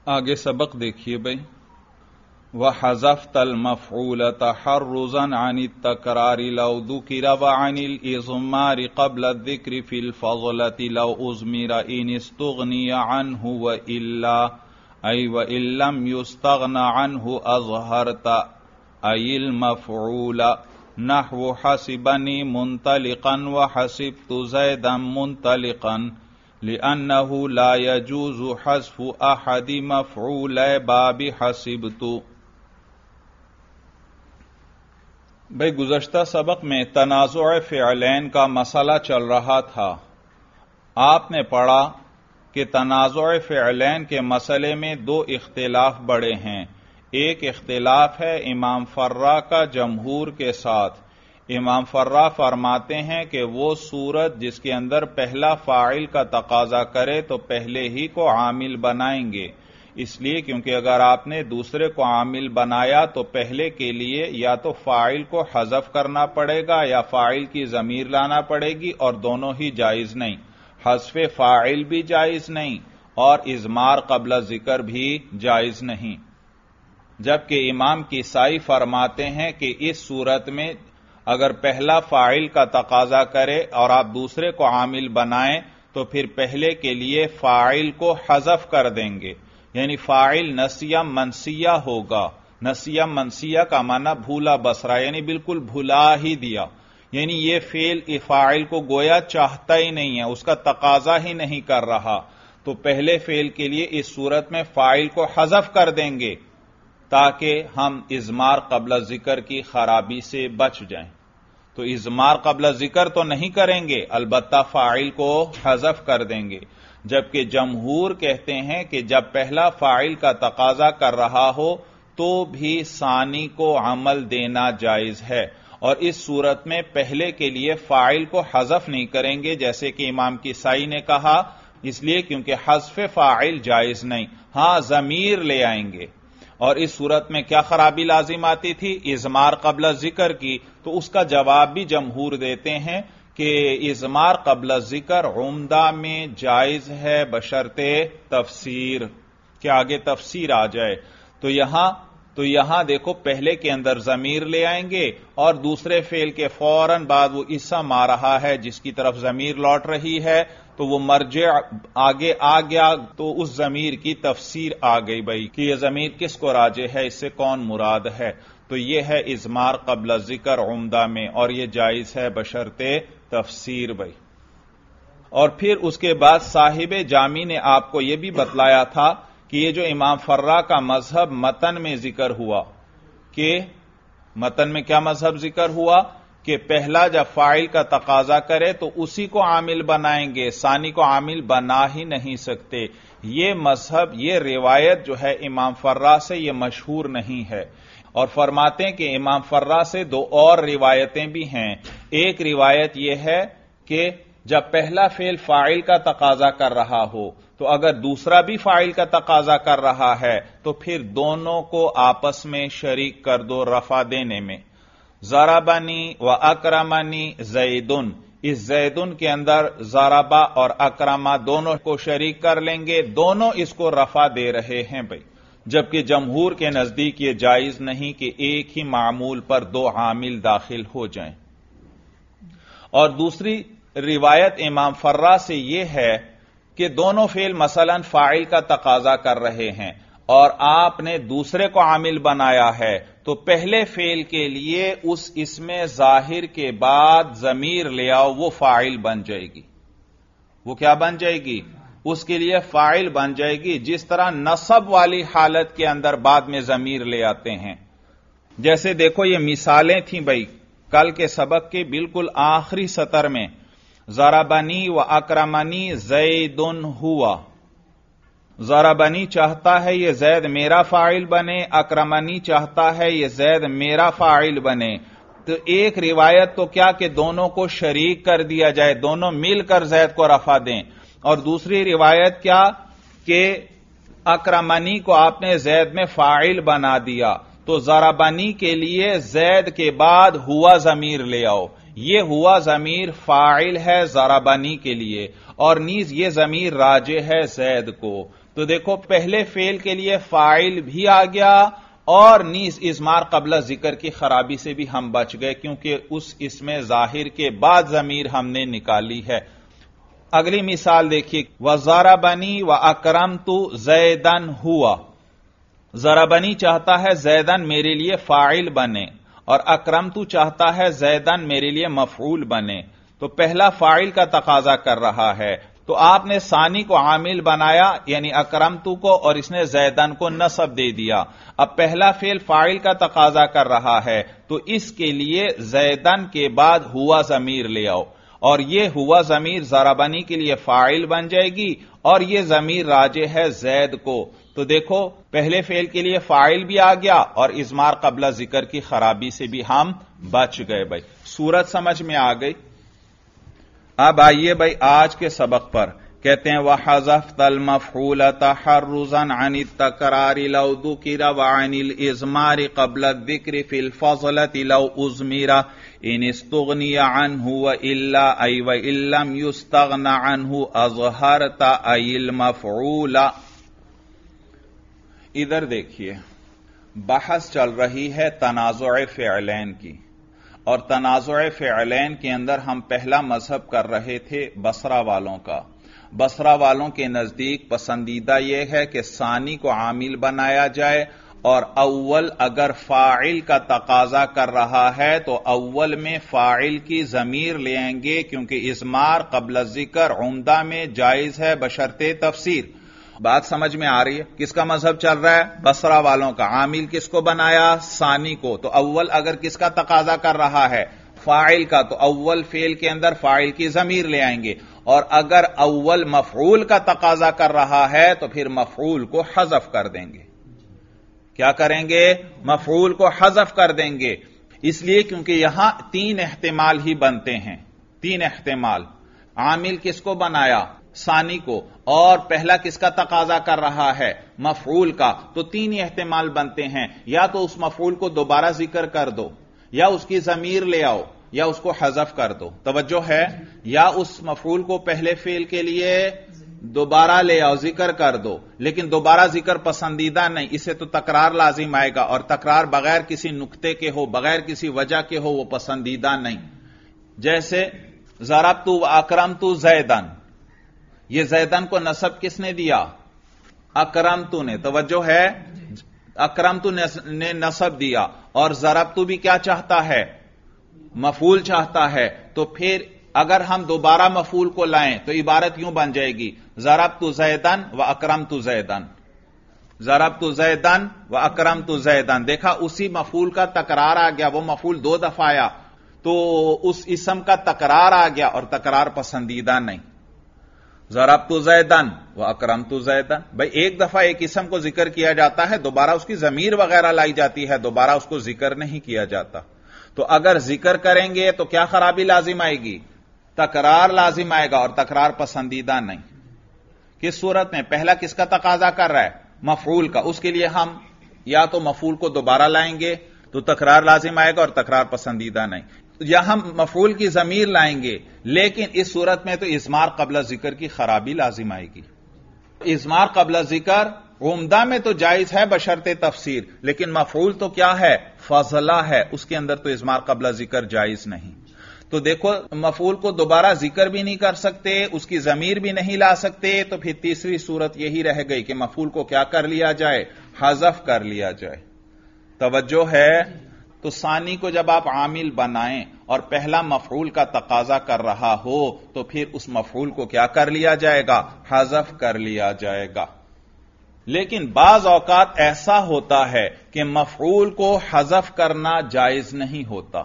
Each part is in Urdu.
آگے سبق دیکھیے بھائی. وحذفت المفعول تحرزا عن التكرار لو ذكر وعن الإضمار قبل الذكر في الفضلة لو أضمر إن استغني عنه وإلا أي وإن لم يستغن عنه أظهرت أي المفعول نحو حسبني منطلقا وحسبت زيدا منطلقا لأنه لا يجوز حذف أحد مفعولي باب حسبت. بھئی گزشتہ سبق میں تنازع فعلین کا مسئلہ چل رہا تھا. آپ نے پڑھا کہ تنازع فعلین کے مسئلے میں دو اختلاف بڑے ہیں. ایک اختلاف ہے امام فرا کا جمہور کے ساتھ. امام فرا فرماتے ہیں کہ وہ صورت جس کے اندر پہلا فاعل کا تقاضا کرے تو پہلے ہی کو عامل بنائیں گے، اس لیے کیونکہ اگر آپ نے دوسرے کو عامل بنایا تو پہلے کے لیے یا تو فاعل کو حذف کرنا پڑے گا یا فاعل کی ضمیر لانا پڑے گی، اور دونوں ہی جائز نہیں. حذف فاعل بھی جائز نہیں اور اضمار قبل ذکر بھی جائز نہیں. جبکہ امام کسائی فرماتے ہیں کہ اس صورت میں اگر پہلا فاعل کا تقاضا کرے اور آپ دوسرے کو عامل بنائیں تو پھر پہلے کے لیے فاعل کو حذف کر دیں گے، یعنی فاعل نسیہ منسیہ ہوگا. نسیہ منسیہ کا معنی بھولا بسرا، یعنی بالکل بھلا ہی دیا، یعنی یہ فعل فاعل کو گویا چاہتا ہی نہیں ہے، اس کا تقاضا ہی نہیں کر رہا. تو پہلے فعل کے لیے اس صورت میں فاعل کو حذف کر دیں گے تاکہ ہم اضمار قبل ذکر کی خرابی سے بچ جائیں. تو اضمار قبل ذکر تو نہیں کریں گے، البتہ فاعل کو حذف کر دیں گے. جبکہ جمہور کہتے ہیں کہ جب پہلا فاعل کا تقاضا کر رہا ہو تو بھی ثانی کو عمل دینا جائز ہے، اور اس صورت میں پہلے کے لیے فاعل کو حذف نہیں کریں گے جیسے کہ امام کسائی نے کہا، اس لیے کیونکہ حذف فاعل جائز نہیں. ہاں ضمیر لے آئیں گے، اور اس صورت میں کیا خرابی لازم آتی تھی؟ اضمار قبل ذکر کی. تو اس کا جواب بھی جمہور دیتے ہیں کہ اضمار قبل ذکر عمدہ میں جائز ہے بشرطِ تفسیر، کہ آگے تفسیر آ جائے. تو یہاں دیکھو پہلے کے اندر ضمیر لے آئیں گے اور دوسرے فعل کے فوراً بعد وہ اسم آ رہا ہے جس کی طرف ضمیر لوٹ رہی ہے، تو وہ مرجع آگے آ گیا، تو اس ضمیر کی تفسیر آ گئی بھائی کہ یہ ضمیر کس کو راجع ہے، اس سے کون مراد ہے. تو یہ ہے اضمار قبل ذکر عمدہ میں، اور یہ جائز ہے بشرطِ تفسیر بھائی. اور پھر اس کے بعد صاحب جامی نے آپ کو یہ بھی بتلایا تھا کہ یہ جو امام فرا کا مذہب متن میں ذکر ہوا، کہ متن میں کیا مذہب ذکر ہوا کہ پہلا جب فاعل کا تقاضا کرے تو اسی کو عامل بنائیں گے، ثانی کو عامل بنا ہی نہیں سکتے. یہ مذہب، یہ روایت جو ہے امام فرا سے یہ مشہور نہیں ہے، اور فرماتے ہیں کہ امام فرا سے دو اور روایتیں بھی ہیں. ایک روایت یہ ہے کہ جب پہلا فعل فاعل کا تقاضا کر رہا ہو تو اگر دوسرا بھی فاعل کا تقاضا کر رہا ہے تو پھر دونوں کو آپس میں شریک کر دو رفع دینے میں. ضربنی و اکرمنی زیدن، اس زیدن کے اندر ضربہ اور اکرمہ دونوں کو شریک کر لیں گے، دونوں اس کو رفع دے رہے ہیں بھائی. جبکہ جمہور کے نزدیک یہ جائز نہیں کہ ایک ہی معمول پر دو عامل داخل ہو جائیں. اور دوسری روایت امام فرا سے یہ ہے کہ دونوں فعل مثلا فاعل کا تقاضا کر رہے ہیں اور آپ نے دوسرے کو عامل بنایا ہے، تو پہلے فعل کے لیے اس اسم ظاہر کے بعد ضمیر لے آؤ، وہ فاعل بن جائے گی. وہ کیا بن جائے گی؟ اس کے لیے فاعل بن جائے گی، جس طرح نصب والی حالت کے اندر بعد میں ضمیر لے آتے ہیں. جیسے دیکھو یہ مثالیں تھیں بھائی کل کے سبق کے بالکل آخری سطر میں، ضربنی و اکرمنی زیدن ہوا. ضربنی چاہتا ہے یہ زید میرا فاعل بنے، اکرمنی چاہتا ہے یہ زید میرا فاعل بنے. تو ایک روایت تو کیا کہ دونوں کو شریک کر دیا جائے، دونوں مل کر زید کو رفع دیں، اور دوسری روایت کیا کہ اکرمنی کو آپ نے زید میں فاعل بنا دیا، تو ضربنی کے لیے زید کے بعد ہوا ضمیر لے آؤ، یہ ہوا ضمیر فاعل ہے ضربنی کے لیے، اور نیز یہ ضمیر راجع ہے زید کو۔ تو دیکھو پہلے فعل کے لیے فاعل بھی آ گیا، اور نیز اضمار قبل ذکر کی خرابی سے بھی ہم بچ گئے، کیونکہ اس میں ظاہر کے بعد ضمیر ہم نے نکالی ہے۔ اگلی مثال دیکھیے، وَضَرَبَنِي وَأَكْرَمْتُ زَيْدًا ہوا۔ ضربنی چاہتا ہے زیدن میرے لیے فاعل بنے، اور اکرمتو چاہتا ہے زیدن میرے لیے مفعول بنے۔ تو پہلا فاعل کا تقاضا کر رہا ہے، تو آپ نے ثانی کو عامل بنایا یعنی اکرمتو کو، اور اس نے زیدن کو نصب دے دیا۔ اب پہلا فعل فاعل کا تقاضا کر رہا ہے، تو اس کے لیے زیدن کے بعد ہوا ضمیر لے آؤ، اور یہ ہوا ضمیر ضربنی کے لیے فاعل بن جائے گی، اور یہ ضمیر راجع ہے زید کو۔ تو دیکھو پہلے فعل کے لیے فاعل بھی آ گیا، اور اضمار قبل ذکر کی خرابی سے بھی ہم بچ گئے۔ بھائی صورت سمجھ میں آ گئی؟ اب آئیے بھائی آج کے سبق پر، کہتے ہیں وَحَذَفْتَ الْمَفْعُولَ تَحَرُّزًا عَنِ التَّكْرَارِ لَوْ ذُكِرَ وَعَنِ الْإِضْمَارِ قَبْلَ الذِّكْرِ فِي الْفَضْلَةِ لَوْ أُضْمِرَ إِنِ اسْتُغْنِيَ عَنْهُ وَإِلَّا أَيْ وَإِن لَّمْ يُسْتَغْنَ عَنْهُ أَظْهَرْتَ أَيِ الْمَفْعُولَ۔ ادھر دیکھیے، بحث چل رہی ہے تنازع فعلین کی، اور تنازع فعلین کے اندر ہم پہلا مذہب کر رہے تھے بصرہ والوں کا۔ بصرہ والوں کے نزدیک پسندیدہ یہ ہے کہ ثانی کو عامل بنایا جائے، اور اول اگر فاعل کا تقاضا کر رہا ہے تو اول میں فاعل کی ضمیر لیں گے، کیونکہ اضمار قبل ذکر عمدہ میں جائز ہے بشرط تفسیر۔ بات سمجھ میں آ رہی ہے؟ کس کا مذہب چل رہا ہے؟ بصرہ والوں کا۔ عامل کس کو بنایا؟ ثانی کو۔ تو اول اگر کس کا تقاضا کر رہا ہے؟ فاعل کا، تو اول فعل کے اندر فاعل کی ضمیر لے آئیں گے، اور اگر اول مفعول کا تقاضا کر رہا ہے تو پھر مفعول کو حذف کر دیں گے۔ کیا کریں گے؟ مفعول کو حذف کر دیں گے، اس لیے کیونکہ یہاں تین احتمال ہی بنتے ہیں۔ تین احتمال۔ عامل کس کو بنایا؟ ثانی کو، اور پہلا کس کا تقاضا کر رہا ہے؟ مفعول کا۔ تو تین ہی احتمال بنتے ہیں، یا تو اس مفعول کو دوبارہ ذکر کر دو، یا اس کی ضمیر لے آؤ، یا اس کو حذف کر دو۔ توجہ ہے؟ یا اس مفعول کو پہلے فعل کے لیے دوبارہ لے آؤ، ذکر کر دو، لیکن دوبارہ ذکر پسندیدہ نہیں، اسے تو تکرار لازم آئے گا، اور تکرار بغیر کسی نقطے کے ہو، بغیر کسی وجہ کے ہو، وہ پسندیدہ نہیں۔ جیسے ضربت واکرمت زیدن، یہ زیدن کو نصب کس نے دیا؟ اکرمت نے۔ توجہ ہے؟ اکرمت نے نصب دیا، اور ضربت بھی کیا چاہتا ہے؟ مفعول چاہتا ہے۔ تو پھر اگر ہم دوبارہ مفعول کو لائیں تو عبارت یوں بن جائے گی، ضربت زیدن واکرمت زیدن، ضربت زیدن واکرمت زیدن۔ دیکھا اسی مفعول کا تکرار آ گیا، وہ مفعول دو دفعہ آیا، تو اس اسم کا تکرار آ گیا، اور تکرار پسندیدہ نہیں۔ ضربت زیدن واکرمت زیدن، بھائی ایک دفعہ ایک اسم کو ذکر کیا جاتا ہے، دوبارہ اس کی ضمیر وغیرہ لائی جاتی ہے، دوبارہ اس کو ذکر نہیں کیا جاتا۔ تو اگر ذکر کریں گے تو کیا خرابی لازم آئے گی؟ تکرار لازم آئے گا، اور تکرار پسندیدہ نہیں۔ کس صورت میں؟ پہلا کس کا تقاضا کر رہا ہے؟ مفعول کا، اس کے لیے ہم یا تو مفعول کو دوبارہ لائیں گے تو تکرار لازم آئے گا، اور تکرار پسندیدہ نہیں، یا ہم مفعول کی ضمیر لائیں گے، لیکن اس صورت میں تو اضمار قبل ذکر کی خرابی لازم آئے گی۔ اضمار قبل ذکر عمدہ میں تو جائز ہے بشرط تفسیر، لیکن مفعول تو کیا ہے؟ فضلہ ہے، اس کے اندر تو اضمار قبل ذکر جائز نہیں۔ تو دیکھو مفعول کو دوبارہ ذکر بھی نہیں کر سکتے، اس کی ضمیر بھی نہیں لا سکتے، تو پھر تیسری صورت یہی رہ گئی کہ مفعول کو کیا کر لیا جائے؟ حذف کر لیا جائے۔ توجہ ہے؟ تو ثانی کو جب آپ عامل بنائیں اور پہلا مفعول کا تقاضا کر رہا ہو تو پھر اس مفعول کو کیا کر لیا جائے گا؟ حذف کر لیا جائے گا۔ لیکن بعض اوقات ایسا ہوتا ہے کہ مفعول کو حذف کرنا جائز نہیں ہوتا،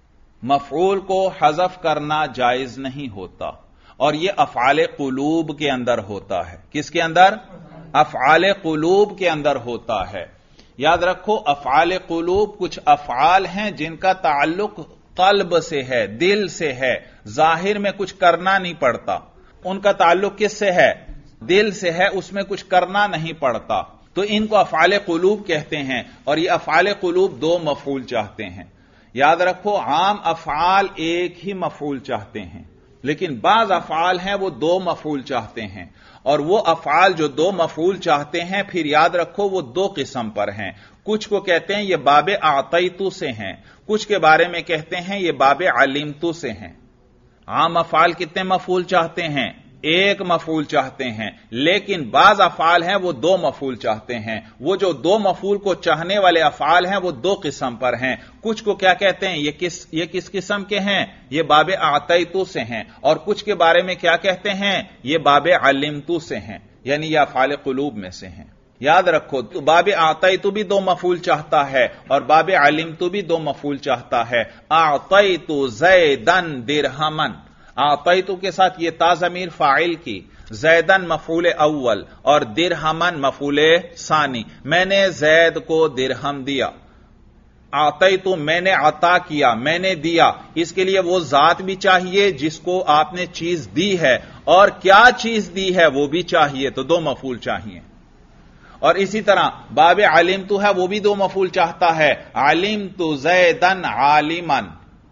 مفعول کو حذف کرنا جائز نہیں ہوتا، اور یہ افعال قلوب کے اندر ہوتا ہے۔ کس کے اندر؟ افعال قلوب کے اندر ہوتا ہے۔ یاد رکھو افعال قلوب کچھ افعال ہیں جن کا تعلق قلب سے ہے، دل سے ہے، ظاہر میں کچھ کرنا نہیں پڑتا، ان کا تعلق کس سے ہے؟ دل سے ہے، اس میں کچھ کرنا نہیں پڑتا، تو ان کو افعال قلوب کہتے ہیں، اور یہ افعال قلوب دو مفعول چاہتے ہیں۔ याद रखो, आम अफआल एक ही मफूल चाहते हैं, लेकिन बाज अफआल हैं वो दो मफूल चाहते हैं, और वो अफआल जो दो मफूल चाहते हैं फिर याद रखो वो दो किस्म पर हैं। कुछ को कहते हैं ये बाबे आतैतु से हैं, कुछ के बारे में कहते हैं ये बाबे अलिमतु से हैं। आम अफआल कितने मफूल चाहते हैं? एक मफूल चाहते हैं, लेकिन बाज अफआल हैं वो दो मफूल चाहते हैं। वो जो दो मफूल को चाहने वाले अफआल हैं वो दो किस्म पर हैं। कुछ को क्या कहते हैं? ये किस किस्म के हैं? ये बाबे आतैतु से हैं। और कुछ के बारे में क्या कहते हैं? ये बाबे अलिमतु से हैं, यानी ये अफआल कुलूब में से हैं। याद रखो, तो बाबे आतैतु भी दो मफूल चाहता है और बाबे अलिमतु भी दो मफूल चाहता है। आतैतु ज़ैदन दिरहमन, आतैतु के साथ ये ता ज़मीर फाइल की, ज़ैदन मफूल अव्वल और दिरहमन मफूल सानी। मैंने ज़ैद को दिरहम दिया। आतैतु मैंने अता किया, मैंने दिया। इसके लिए वो जात भी चाहिए जिसको आपने चीज दी है, और क्या चीज दी है वो भी चाहिए, तो दो मफूल चाहिए। और इसी तरह बाबे अलिमतु है वो भी दो मफूल चाहता है। अलिमतु ज़ैदन आलिमन,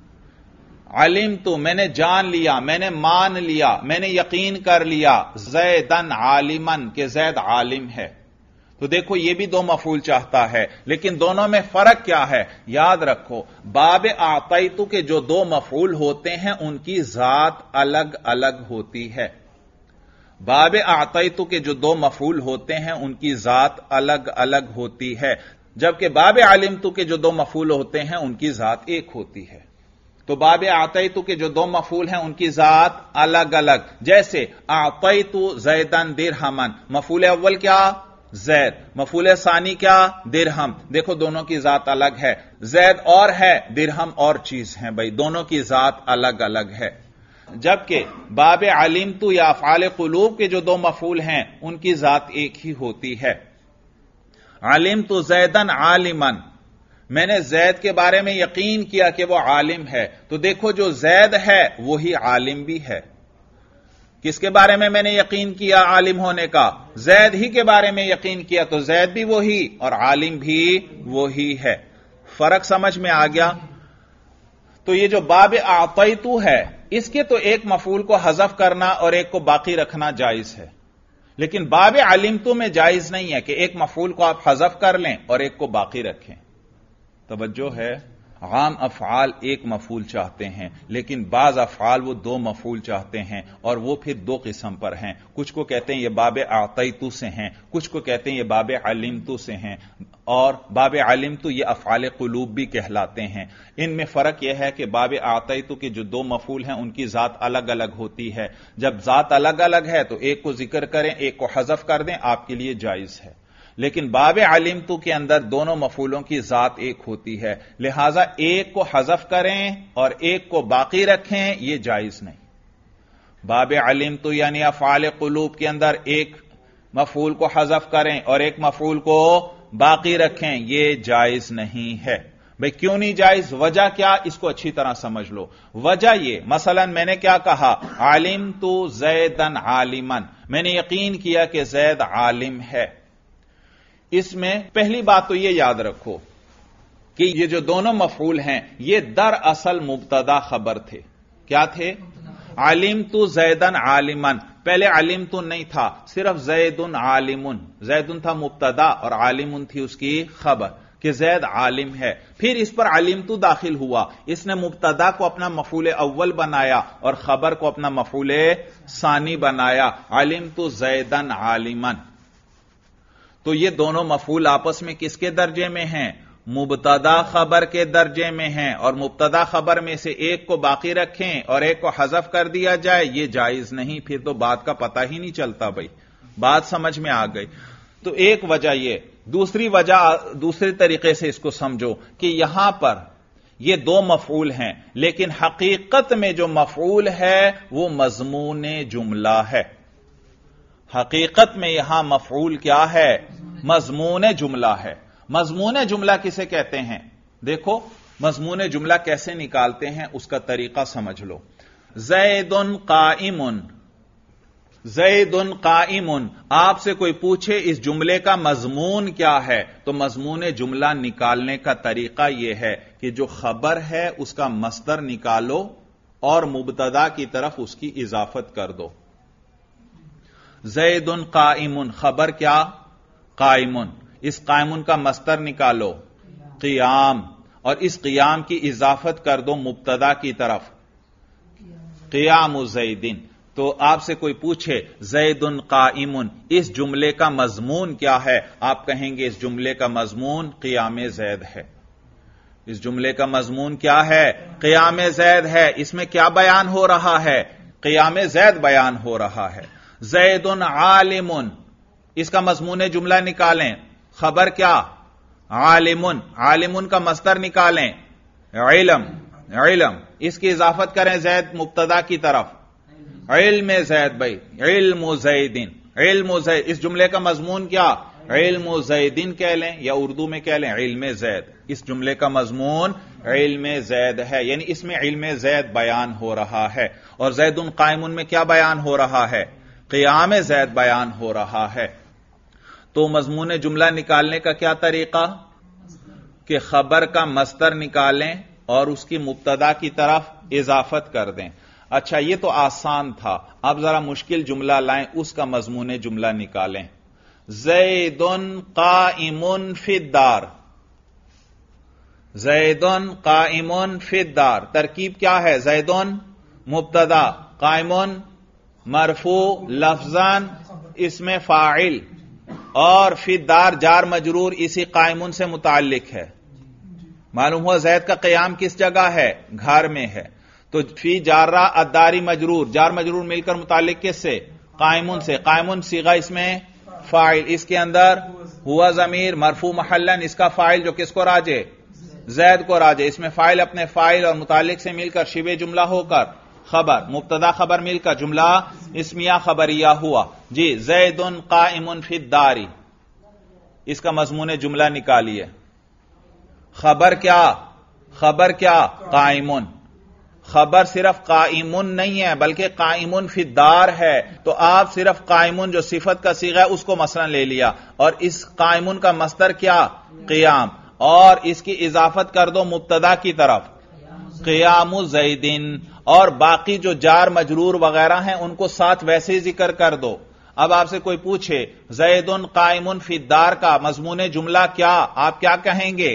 अलिमतु मैंने जान लिया, मैंने मान लिया, मैंने यकीन कर लिया, ज़ैदन आलिमन के ज़ैद आलिम है। तो देखो ये भी दो मफूल चाहता है, लेकिन दोनों में फर्क क्या है? याद रखो, बाबे आतैतु के जो दो मफूल होते हैं उनकी जात अलग अलग होती है। बाबे आतैतु के जो दो मफूल होते हैं उनकी जात अलग अलग होती है, जबकि बाबे अलिमतु के जो दो मफूल होते हैं उनकी जात एक होती है। तो बाबे आतैतु के जो दो मफूल हैं उनकी जात अलग अलग। जैसे आतैतु ज़ैदन दिरहमन, मफूल अव्वल क्या? ज़ैद, मफूल सानी क्या? दिरहम। देखो दोनों की जात अलग है। ज़ैद और है, दिरहम और चीज है, भाई दोनों की जात अलग अलग है। जबकि बाबे अलिमतु या अफ़आल कुलूब के जो दो मफूल हैं उनकी जात एक ही होती है। अलिमतु ज़ैदन आलिमन, मैंने ज़ैद के बारे में यकीन किया कि वो आलिम है। तो देखो जो ज़ैद है वही आलिम भी है। किसके बारे में मैंने यकीन किया आलिम होने का? ज़ैद ही के बारे में यकीन किया, तो ज़ैद भी वही और आलिम भी वही है। फर्क समझ में आ गया? तो ये जो बाबे आतैतु है इसके तो एक मफूल को हज़फ करना और एक को बाकी रखना जायज है, लेकिन बाबे अलिमतु में जायज नहीं है कि एक मफूल को आप हज़फ कर लें और एक को बाकी रखें। तवज्जो है, आम अफ़आल एक मफूल चाहते हैं, लेकिन बाज़ अफ़आल वो दो मफूल चाहते हैं, और वो फिर दो किस्म पर हैं। कुछ को कहते हैं ये बाबे आतैतु से हैं, कुछ को कहते हैं ये बाबे अलिमतु से हैं, और बाबे अलिमतु ये अफ़आल कुलूब भी कहलाते हैं। इनमें फर्क यह है कि बाबे आतैतु के जो दो मफूल हैं उनकी जात अलग अलग होती है। जब जात अलग अलग है तो एक को जिक्र करें, एक को हज़फ कर दें, आपके लिए जायज है। लेकिन बाबे अलिमतु के अंदर दोनों मफूलों की जात एक होती है, लिहाजा एक को हज़फ करें और एक को बाकी रखें, यह जायज नहीं। बाबे अलिमतु यानी अफ़आल कुलूब के अंदर एक मफूल को हज़फ करें और एक मफूल को बाकी रखें, यह जायज नहीं है। भाई क्यों नहीं जायज? वजह क्या? इसको अच्छी तरह समझ लो। वजह ये, मसलन मैंने क्या कहा? अलिमतु ज़ैदन आलिमन, मैंने यकीन किया कि ज़ैद आलिम है। इसमें पहली बात तो यह याद रखो कि ये जो दोनों मफूल हैं ये दरअसल मुब्तदा खबर थे। क्या थे? अलिमतु ज़ैदन आलिमन, पहले अलिमतु नहीं था, सिर्फ ज़ैदुन आलिमुन। ज़ैदुन था मुब्तदा और आलिमुन थी उसकी खबर कि ज़ैद आलिम है। फिर इस पर अलिमतु दाखिल हुआ, इसने मुब्तदा को अपना मफूल अव्वल बनाया और खबर को अपना मफूल सानी बनाया, अलिमतु ज़ैदन आलिमन। तो ये दोनों मफूल आपस में किसके दर्जे में हैं? मुब्तदा खबर के दर्जे में हैं, और मुब्तदा खबर में से एक को बाकी रखें और एक को हज़फ कर दिया जाए, यह जायज नहीं। फिर तो बात का पता ही नहीं चलता। भाई बात समझ में आ गई? तो एक वजह यह, दूसरी वजह दूसरे तरीके से इसको समझो कि यहां पर ये दो मफूल हैं, लेकिन हकीकत में जो मफूल है वो मज़मून जुमला है। हकीकत में यहां मफऊल क्या है? मज़मून जुमला है। मज़मून जुमला किसे कहते हैं? देखो मज़मून जुमला कैसे निकालते हैं उसका तरीका समझ लो। ज़ैदुन काइमुन, زیدن قائم، آپ سے کوئی پوچھے اس جملے کا مضمون کیا ہے، تو مضمون جملہ نکالنے کا طریقہ یہ ہے کہ جو خبر ہے اس کا مصدر نکالو اور مبتدا کی طرف اس کی اضافت کر دو. زیدن قائم، خبر کیا؟ قائم. اس قائم کا مصدر نکالو قیام، اور اس قیام کی اضافت کر دو مبتدا کی طرف قیام زیدن. تو آپ سے کوئی پوچھے زیدن قائم، اس جملے کا مضمون کیا ہے، آپ کہیں گے اس جملے کا مضمون قیام زید ہے. اس جملے کا مضمون کیا ہے؟ قیام زید ہے. اس میں کیا بیان ہو رہا ہے؟ قیام زید بیان ہو رہا ہے. زیدن عالم، اس کا مضمون جملہ نکالیں. خبر کیا؟ عالم. عالم کا مصدر نکالیں علم. علم، اس کی اضافت کریں زید مبتدا کی طرف علم زید. بھائی علم زیدن، علم زید، اس جملے کا مضمون کیا؟ علم زیدن کہہ لیں یا اردو میں کہہ لیں علم زید. اس جملے کا مضمون علم زید ہے، یعنی اس میں علم زید بیان ہو رہا ہے. اور زیدن قائم میں کیا بیان ہو رہا ہے؟ قیام زید بیان ہو رہا ہے. تو مضمون جملہ نکالنے کا کیا طریقہ؟ کہ خبر کا مصدر نکالیں اور اس کی مبتدا کی طرف اضافت کر دیں. اچھا، یہ تو آسان تھا. اب ذرا مشکل جملہ لائیں، اس کا مضمون جملہ نکالیں. زیدن قائم فی الدار. زیدن قائم فی الدار، ترکیب کیا ہے؟ زیدن مبتدا، قائم مرفوع لفظاً اسم فاعل، اور فی الدار جار مجرور اسی قائم سے متعلق ہے. معلوم ہوا زید کا قیام کس جگہ ہے؟ گھر میں ہے. تو فی جارہ الداری مجرور، جار مجرور مل کر متعلق کس سے؟ قائمون سے. قائمون صیغہ اس میں فاعل، اس کے اندر ہوا ضمیر مرفوع محلن، اس کا فاعل جو کس کو راجے؟ زید کو راجے. اس میں فاعل اپنے فاعل اور متعلق سے مل کر شبہ جملہ ہو کر خبر، مبتدا خبر مل کر جملہ اسمیہ خبریہ ہوا. جی زیدن قائم فی الدار، اس کا مضمون جملہ نکالیے. خبر کیا؟ خبر کیا؟ قائمون. خبر صرف قائمون نہیں ہے بلکہ قائمون فی الدار ہے. تو آپ صرف قائمون جو صفت کا صیغہ ہے اس کو مثلا لے لیا، اور اس قائمون کا مصدر کیا؟ قیام، اور اس کی اضافت کر دو مبتدا کی طرف قیام زیدن، اور باقی جو جار مجرور وغیرہ ہیں ان کو ساتھ ویسے ہی ذکر کر دو. اب آپ سے کوئی پوچھے زیدن قائم فی الدار کا مضمون جملہ کیا، آپ کیا کہیں گے؟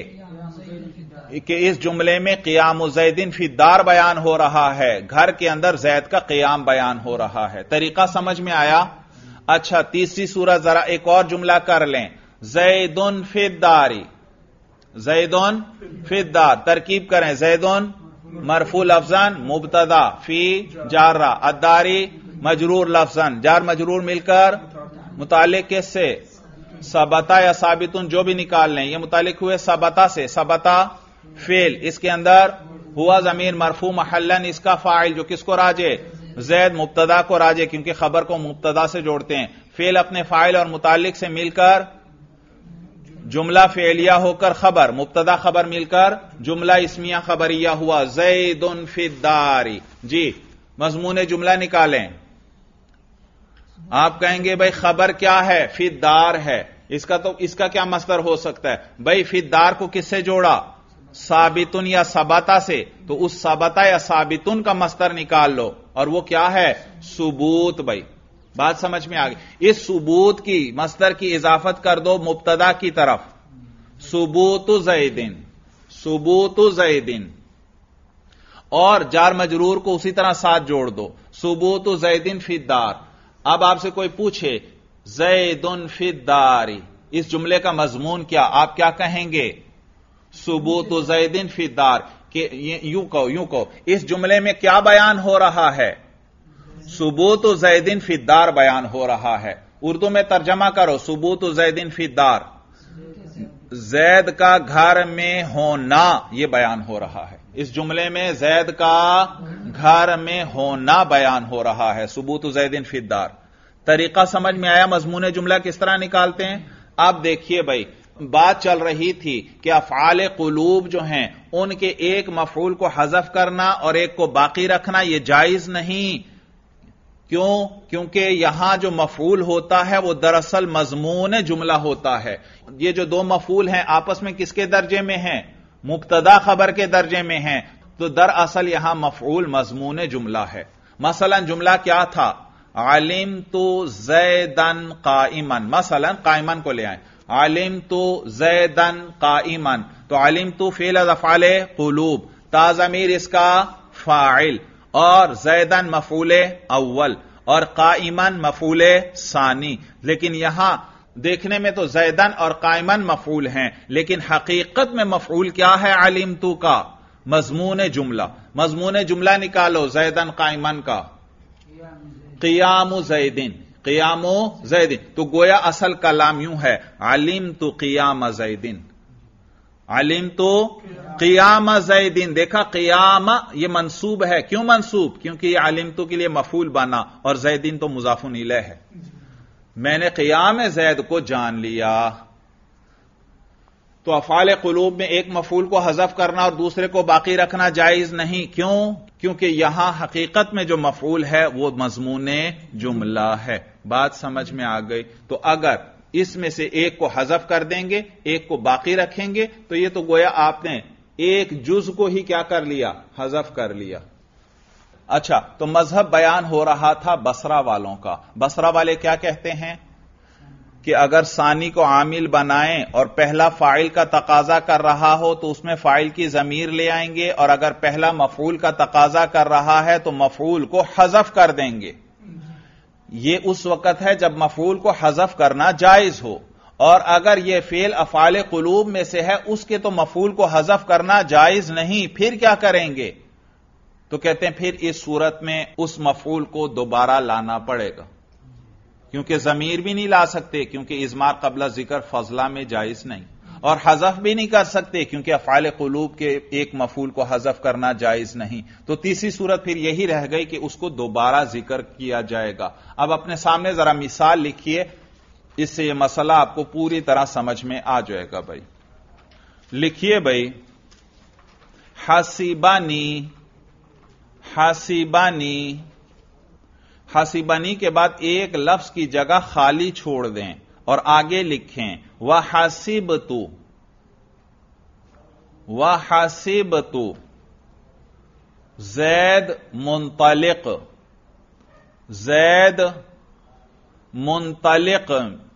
کہ اس جملے میں قیام زیدن فی الدار بیان ہو رہا ہے، گھر کے اندر زید کا قیام بیان ہو رہا ہے. طریقہ سمجھ میں آیا؟ اچھا، تیسری صورت ذرا ایک اور جملہ کر لیں. زیدن فی الدار، زیدن فی الدار، ترکیب کریں. زیدن مرفوع لفظاً مبتدا، فی جارہ، الداری مجرور لفظاً، جار مجرور مل کر متعلق کس سے؟ ثبتا یا ثابتن جو بھی نکال لیں، یہ متعلق ہوئے ثبتا سے. ثبتا فعل، اس کے اندر ہوا ضمیر مرفوع محلن، اس کا فاعل جو کس کو راجے؟ زید. مبتدا کو راجے کیونکہ خبر کو مبتدا سے جوڑتے ہیں. فعل اپنے فاعل اور متعلق سے مل کر جملہ فعلیہ ہو کر خبر، مبتدا خبر مل کر جملہ اسمیہ خبریہ ہوا. زیدن فی الدار. جی مضمون جملہ نکالیں. آپ کہیں گے بھائی خبر کیا ہے؟ فی الدار ہے. اس کا کیا مصدر ہو سکتا ہے؟ بھائی فی الدار کو کس سے جوڑا؟ ثابتن یا ثبتا سے. تو اس ثبتا یا ثابتن کا مصدر نکال لو، اور وہ کیا ہے؟ ثبوت. بھائی بات سمجھ میں آ گئی؟ اس ثبوت کی مصدر کی اضافت کر دو مبتدا کی طرف ثبوت زیدن، ثبوت زیدن، اور جار مجرور کو اسی طرح ساتھ جوڑ دو ثبوت زیدن فی الدار. اب آپ سے کوئی پوچھے زیدن فی الدار، اس جملے کا مضمون کیا، آپ کیا کہیں گے؟ ثبوت زیدن فی الدار. کہ یوں کہو اس جملے میں کیا بیان ہو رہا ہے؟ ثبوت زیدن فی الدار بیان ہو رہا ہے. اردو میں ترجمہ کرو. ثبوت زیدن فی الدار، زید کا گھر میں ہونا یہ بیان ہو رہا ہے. اس جملے میں زید کا گھر میں ہونا بیان ہو رہا ہے. ثبوت زیدن فی الدار. طریقہ سمجھ میں آیا؟ مضمون جملہ کس طرح نکالتے ہیں؟ اب دیکھیے بھائی، بات چل رہی تھی کہ افعال قلوب جو ہیں ان کے ایک مفعول کو حذف کرنا اور ایک کو باقی رکھنا یہ جائز نہیں. کیوں؟ کیونکہ یہاں جو مفعول ہوتا ہے وہ دراصل مضمون جملہ ہوتا ہے. یہ جو دو مفعول ہیں آپس میں کس کے درجے میں ہیں؟ مبتدا خبر کے درجے میں ہیں. تو دراصل یہاں مفعول مضمون جملہ ہے. مثلا جملہ کیا تھا؟ علمت زیدن قائما. مثلا قائما کو لے آئیں. علمت زیدن قائما. تو علمت فعل از افعال قلوب، تا ضمیر اس کا فاعل، اور زیدن مفعول اول، اور قائمن مفعول ثانی. لیکن یہاں دیکھنے میں تو زیدن اور قائمن مفعول ہیں، لیکن حقیقت میں مفعول کیا ہے علمت کا؟ مضمون جملہ. مضمون جملہ نکالو زیدن قائمن کا. قیام زیدن. قیام زیدن. تو گویا اصل کلام یوں ہے علمت قیام زیدن. علمت قیام زیدن. دیکھا قیام یہ منصوب ہے. کیوں منصوب؟ کیونکہ یہ علمت کے لیے مفعول بنا اور زیدن تو مضاف الیہ ہے. میں نے قیام زید کو جان لیا. تو افعال قلوب میں ایک مفعول کو حذف کرنا اور دوسرے کو باقی رکھنا جائز نہیں. کیوں؟ کیونکہ یہاں حقیقت میں جو مفعول ہے وہ مضمون جملہ ہے. بات سمجھ میں آ گئی؟ تو اگر اس میں سے ایک کو حذف کر دیں گے ایک کو باقی رکھیں گے تو یہ تو گویا آپ نے ایک جز کو ہی کیا کر لیا؟ حذف کر لیا. اچھا، تو مذہب بیان ہو رہا تھا بصرہ والوں کا. بصرہ والے کیا کہتے ہیں کہ اگر ثانی کو عامل بنائیں اور پہلا فاعل کا تقاضا کر رہا ہو تو اس میں فاعل کی ضمیر لے آئیں گے، اور اگر پہلا مفعول کا تقاضا کر رہا ہے تو مفعول کو حذف کر دیں گے. یہ اس وقت ہے جب مفعول کو حذف کرنا جائز ہو، اور اگر یہ فعل افعال قلوب میں سے ہے اس کے تو مفعول کو حذف کرنا جائز نہیں. پھر کیا کریں گے؟ تو کہتے ہیں پھر اس صورت میں اس مفعول کو دوبارہ لانا پڑے گا، کیونکہ ضمیر بھی نہیں لا سکتے کیونکہ اضمار قبل ذکر فضلہ میں جائز نہیں، اور حذف بھی نہیں کر سکتے کیونکہ افعال قلوب کے ایک مفعول کو حذف کرنا جائز نہیں. تو تیسری صورت پھر یہی رہ گئی کہ اس کو دوبارہ ذکر کیا جائے گا. اب اپنے سامنے ذرا مثال لکھیے، اس سے یہ مسئلہ آپ کو پوری طرح سمجھ میں آ جائے گا. بھائی لکھیے بھائی، حسیبانی. حسیبانی. حسیبانی کے بعد ایک لفظ کی جگہ خالی چھوڑ دیں اور آگے لکھیں وحسبت. وحسبت زید منطلق. زید منطلق.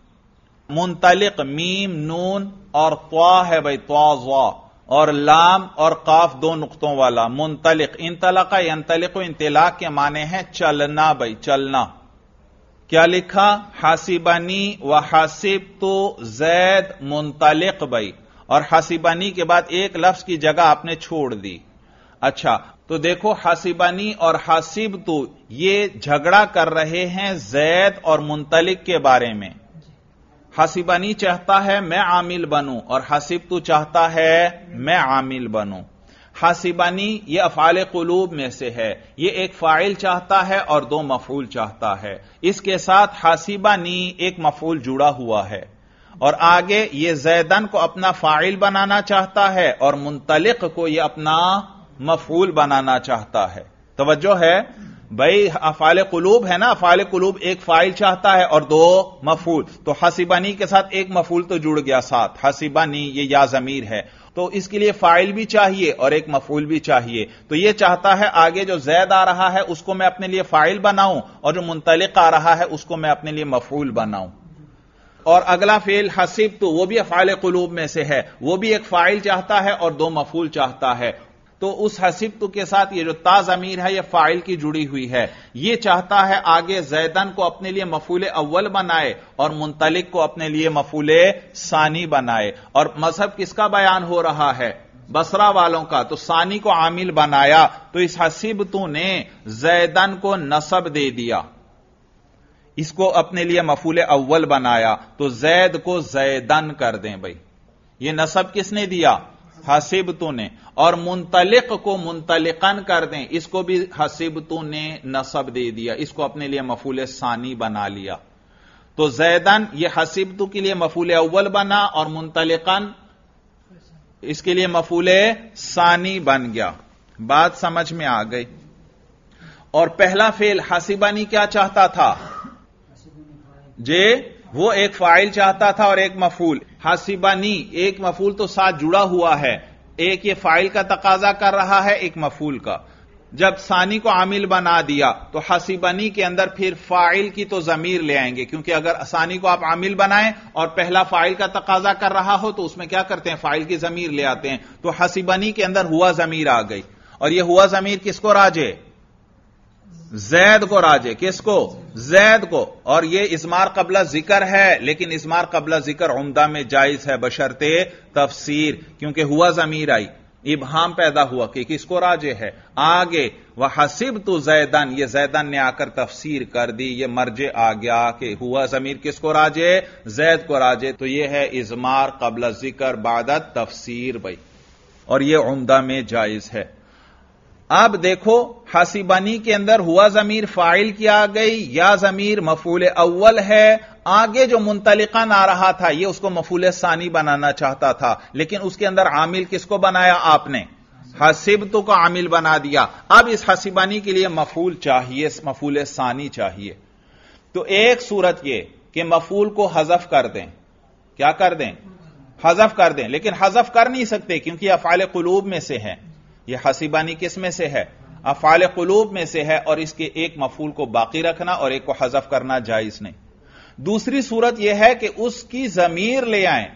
منطلق میم نون اور طا ہے بھائی، طا اور لام اور قاف دو نقطوں والا. منطلق. انطلق ینطلق انطلاق کے معنی ہیں چلنا بھائی، چلنا. کیا لکھا؟ حسیبنی وحسبت زید منطلق بھائی، اور حسیبنی کے بعد ایک لفظ کی جگہ آپ نے چھوڑ دی. اچھا، تو دیکھو حسیبنی اور حسبت یہ جھگڑا کر رہے ہیں زید اور منطلق کے بارے میں. حسیبنی چاہتا ہے میں عامل بنوں اور حسبت چاہتا ہے میں عامل بنوں. حسیبنی یہ افعال قلوب میں سے ہے، یہ ایک فاعل چاہتا ہے اور دو مفعول چاہتا ہے. اس کے ساتھ حسیبنی ایک مفعول جڑا ہوا ہے، اور آگے یہ زیدن کو اپنا فاعل بنانا چاہتا ہے اور منطلق کو یہ اپنا مفعول بنانا چاہتا ہے. توجہ ہے بھائی، افعال قلوب ہے نا، افعال قلوب ایک فاعل چاہتا ہے اور دو مفعول. تو حسیبنی کے ساتھ ایک مفعول تو جڑ گیا ساتھ، حسیبنی یہ یا ضمیر ہے، تو اس کے لیے فاعل بھی چاہیے اور ایک مفعول بھی چاہیے. تو یہ چاہتا ہے آگے جو زید آ رہا ہے اس کو میں اپنے لیے فاعل بناؤں اور جو منطلق آ رہا ہے اس کو میں اپنے لیے مفعول بناؤں. اور اگلا فعل حسبت وہ بھی افعال قلوب میں سے ہے، وہ بھی ایک فاعل چاہتا ہے اور دو مفعول چاہتا ہے. تو اس حسبت کے ساتھ یہ جو تا ضمیر ہے یہ فاعل کی جڑی ہوئی ہے. یہ چاہتا ہے آگے زیدن کو اپنے لیے مفعول اول بنائے اور منطلق کو اپنے لیے مفعول ثانی بنائے. اور مذہب کس کا بیان ہو رہا ہے؟ بصرہ والوں کا. تو ثانی کو عامل بنایا تو اس حسبت نے زیدن کو نصب دے دیا، اس کو اپنے لیے مفعول اول بنایا. تو زید کو زیدن کر دیں بھائی، یہ نصب کس نے دیا؟ حسبت نے. اور منطلق کو منطلقن کر دیں، اس کو بھی حسبت نے نصب دے دیا، اس کو اپنے لیے مفعول ثانی بنا لیا. تو زیدن یہ حسبت کے لیے مفعول اول بنا اور منطلقن اس کے لیے مفعول ثانی بن گیا. بات سمجھ میں آ گئی؟ اور پہلا فعل حسبنی کیا چاہتا تھا؟ وہ ایک فاعل چاہتا تھا اور ایک مفعول. حسبنی ایک مفعول تو ساتھ جڑا ہوا ہے، ایک یہ فاعل کا تقاضا کر رہا ہے، ایک مفعول کا. جب ثانی کو عامل بنا دیا تو حسبنی کے اندر پھر فاعل کی تو ضمیر لے آئیں گے، کیونکہ اگر ثانی کو آپ عامل بنائیں اور پہلا فاعل کا تقاضا کر رہا ہو تو اس میں کیا کرتے ہیں؟ فاعل کی ضمیر لے آتے ہیں. تو حسبنی کے اندر ہوا ضمیر آ گئی، اور یہ ہوا ضمیر کس کو راجع؟ زید کو راجع. کس کو؟ زید کو. اور یہ اضمار قبل ذکر ہے، لیکن اضمار قبل ذکر عمدہ میں جائز ہے بشرط تفسیر، کیونکہ ہوا ضمیر آئی، ابہام پیدا ہوا کہ کس کو راجع ہے. آگے وحسبت زیدن، یہ زیدن نے آ کر تفسیر کر دی، یہ مرجع آ گیا کہ ہوا ضمیر کس کو راجع؟ زید کو راجع. تو یہ ہے اضمار قبل ذکر بعد تفسیر بھائی، اور یہ عمدہ میں جائز ہے. اب دیکھو حسبنی کے اندر ہوا ضمیر فاعل کی آ گئی، یا ضمیر مفعول اول ہے. آگے جو منطلقاً آ رہا تھا یہ اس کو مفعول ثانی بنانا چاہتا تھا، لیکن اس کے اندر عامل کس کو بنایا آپ نے؟ حسبت کو عامل بنا دیا. اب اس حسبنی کے لیے مفعول چاہیے، مفعول ثانی چاہیے. تو ایک صورت یہ کہ مفعول کو حذف کر دیں. کیا کر دیں؟ حذف کر دیں. لیکن حذف کر نہیں سکتے کیونکہ افعال قلوب میں سے ہے. یہ حسبنی کس میں سے ہے؟ افعال قلوب میں سے ہے، اور اس کے ایک مفعول کو باقی رکھنا اور ایک کو حذف کرنا جائز نہیں. دوسری صورت یہ ہے کہ اس کی ضمیر لے آئیں،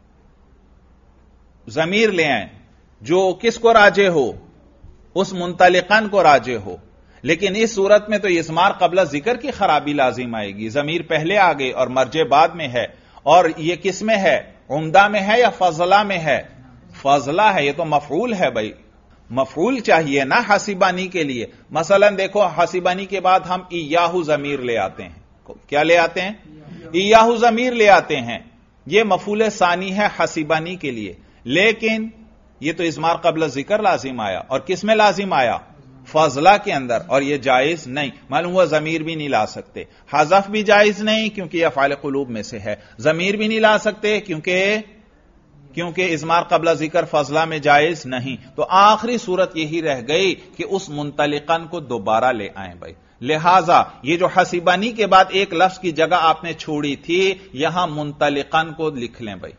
ضمیر لے آئیں جو کس کو راجع ہو؟ اس منطلقاً کو راجع ہو. لیکن اس صورت میں تو اضمار قبل ذکر کی خرابی لازم آئے گی. ضمیر پہلے آ گئی اور مرجع بعد میں ہے، اور یہ کس میں ہے؟ عمدہ میں ہے یا فضلہ میں ہے؟ فضلہ ہے. یہ تو مفعول ہے بھائی، مفعول چاہیے نا حسبنی کے لیے. مثلا دیکھو حسبنی کے بعد ہم ایاہو ضمیر لے آتے ہیں. کیا لے آتے ہیں؟ ایاہو ضمیر لے آتے ہیں. یہ مفعول ثانی ہے حسبنی کے لیے، لیکن یہ تو اضمار قبل ذکر لازم آیا، اور کس میں لازم آیا؟ فضلہ کے اندر، اور یہ جائز نہیں. معلوم ہوا ضمیر بھی نہیں لا سکتے. حذف بھی جائز نہیں کیونکہ یہ افعال قلوب میں سے ہے. ضمیر بھی نہیں لا سکتے کیونکہ اضمار قبل ذکر فضلہ میں جائز نہیں. تو آخری صورت یہی رہ گئی کہ اس منطلقاً کو دوبارہ لے آئیں بھائی. لہذا یہ جو حسبنی کے بعد ایک لفظ کی جگہ آپ نے چھوڑی تھی، یہاں منطلقاً کو لکھ لیں بھائی.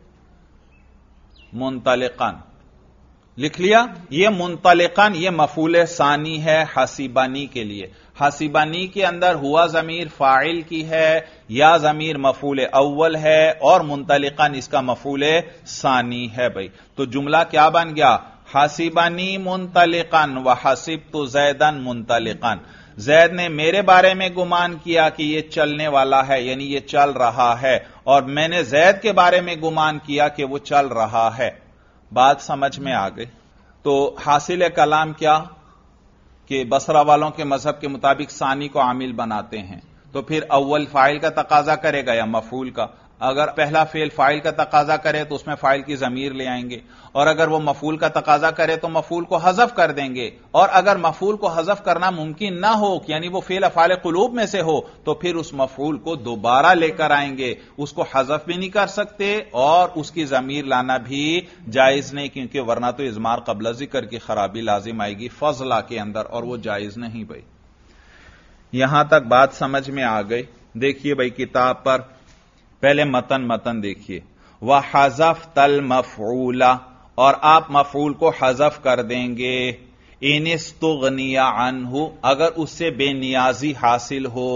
منطلقاً لکھ لیا. یہ منطلقاً یہ مفعول ثانی ہے حسبنی کے لیے. حسبنی کے اندر ہوا ضمیر فاعل کی ہے، یا ضمیر مفعول اول ہے، اور منطلقاً اس کا مفعول ثانی ہے بھائی. تو جملہ کیا بن گیا؟ حسبنی منطلقاً وحسبت زیداً منطلقاً. زید نے میرے بارے میں گمان کیا کہ یہ چلنے والا ہے، یعنی یہ چل رہا ہے، اور میں نے زید کے بارے میں گمان کیا کہ وہ چل رہا ہے. بات سمجھ میں آ گئی. تو حاصل کلام کیا کہ بصرہ والوں کے مذہب کے مطابق ثانی کو عامل بناتے ہیں، تو پھر اول فاعل کا تقاضا کرے گا یا مفعول کا؟ اگر پہلا فعل فاعل کا تقاضا کرے تو اس میں فاعل کی ضمیر لے آئیں گے، اور اگر وہ مفعول کا تقاضا کرے تو مفعول کو حذف کر دیں گے. اور اگر مفعول کو حذف کرنا ممکن نہ ہو، یعنی وہ فعل افعال قلوب میں سے ہو، تو پھر اس مفعول کو دوبارہ لے کر آئیں گے. اس کو حذف بھی نہیں کر سکتے اور اس کی ضمیر لانا بھی جائز نہیں، کیونکہ ورنہ تو اضمار قبل ذکر کی خرابی لازم آئے گی فضلہ کے اندر، اور وہ جائز نہیں بھائی. یہاں تک بات سمجھ میں آ گئی. دیکھیے بھائی کتاب پر پہلے متن دیکھیے. وَحَذَفْتَ الْمَفْعُولَ، اور آپ مفعول کو حذف کر دیں گے. اِنِ اسْتُغْنِيَ عَنْهُ، اگر اس سے بے نیازی حاصل ہو.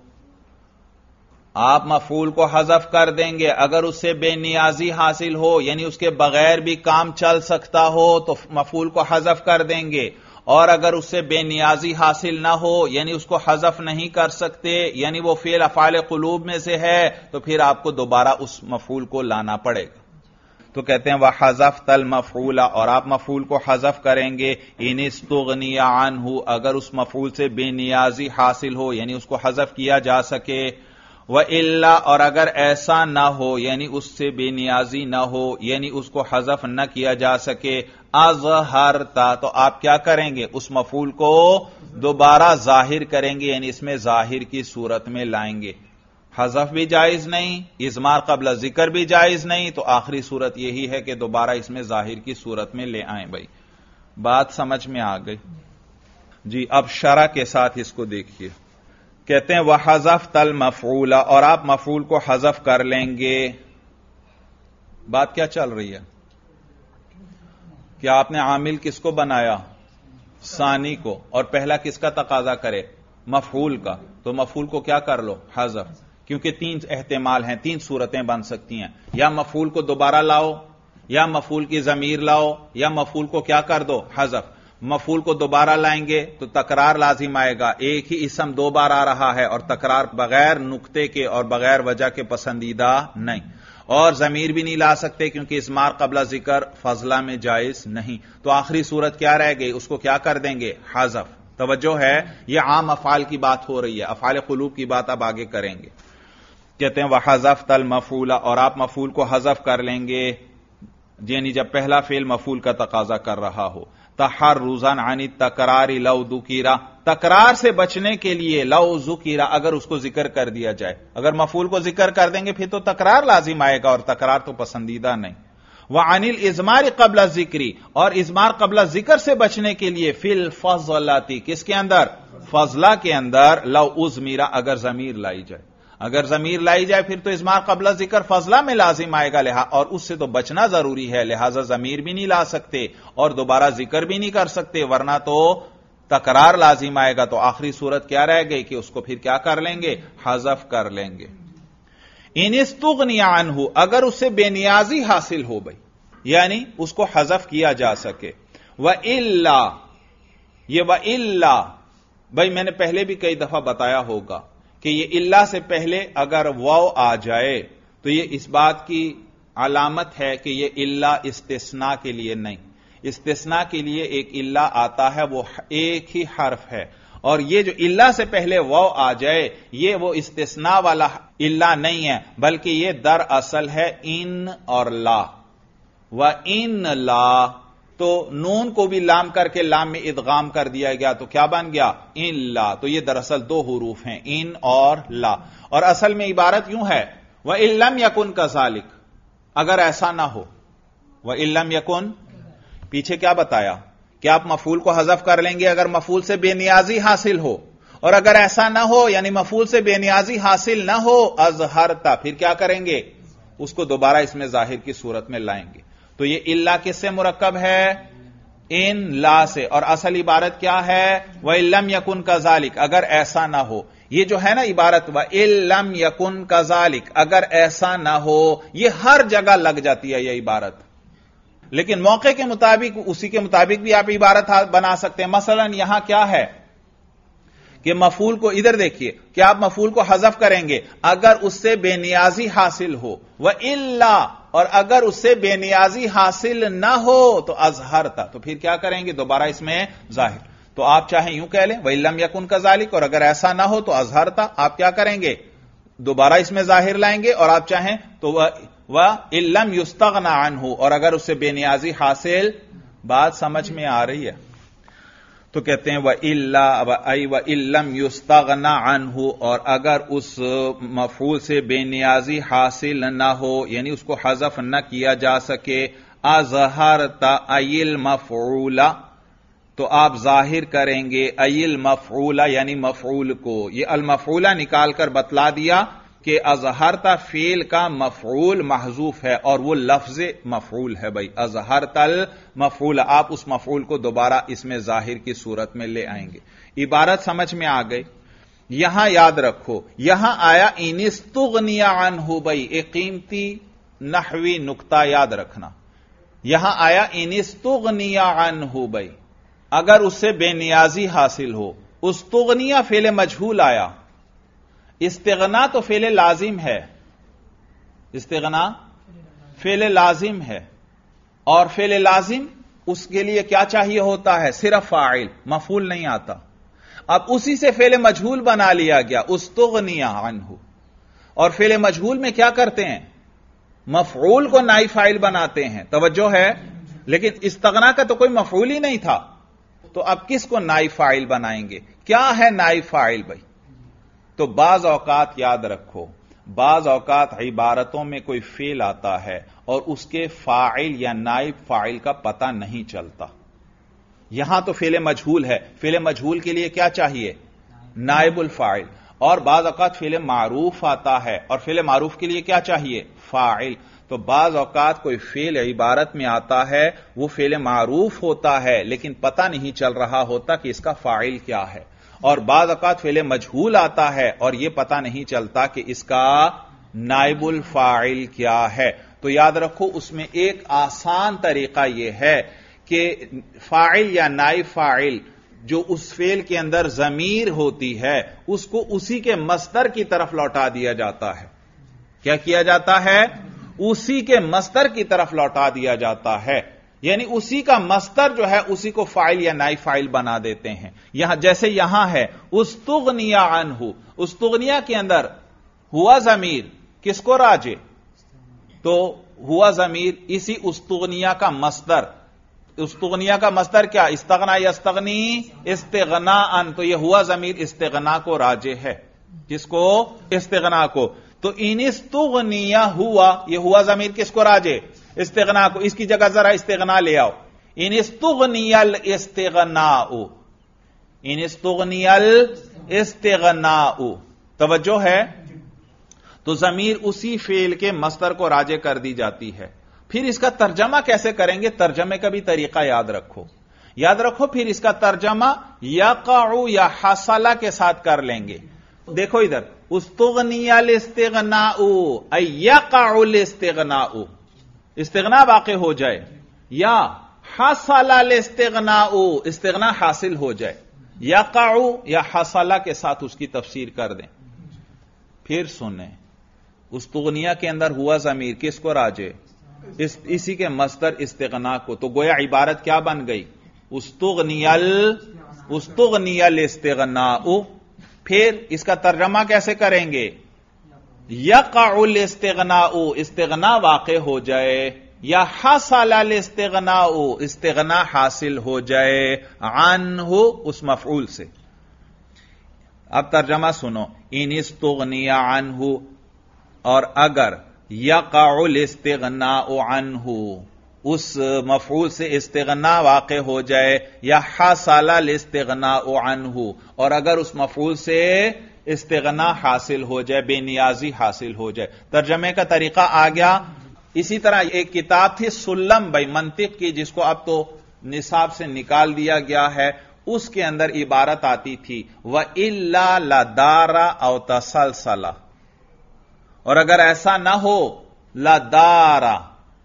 آپ مفعول کو حذف کر دیں گے اگر اس سے بے نیازی حاصل ہو، یعنی اس کے بغیر بھی کام چل سکتا ہو تو مفعول کو حذف کر دیں گے. اور اگر اس سے بے نیازی حاصل نہ ہو، یعنی اس کو حذف نہیں کر سکتے، یعنی وہ فعل افعال قلوب میں سے ہے، تو پھر آپ کو دوبارہ اس مفعول کو لانا پڑے گا. تو کہتے ہیں وَحَذَفْتَ الْمَفْعُولَ، اور آپ مفعول کو حذف کریں گے. اِنِ اسْتُغْنِيَ عَنْهُ، اگر اس مفعول سے بے نیازی حاصل ہو، یعنی اس کو حذف کیا جا سکے. وَإِلَّا، اور اگر ایسا نہ ہو، یعنی اس سے بے نیازی نہ ہو، یعنی اس کو حذف نہ کیا جا سکے. اظہرتا، تو آپ کیا کریں گے؟ اس مفعول کو دوبارہ ظاہر کریں گے، یعنی اس میں ظاہر کی صورت میں لائیں گے. حذف بھی جائز نہیں، اضمار قبل ذکر بھی جائز نہیں، تو آخری صورت یہی ہے کہ دوبارہ اس میں ظاہر کی صورت میں لے آئیں بھائی. بات سمجھ میں آ گئی. جی اب شرح کے ساتھ اس کو دیکھیے. کہتے ہیں وَحَذَفْتَ الْمَفْعُولَ، اور آپ مفعول کو حذف کر لیں گے. بات کیا چل رہی ہے؟ کہ آپ نے عامل کس کو بنایا؟ ثانی کو، اور پہلا کس کا تقاضا کرے؟ مفعول کا. تو مفعول کو کیا کر لو؟ حذف. کیونکہ تین احتمال ہیں، تین صورتیں بن سکتی ہیں، یا مفعول کو دوبارہ لاؤ، یا مفعول کی ضمیر لاؤ، یا مفعول کو کیا کر دو؟ حذف. مفعول کو دوبارہ لائیں گے تو تکرار لازم آئے گا، ایک ہی اسم دو بار آ رہا ہے، اور تکرار بغیر نقطے کے اور بغیر وجہ کے پسندیدہ نہیں. اور ضمیر بھی نہیں لا سکتے کیونکہ اضمار قبل ذکر فضلہ میں جائز نہیں. تو آخری صورت کیا رہ گئی؟ اس کو کیا کر دیں گے؟ حذف. توجہ ہے، یہ عام افعال کی بات ہو رہی ہے، افعال قلوب کی بات اب آگے کریں گے. کہتے ہیں وَحَذَفْتَ الْمَفْعُولَ، اور آپ مفعول کو حذف کر لیں گے، یعنی جب پہلا فعل مفعول کا تقاضا کر رہا ہو. تحرزا عن التکرار لو ذکر، تکرار سے بچنے کے لیے لو ذکر، اگر اس کو ذکر کر دیا جائے. اگر مفعول کو ذکر کر دیں گے پھر تو تکرار لازم آئے گا، اور تکرار تو پسندیدہ نہیں. وعن الازمار قبل الذکر، اور ازمار قبل ذکر سے بچنے کے لیے فی الفضلۃ، کس کے اندر؟ فضلہ کے اندر. لو ازمر، اگر ضمیر لائی جائے، اگر ضمیر لائی جائے پھر تو ازمار قبل ذکر فضلہ میں لازم آئے گا، اور اس سے تو بچنا ضروری ہے، لہذا ضمیر بھی نہیں لا سکتے اور دوبارہ ذکر بھی نہیں کر سکتے، ورنہ تو تکرار لازم آئے گا. تو آخری صورت کیا رہ گئی کہ اس کو پھر کیا کر لیں گے؟ حذف کر لیں گے. ان استغنی عنہ، اگر اس سے بے نیازی حاصل ہو بھائی، یعنی اس کو حذف کیا جا سکے. وَإِلَّا، یہ وَإِلَّا بھائی میں نے پہلے بھی کئی دفعہ بتایا ہوگا کہ یہ اللہ سے پہلے اگر واو آ جائے تو یہ اس بات کی علامت ہے کہ یہ اللہ استثناء کے لیے نہیں. استثناء کے لیے ایک اللہ آتا ہے، وہ ایک ہی حرف ہے، اور یہ جو اللہ سے پہلے واو آ جائے یہ وہ استثناء والا اللہ نہیں ہے، بلکہ یہ در اصل ہے ان اور لا. وَإِن لا، تو نون کو بھی لام کر کے لام میں ادغام کر دیا گیا تو کیا بن گیا؟ ان لا. تو یہ دراصل دو حروف ہیں، ان اور لا، اور اصل میں عبارت یوں ہے وَإِن لَمْ يَكُنْ كَذَلِكَ، اگر ایسا نہ ہو. وَإِن لَمْ يَكُنْ، پیچھے کیا بتایا کہ آپ مفعول کو حذف کر لیں گے اگر مفعول سے بے نیازی حاصل ہو، اور اگر ایسا نہ ہو یعنی مفعول سے بے نیازی حاصل نہ ہو اظہرتا، پھر کیا کریں گے؟ اس کو دوبارہ اس میں ظاہر کی صورت میں لائیں گے. تو یہ اللہ کس سے مرکب ہے؟ ان لا سے، اور اصل عبارت کیا ہے؟ وَإِن لَمْ يَكُنْ كَذَلِكَ، اگر ایسا نہ ہو. یہ جو ہے نا عبارت وَإِن لَمْ يَكُنْ كَذَلِكَ، اگر ایسا نہ ہو، یہ ہر جگہ لگ جاتی ہے یہ عبارت، لیکن موقع کے مطابق اسی کے مطابق بھی آپ عبارت بنا سکتے ہیں. مثلا یہاں کیا ہے کہ مفعول کو، ادھر دیکھیے کہ آپ مفعول کو حذف کریں گے اگر اس سے بے نیازی حاصل ہو. وَإِلَّا، اور اگر اس سے بے نیازی حاصل نہ ہو تو اظہرتا، تو پھر کیا کریں گے؟ دوبارہ اس میں ظاہر. تو آپ چاہیں یوں کہہ لیں وَإِن لَمْ يَكُنْ كَذَلِكَ، اور اگر ایسا نہ ہو تو اظہرتا، آپ کیا کریں گے؟ دوبارہ اس میں ظاہر لائیں گے، اور آپ چاہیں تو وَإِن لَمْ يُسْتَغْنَ عَنْهُ، اور اگر اس سے بے نیازی حاصل. بات سمجھ میں آ رہی ہے؟ تو کہتے ہیں وَإِن لَمْ يُسْتَغْنَ عَنْهُ، اور اگر اس مفعول سے بے نیازی حاصل نہ ہو یعنی اس کو حذف نہ کیا جا سکے، اظہرت ای المفعول، تو آپ ظاہر کریں گے ای المفعول یعنی مفعول کو. یہ المفعول نکال کر بتلا دیا کہ اظہرت فعل کا مفعول محذوف ہے اور وہ لفظ مفعول ہے. بھائی اظہرت المفعول، آپ اس مفعول کو دوبارہ اس میں ظاہر کی صورت میں لے آئیں گے. عبارت سمجھ میں آ گئی؟ یہاں یاد رکھو، یہاں آیا ان استغنی عنہ، بھائی ایک قیمتی نحوی نقطہ یاد رکھنا. یہاں آیا ان استغنی عنہ، بھائی اگر اس سے بے نیازی حاصل ہو. استغنیہ فعل مجہول آیا، استغنا تو فعل لازم ہے، استغنا فعل لازم ہے، اور فعل لازم اس کے لیے کیا چاہیے ہوتا ہے؟ صرف فاعل، مفعول نہیں آتا. اب اسی سے فعل مجہول بنا لیا گیا استغنی عنہ، اور فعل مجہول میں کیا کرتے ہیں؟ مفعول کو نائب فاعل بناتے ہیں. توجہ ہے؟ لیکن استغنا کا تو کوئی مفعول ہی نہیں تھا، تو اب کس کو نائب فاعل بنائیں گے؟ کیا ہے نائب فاعل بھائی؟ تو بعض اوقات یاد رکھو، بعض اوقات عبارتوں میں کوئی فعل آتا ہے اور اس کے فاعل یا نائب فاعل کا پتہ نہیں چلتا. یہاں تو فعل مجہول ہے، فعل مجہول کے لیے کیا چاہیے؟ نائب الفاعل. اور بعض اوقات فعل معروف آتا ہے اور فعل معروف کے لیے کیا چاہیے؟ فاعل. تو بعض اوقات کوئی فعل عبارت میں آتا ہے، وہ فعل معروف ہوتا ہے لیکن پتہ نہیں چل رہا ہوتا کہ اس کا فاعل کیا ہے. اور بعض اوقات فعل مجہول آتا ہے اور یہ پتہ نہیں چلتا کہ اس کا نائب الفاعل کیا ہے. تو یاد رکھو اس میں ایک آسان طریقہ یہ ہے کہ فاعل یا نائب فاعل جو اس فعل کے اندر ضمیر ہوتی ہے اس کو اسی کے مصدر کی طرف لوٹا دیا جاتا ہے. کیا کیا جاتا ہے؟ اسی کے مصدر کی طرف لوٹا دیا جاتا ہے. یعنی اسی کا مصدر جو ہے اسی کو فاعل یا نائب فاعل بنا دیتے ہیں. یہاں جیسے یہاں ہے استغنیا عنہ، استغنیا کے اندر ہوا ضمیر کس کو راجع؟ تو ہوا ضمیر اسی استغنیا کا مصدر. استغنیا کا مصدر کیا؟ استغنا یستغنی استغناء. تو یہ ہوا ضمیر استغنا کو راجع ہے. کس کو؟ استغنا کو. تو ان استغنیا ہوا، یہ ہوا ضمیر کس کو راجع؟ استغنا کو. اس کی جگہ ذرا استغنا لے آؤ. ان استغنیا الاستغناء، ان استغنیا الاستغناء. توجہ ہے؟ تو ضمیر اسی فعل کے مصدر کو راجع کر دی جاتی ہے. پھر اس کا ترجمہ کیسے کریں گے؟ ترجمے کا بھی طریقہ یاد رکھو. یاد رکھو پھر اس کا ترجمہ یقع یا حصل کے ساتھ کر لیں گے. دیکھو ادھر استغنی الاستغناء ای یقع الاستغناء، استغنا واقع ہو جائے، یا حصل الاستغناء، استغنا حاصل ہو جائے. یقع یا حصل کے ساتھ اس کی تفسیر کر دیں. پھر سنیں استغنیہ کے اندر ہوا ضمیر کس کو راجع؟ اسی کے مصدر استغنا کو. تو گویا عبارت کیا بن گئی؟ استغنی الاستغناء. پھر اس کا ترجمہ کیسے کریں گے؟ یقع الاستغناء، استغنا واقع ہو جائے، یا حصل الاستغناء، استغنا حاصل ہو جائے، عنہ اس مفعول سے. اب ترجمہ سنو. ان استغنی عنہ، اور اگر یقع الاستغناء عنہ اس مفعول سے استغنا واقع ہو جائے، یا حصل الاستغناء عنہ، اور اگر اس مفعول سے استغنا حاصل ہو جائے، بے نیازی حاصل ہو جائے. ترجمے کا طریقہ آ گیا. اسی طرح ایک کتاب تھی سلم بھائی منطق کی، جس کو اب تو نصاب سے نکال دیا گیا ہے. اس کے اندر عبارت آتی تھی وَإِلَّا لَدَارَ أَوْ تَسَلْسَلَ، اور اگر ایسا نہ ہو لَدَارَ،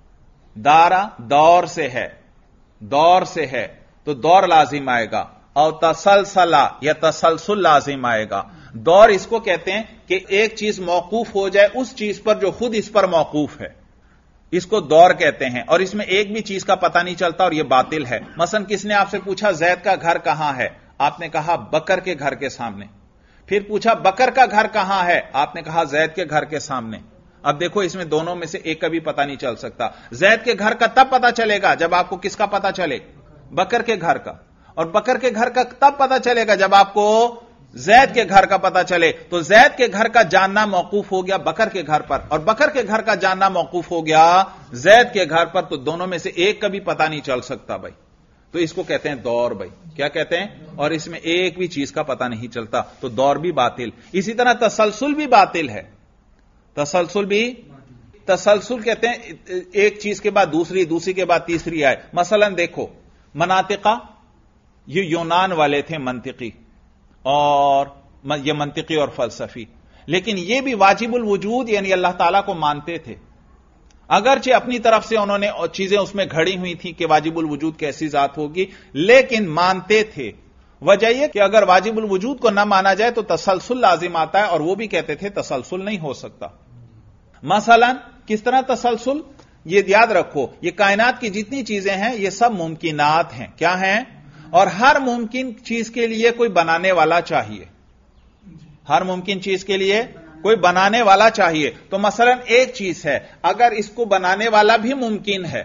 دارا دور سے ہے، دور سے ہے تو دور لازم آئے گا، اور تسلسل یا تسلسل لازم آئے گا. دور اس کو کہتے ہیں کہ ایک چیز موقوف ہو جائے اس چیز پر جو خود اس پر موقوف ہے، اس کو دور کہتے ہیں. اور اس میں ایک بھی چیز کا پتہ نہیں چلتا اور یہ باطل ہے. مثلا کس نے آپ سے پوچھا زید کا گھر کہاں ہے؟ آپ نے کہا بکر کے گھر کے سامنے. پھر پوچھا بکر کا گھر کہاں ہے؟ آپ نے کہا زید کے گھر کے سامنے. اب دیکھو اس میں دونوں میں سے ایک کا بھی پتہ نہیں چل سکتا. زید کے گھر کا تب پتہ چلے گا جب آپ کو کس کا پتہ چلے؟ بکر کے گھر کا. اور بکر کے گھر کا تب پتہ چلے گا جب آپ کو زید کے گھر کا پتہ چلے. تو زید کے گھر کا جاننا موقوف ہو گیا بکر کے گھر پر، اور بکر کے گھر کا جاننا موقوف ہو گیا زید کے گھر پر. تو دونوں میں سے ایک کا بھی پتہ نہیں چل سکتا بھائی. تو اس کو کہتے ہیں دور بھائی. کیا کہتے ہیں؟ اور اس میں ایک بھی چیز کا پتہ نہیں چلتا تو دور بھی باطل. اسی طرح تسلسل بھی باطل ہے. تسلسل بھی، تسلسل کہتے ہیں ایک چیز کے بعد دوسری، دوسری کے بعد تیسری آئے. مثلا دیکھو مناطقہ، یہ یونان والے تھے منطقی، اور یہ منطقی اور فلسفی، لیکن یہ بھی واجب الوجود یعنی اللہ تعالیٰ کو مانتے تھے. اگرچہ اپنی طرف سے انہوں نے چیزیں اس میں گھڑی ہوئی تھیں کہ واجب الوجود کیسی ذات ہوگی، لیکن مانتے تھے. وجہ یہ کہ اگر واجب الوجود کو نہ مانا جائے تو تسلسل لازم آتا ہے، اور وہ بھی کہتے تھے تسلسل نہیں ہو سکتا. مثلا کس طرح تسلسل؟ یہ یاد رکھو یہ کائنات کی جتنی چیزیں ہیں یہ سب ممکنات ہیں. کیا ہیں؟ اور ہر ممکن چیز کے لیے کوئی بنانے والا چاہیے. ہر ممکن چیز کے لیے کوئی بنانے والا چاہیے. تو مثلا ایک چیز ہے، اگر اس کو بنانے والا بھی ممکن ہے،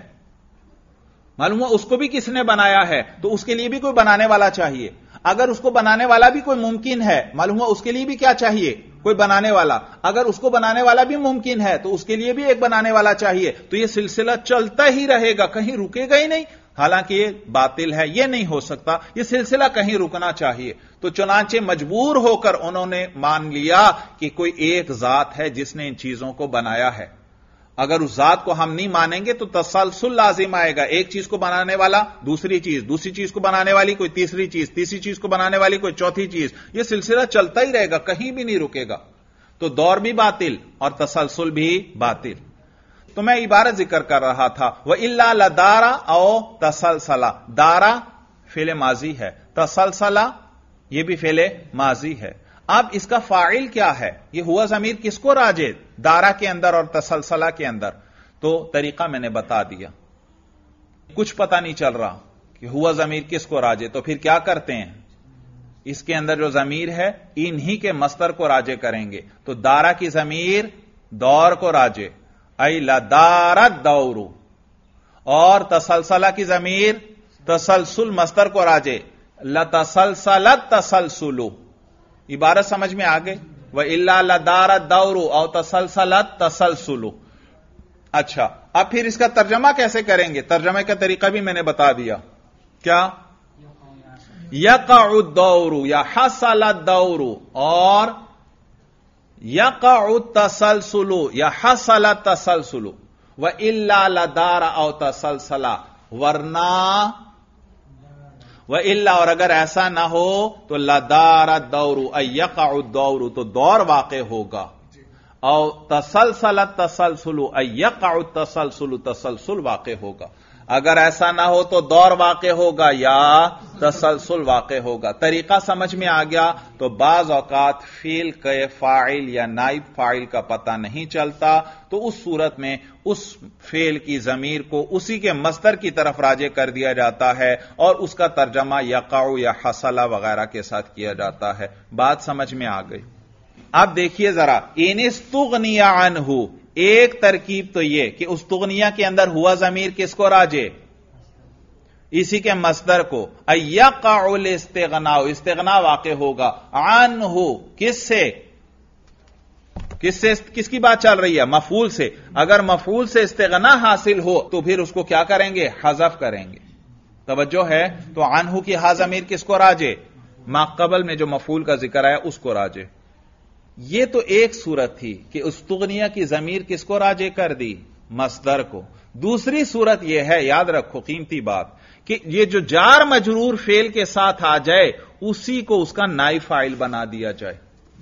معلوم ہو اس کو بھی کس نے بنایا ہے، تو اس کے لیے بھی کوئی بنانے والا چاہیے. اگر اس کو بنانے والا بھی کوئی ممکن ہے، معلوم ہو اس کے لیے بھی کیا چاہیے؟ کوئی بنانے والا. اگر اس کو بنانے والا بھی ممکن ہے تو اس کے لیے بھی ایک بنانے والا چاہیے. تو یہ سلسلہ چلتا ہی رہے گا، کہیں رکے گا ہی نہیں. حالانکہ یہ باطل ہے، یہ نہیں ہو سکتا، یہ سلسلہ کہیں رکنا چاہیے۔ تو چنانچہ مجبور ہو کر انہوں نے مان لیا کہ کوئی ایک ذات ہے جس نے ان چیزوں کو بنایا ہے۔ اگر اس ذات کو ہم نہیں مانیں گے تو تسلسل لازم آئے گا، ایک چیز کو بنانے والا دوسری چیز، دوسری چیز کو بنانے والی کوئی تیسری چیز، تیسری چیز کو بنانے والی کوئی چوتھی چیز، یہ سلسلہ چلتا ہی رہے گا، کہیں بھی نہیں رکے گا۔ تو دور بھی باطل اور تسلسل بھی باطل۔ تو میں عبارت ذکر کر رہا تھا، وَإِلَّا لَدَارَ او تسلسلہ، دارا فعل ماضی ہے، تسلسلہ یہ بھی فعل ماضی ہے۔ اب اس کا فاعل کیا ہے؟ یہ ہوا ضمیر کس کو راجع؟ دارا کے اندر اور تسلسلہ کے اندر۔ تو طریقہ میں نے بتا دیا، کچھ پتہ نہیں چل رہا کہ ہوا ضمیر کس کو راجع، تو پھر کیا کرتے ہیں؟ اس کے اندر جو ضمیر ہے انہی کے مصدر کو راجع کریں گے۔ تو دارا کی ضمیر دور کو راجع، ای لدار الدور، اور تسلسلہ کی ضمیر تسلسل مصدر کو راجع، لتسلسل التسلسل۔ عبارت سمجھ میں آ گئی؟ وَإِلَّا لَدَارَ الدَّوْرُ او تسلسل التسلسل۔ اچھا، اب پھر اس کا ترجمہ کیسے کریں گے؟ ترجمے کا طریقہ بھی میں نے بتا دیا، کیا؟ یقع الدور یا حصل الدور، اور یقع التسلسل یا حصل التسلسل، وَإِلَّا لَدَارَ او تسلسل، ورنہ وَإِلَّا اور اگر ایسا نہ ہو تو لَدَارَ الدَّوْرُ أَيْ يَقَعُ الدَّوْرُ تو دور واقع ہوگا، او تسلسل التسلسل أَيْ يَقَعُ التسلسل تسلسل واقع ہوگا۔ اگر ایسا نہ ہو تو دور واقع ہوگا یا تسلسل واقع ہوگا۔ طریقہ سمجھ میں آ گیا؟ تو بعض اوقات فعل کے فاعل یا نائب فاعل کا پتہ نہیں چلتا، تو اس صورت میں اس فعل کی ضمیر کو اسی کے مصدر کی طرف راجع کر دیا جاتا ہے اور اس کا ترجمہ یقع یا حصل وغیرہ کے ساتھ کیا جاتا ہے۔ بات سمجھ میں آ گئی؟ اب دیکھیے ذرا، ان استغنی عنہ، ایک ترکیب تو یہ کہ استغنیہ کے اندر ہوا ضمیر کس کو راجع؟ اسی کے مصدر کو، یقع الاستغناء، استغنا واقع ہوگا، عنہ کس سے؟ کس کی بات چل رہی ہے؟ مفعول سے۔ اگر مفعول سے استغنا حاصل ہو تو پھر اس کو کیا کریں گے؟ حذف کریں گے۔ توجہ ہے؟ تو عنہ کی ہا ضمیر کس کو راجع؟ ما قبل میں جو مفعول کا ذکر ہے اس کو راجع۔ یہ تو ایک صورت تھی کہ استغنیہ کی ضمیر کس کو راجع کر دی؟ مصدر کو۔ دوسری صورت یہ ہے، یاد رکھو قیمتی بات، کہ یہ جو جار مجرور فعل کے ساتھ آ جائے اسی کو اس کا نائب فاعل بنا دیا جائے۔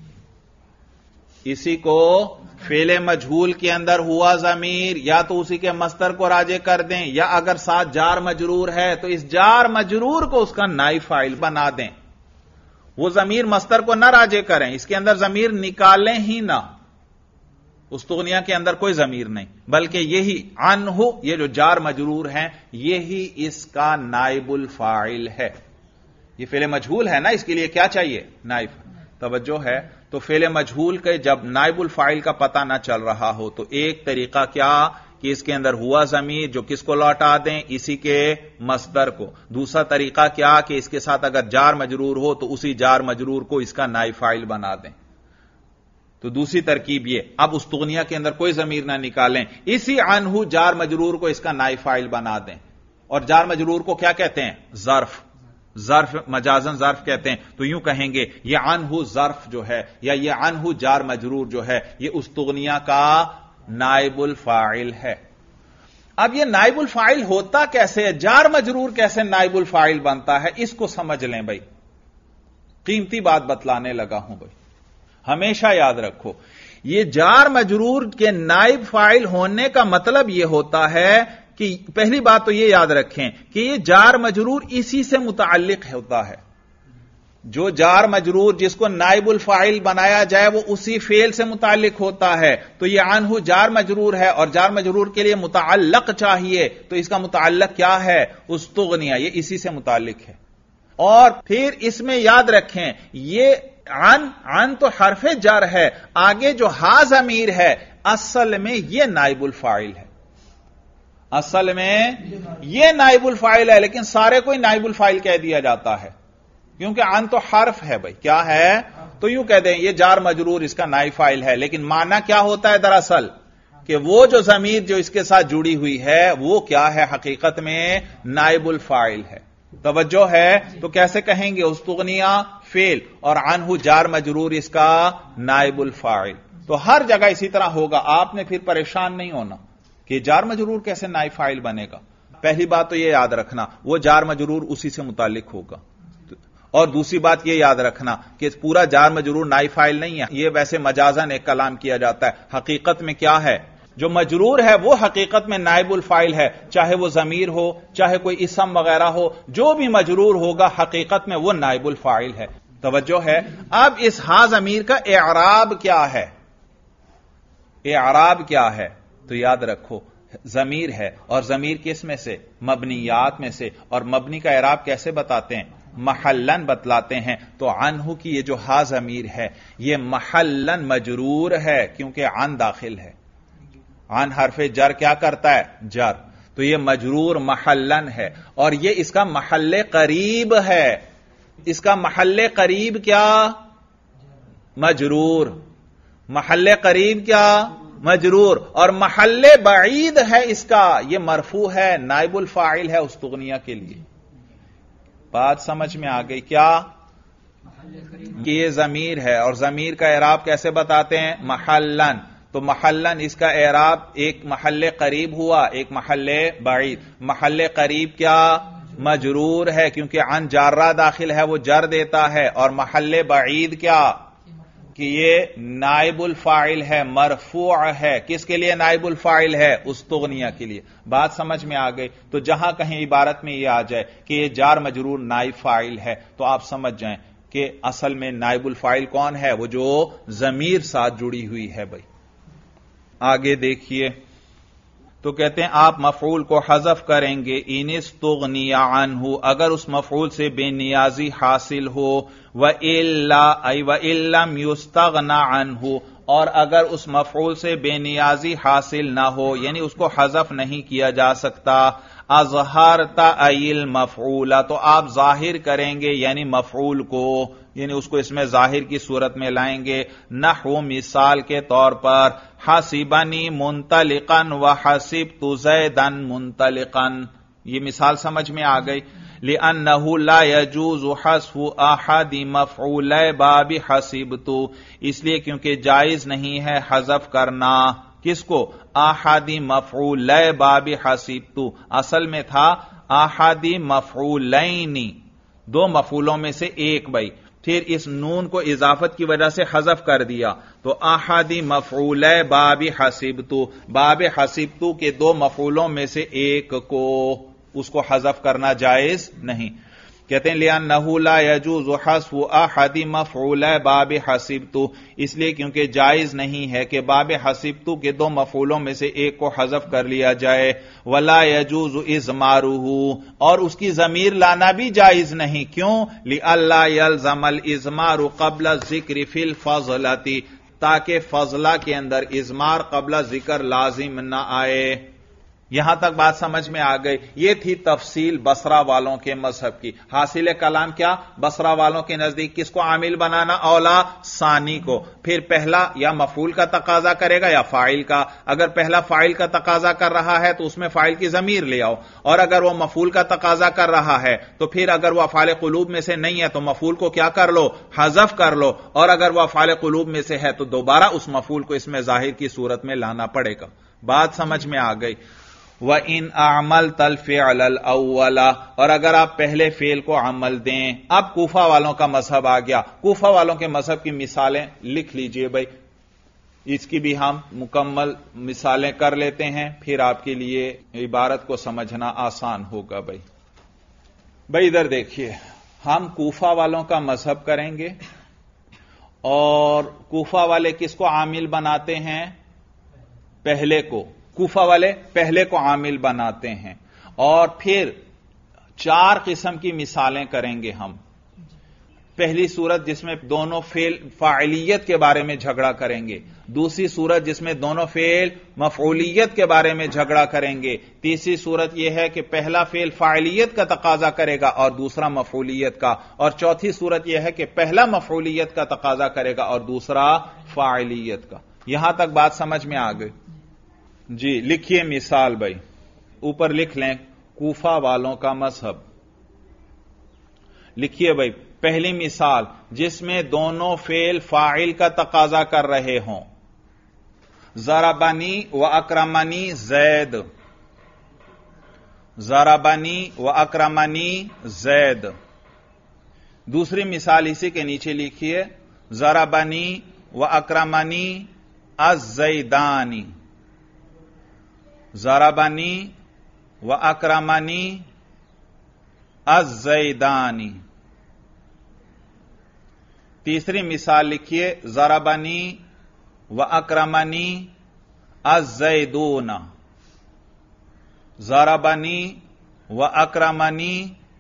اسی کو فعل مجہول کے اندر ہوا ضمیر یا تو اسی کے مصدر کو راجع کر دیں، یا اگر ساتھ جار مجرور ہے تو اس جار مجرور کو اس کا نائب فاعل بنا دیں۔ وہ ضمیر مصدر کو نہ راجع کریں، اس کے اندر ضمیر نکالیں ہی نہ، استغنیہ کے اندر کوئی ضمیر نہیں، بلکہ یہی عنہ، یہ جو جار مجرور ہیں یہی اس کا نائب الفاعل ہے۔ یہ فعل مجہول ہے نا، اس کے لیے کیا چاہیے؟ نائب۔ توجہ ہے؟ تو فعل مجہول کے جب نائب الفاعل کا پتہ نہ چل رہا ہو تو ایک طریقہ کیا کہ اس کے اندر ہوا ضمیر جو کس کو لوٹا دیں؟ اسی کے مصدر کو۔ دوسرا طریقہ کیا کہ اس کے ساتھ اگر جار مجرور ہو تو اسی جار مجرور کو اس کا نائب فاعل بنا دیں۔ تو دوسری ترکیب یہ، اب استغنیہ کے اندر کوئی ضمیر نہ نکالیں، اسی عنہ جار مجرور کو اس کا نائب فاعل بنا دیں۔ اور جار مجرور کو کیا کہتے ہیں؟ ظرف۔ ظرف مجازن ظرف کہتے ہیں۔ تو یوں کہیں گے یہ عنہ ظرف جو ہے یا یہ عنہ جار مجرور جو ہے یہ استغنیہ کا نائب الفاعل ہے۔ اب یہ نائب الفاعل ہوتا کیسے ہے؟ جار مجرور کیسے نائب الفاعل بنتا ہے؟ اس کو سمجھ لیں بھائی، قیمتی بات بتلانے لگا ہوں بھائی، ہمیشہ یاد رکھو، یہ جار مجرور کے نائب فاعل ہونے کا مطلب یہ ہوتا ہے کہ پہلی بات تو یہ یاد رکھیں کہ یہ جار مجرور اسی سے متعلق ہوتا ہے۔ جو جار مجرور جس کو نائب الفاعل بنایا جائے وہ اسی فعل سے متعلق ہوتا ہے۔ تو یہ عنہ جار مجرور ہے اور جار مجرور کے لیے متعلق چاہیے، تو اس کا متعلق کیا ہے؟ استغنیہ، یہ اسی سے متعلق ہے۔ اور پھر اس میں یاد رکھیں یہ عن تو حرف جر ہے، آگے جو ہا ضمیر ہے اصل میں یہ نائب الفاعل ہے، اصل میں یہ نائب الفاعل ہے، لیکن سارے کو نائب الفاعل کہہ دیا جاتا ہے کیونکہ عن تو حرف ہے بھائی، کیا ہے؟ تو یوں کہہ دیں یہ جار مجرور اس کا نائب فاعل ہے، لیکن معنی کیا ہوتا ہے دراصل؟ کہ وہ جو ضمیر جو اس کے ساتھ جڑی ہوئی ہے وہ کیا ہے؟ حقیقت میں نائب الفاعل ہے. توجہ ہے؟ تو کیسے کہیں گے؟ استغنیہ فعل اور عنہ جار مجرور اس کا نائب الفاعل. تو ہر جگہ اسی طرح ہوگا. آپ نے پھر پریشان نہیں ہونا کہ جار مجرور کیسے نائب فاعل بنے گا. پہلی بات تو یہ یاد رکھنا وہ جار مجرور اسی سے متعلق ہوگا. اور دوسری بات یہ یاد رکھنا کہ پورا جار مجرور نائب فاعل نہیں ہے. یہ ویسے مجازن ایک کلام کیا جاتا ہے. حقیقت میں کیا ہے؟ جو مجرور ہے وہ حقیقت میں نائب الفاعل ہے. چاہے وہ ضمیر ہو، چاہے کوئی اسم وغیرہ ہو، جو بھی مجرور ہوگا حقیقت میں وہ نائب الفاعل ہے. توجہ ہے؟ اب اس ہا ضمیر کا اعراب کیا ہے؟ اعراب کیا ہے؟ تو یاد رکھو ضمیر ہے اور ضمیر کس میں سے؟ مبنیات میں سے. اور مبنی کا اعراب کیسے بتاتے ہیں؟ محلن بتلاتے ہیں. تو عنہ کی یہ جو ہا ضمیر ہے یہ محلن مجرور ہے کیونکہ عن داخل ہے. عن حرف جر کیا کرتا ہے؟ جر. تو یہ مجرور محلن ہے اور یہ اس کا محل قریب ہے. اس کا محل قریب کیا؟ مجرور. محل قریب کیا؟ مجرور. اور محل بعید ہے اس کا یہ مرفوع ہے، نائب الفاعل ہے استغنیہ کے لیے. بات سمجھ میں آ گئی کیا؟ کہ یہ ضمیر ہے اور ضمیر کا اعراب کیسے بتاتے ہیں؟ محلن. تو محلن اس کا اعراب ایک محل قریب ہوا، ایک محل بعید. محل قریب کیا؟ مجرور ہے کیونکہ عن جارہ داخل ہے وہ جر دیتا ہے. اور محل بعید کیا؟ کہ یہ نائب الفاعل ہے، مرفوع ہے. کس کے لیے نائب الفاعل ہے؟ استغنیہ کے لیے. بات سمجھ میں آ گئی. تو جہاں کہیں عبارت میں یہ آ جائے کہ یہ جار مجرور نائب فاعل ہے تو آپ سمجھ جائیں کہ اصل میں نائب الفاعل کون ہے؟ وہ جو ضمیر ساتھ جڑی ہوئی ہے. بھائی آگے دیکھیے تو کہتے ہیں آپ مفعول کو حذف کریں گے. ان استغنی عنہ اگر اس مفعول سے بے نیازی حاصل ہو. وَإِن لَّمْ يُسْتَغْنَ عَنْهُ اور اگر اس مفعول سے بے نیازی حاصل نہ ہو یعنی اس کو حذف نہیں کیا جا سکتا. اظہرت ای المفعول تو آپ ظاہر کریں گے یعنی مفعول کو، یعنی اس کو اس میں ظاہر کی صورت میں لائیں گے. نحو مثال کے طور پر حسبنی منطلقا وحسبت زیدا منطلقا. یہ مثال سمجھ میں آ گئی. لأنه لا يجوز حذف احد مفعول باب حسبت اس لیے کیونکہ جائز نہیں ہے حذف کرنا. کس کو؟ احد مفعول باب حسبت. اصل میں تھا احد مفعولین، دو مفعولوں میں سے ایک. بھائی پھر اس نون کو اضافت کی وجہ سے حذف کر دیا تو احد مفعول باب حسبت، باب حسبت کے دو مفعولوں میں سے ایک کو اس کو حذف کرنا جائز نہیں. کہتے ہیں لأنه لا يجوز حذف احد مفعول باب حسبت اس لیے کیونکہ جائز نہیں ہے کہ باب حسبت کے دو مفعولوں میں سے ایک کو حذف کر لیا جائے. ولا يجوز اضماره اور اس کی ضمیر لانا بھی جائز نہیں. کیوں؟ لئلا يلزم الاضمار قبل الذکر فی الفضلۃ تاکہ فضلہ کے اندر اضمار قبل ذکر لازم نہ آئے. یہاں تک بات سمجھ میں آ گئی. یہ تھی تفصیل بصرہ والوں کے مذہب کی. حاصل کلام کیا؟ بصرہ والوں کے نزدیک کس کو عامل بنانا اولا؟ ثانی کو. پھر پہلا یا مفعول کا تقاضا کرے گا یا فاعل کا. اگر پہلا فاعل کا تقاضا کر رہا ہے تو اس میں فاعل کی ضمیر لے آؤ، اور اگر وہ مفعول کا تقاضا کر رہا ہے تو پھر اگر وہ افعال قلوب میں سے نہیں ہے تو مفعول کو کیا کر لو؟ حذف کر لو. اور اگر وہ افعال قلوب میں سے ہے تو دوبارہ اس مفعول کو اس میں ظاہر کی صورت میں لانا پڑے گا. بات سمجھ میں آ گئی. وَإِنْ أَعْمَلْتَ الْفِعْلَ الْأَوَّلَ اور اگر آپ پہلے فعل کو عمل دیں. اب کوفہ والوں کا مذہب آ گیا. کوفہ والوں کے مذہب کی مثالیں لکھ لیجئے بھائی، اس کی بھی ہم مکمل مثالیں کر لیتے ہیں پھر آپ کے لیے عبارت کو سمجھنا آسان ہوگا. بھائی ادھر دیکھیے، ہم کوفہ والوں کا مذہب کریں گے اور کوفہ والے کس کو عامل بناتے ہیں؟ پہلے کو. کوفہ والے پہلے کو عامل بناتے ہیں اور پھر چار قسم کی مثالیں کریں گے ہم. پہلی صورت جس میں دونوں فعل فاعلیت کے بارے میں جھگڑا کریں گے، دوسری صورت جس میں دونوں فعل مفعولیت کے بارے میں جھگڑا کریں گے، تیسری صورت یہ ہے کہ پہلا فعل فاعلیت کا تقاضا کرے گا اور دوسرا مفعولیت کا، اور چوتھی صورت یہ ہے کہ پہلا مفعولیت کا تقاضا کرے گا اور دوسرا فاعلیت کا. یہاں تک بات سمجھ میں آ گئی. جی لکھیے مثال بھائی، اوپر لکھ لیں کوفہ والوں کا مذہب. لکھیے بھائی پہلی مثال جس میں دونوں فعل فاعل کا تقاضا کر رہے ہوں. ضربنی و اکرمنی زید، ضربنی و اکرمنی زید. دوسری مثال اسی کے نیچے لکھیے ضربنی و اکرمنی الزیدانی، ضربنی و اکرمنی الزیدانی. تیسری مثال لکھیے ضربنی و اکرمنی الزیدون، ضربنی و اکرمنی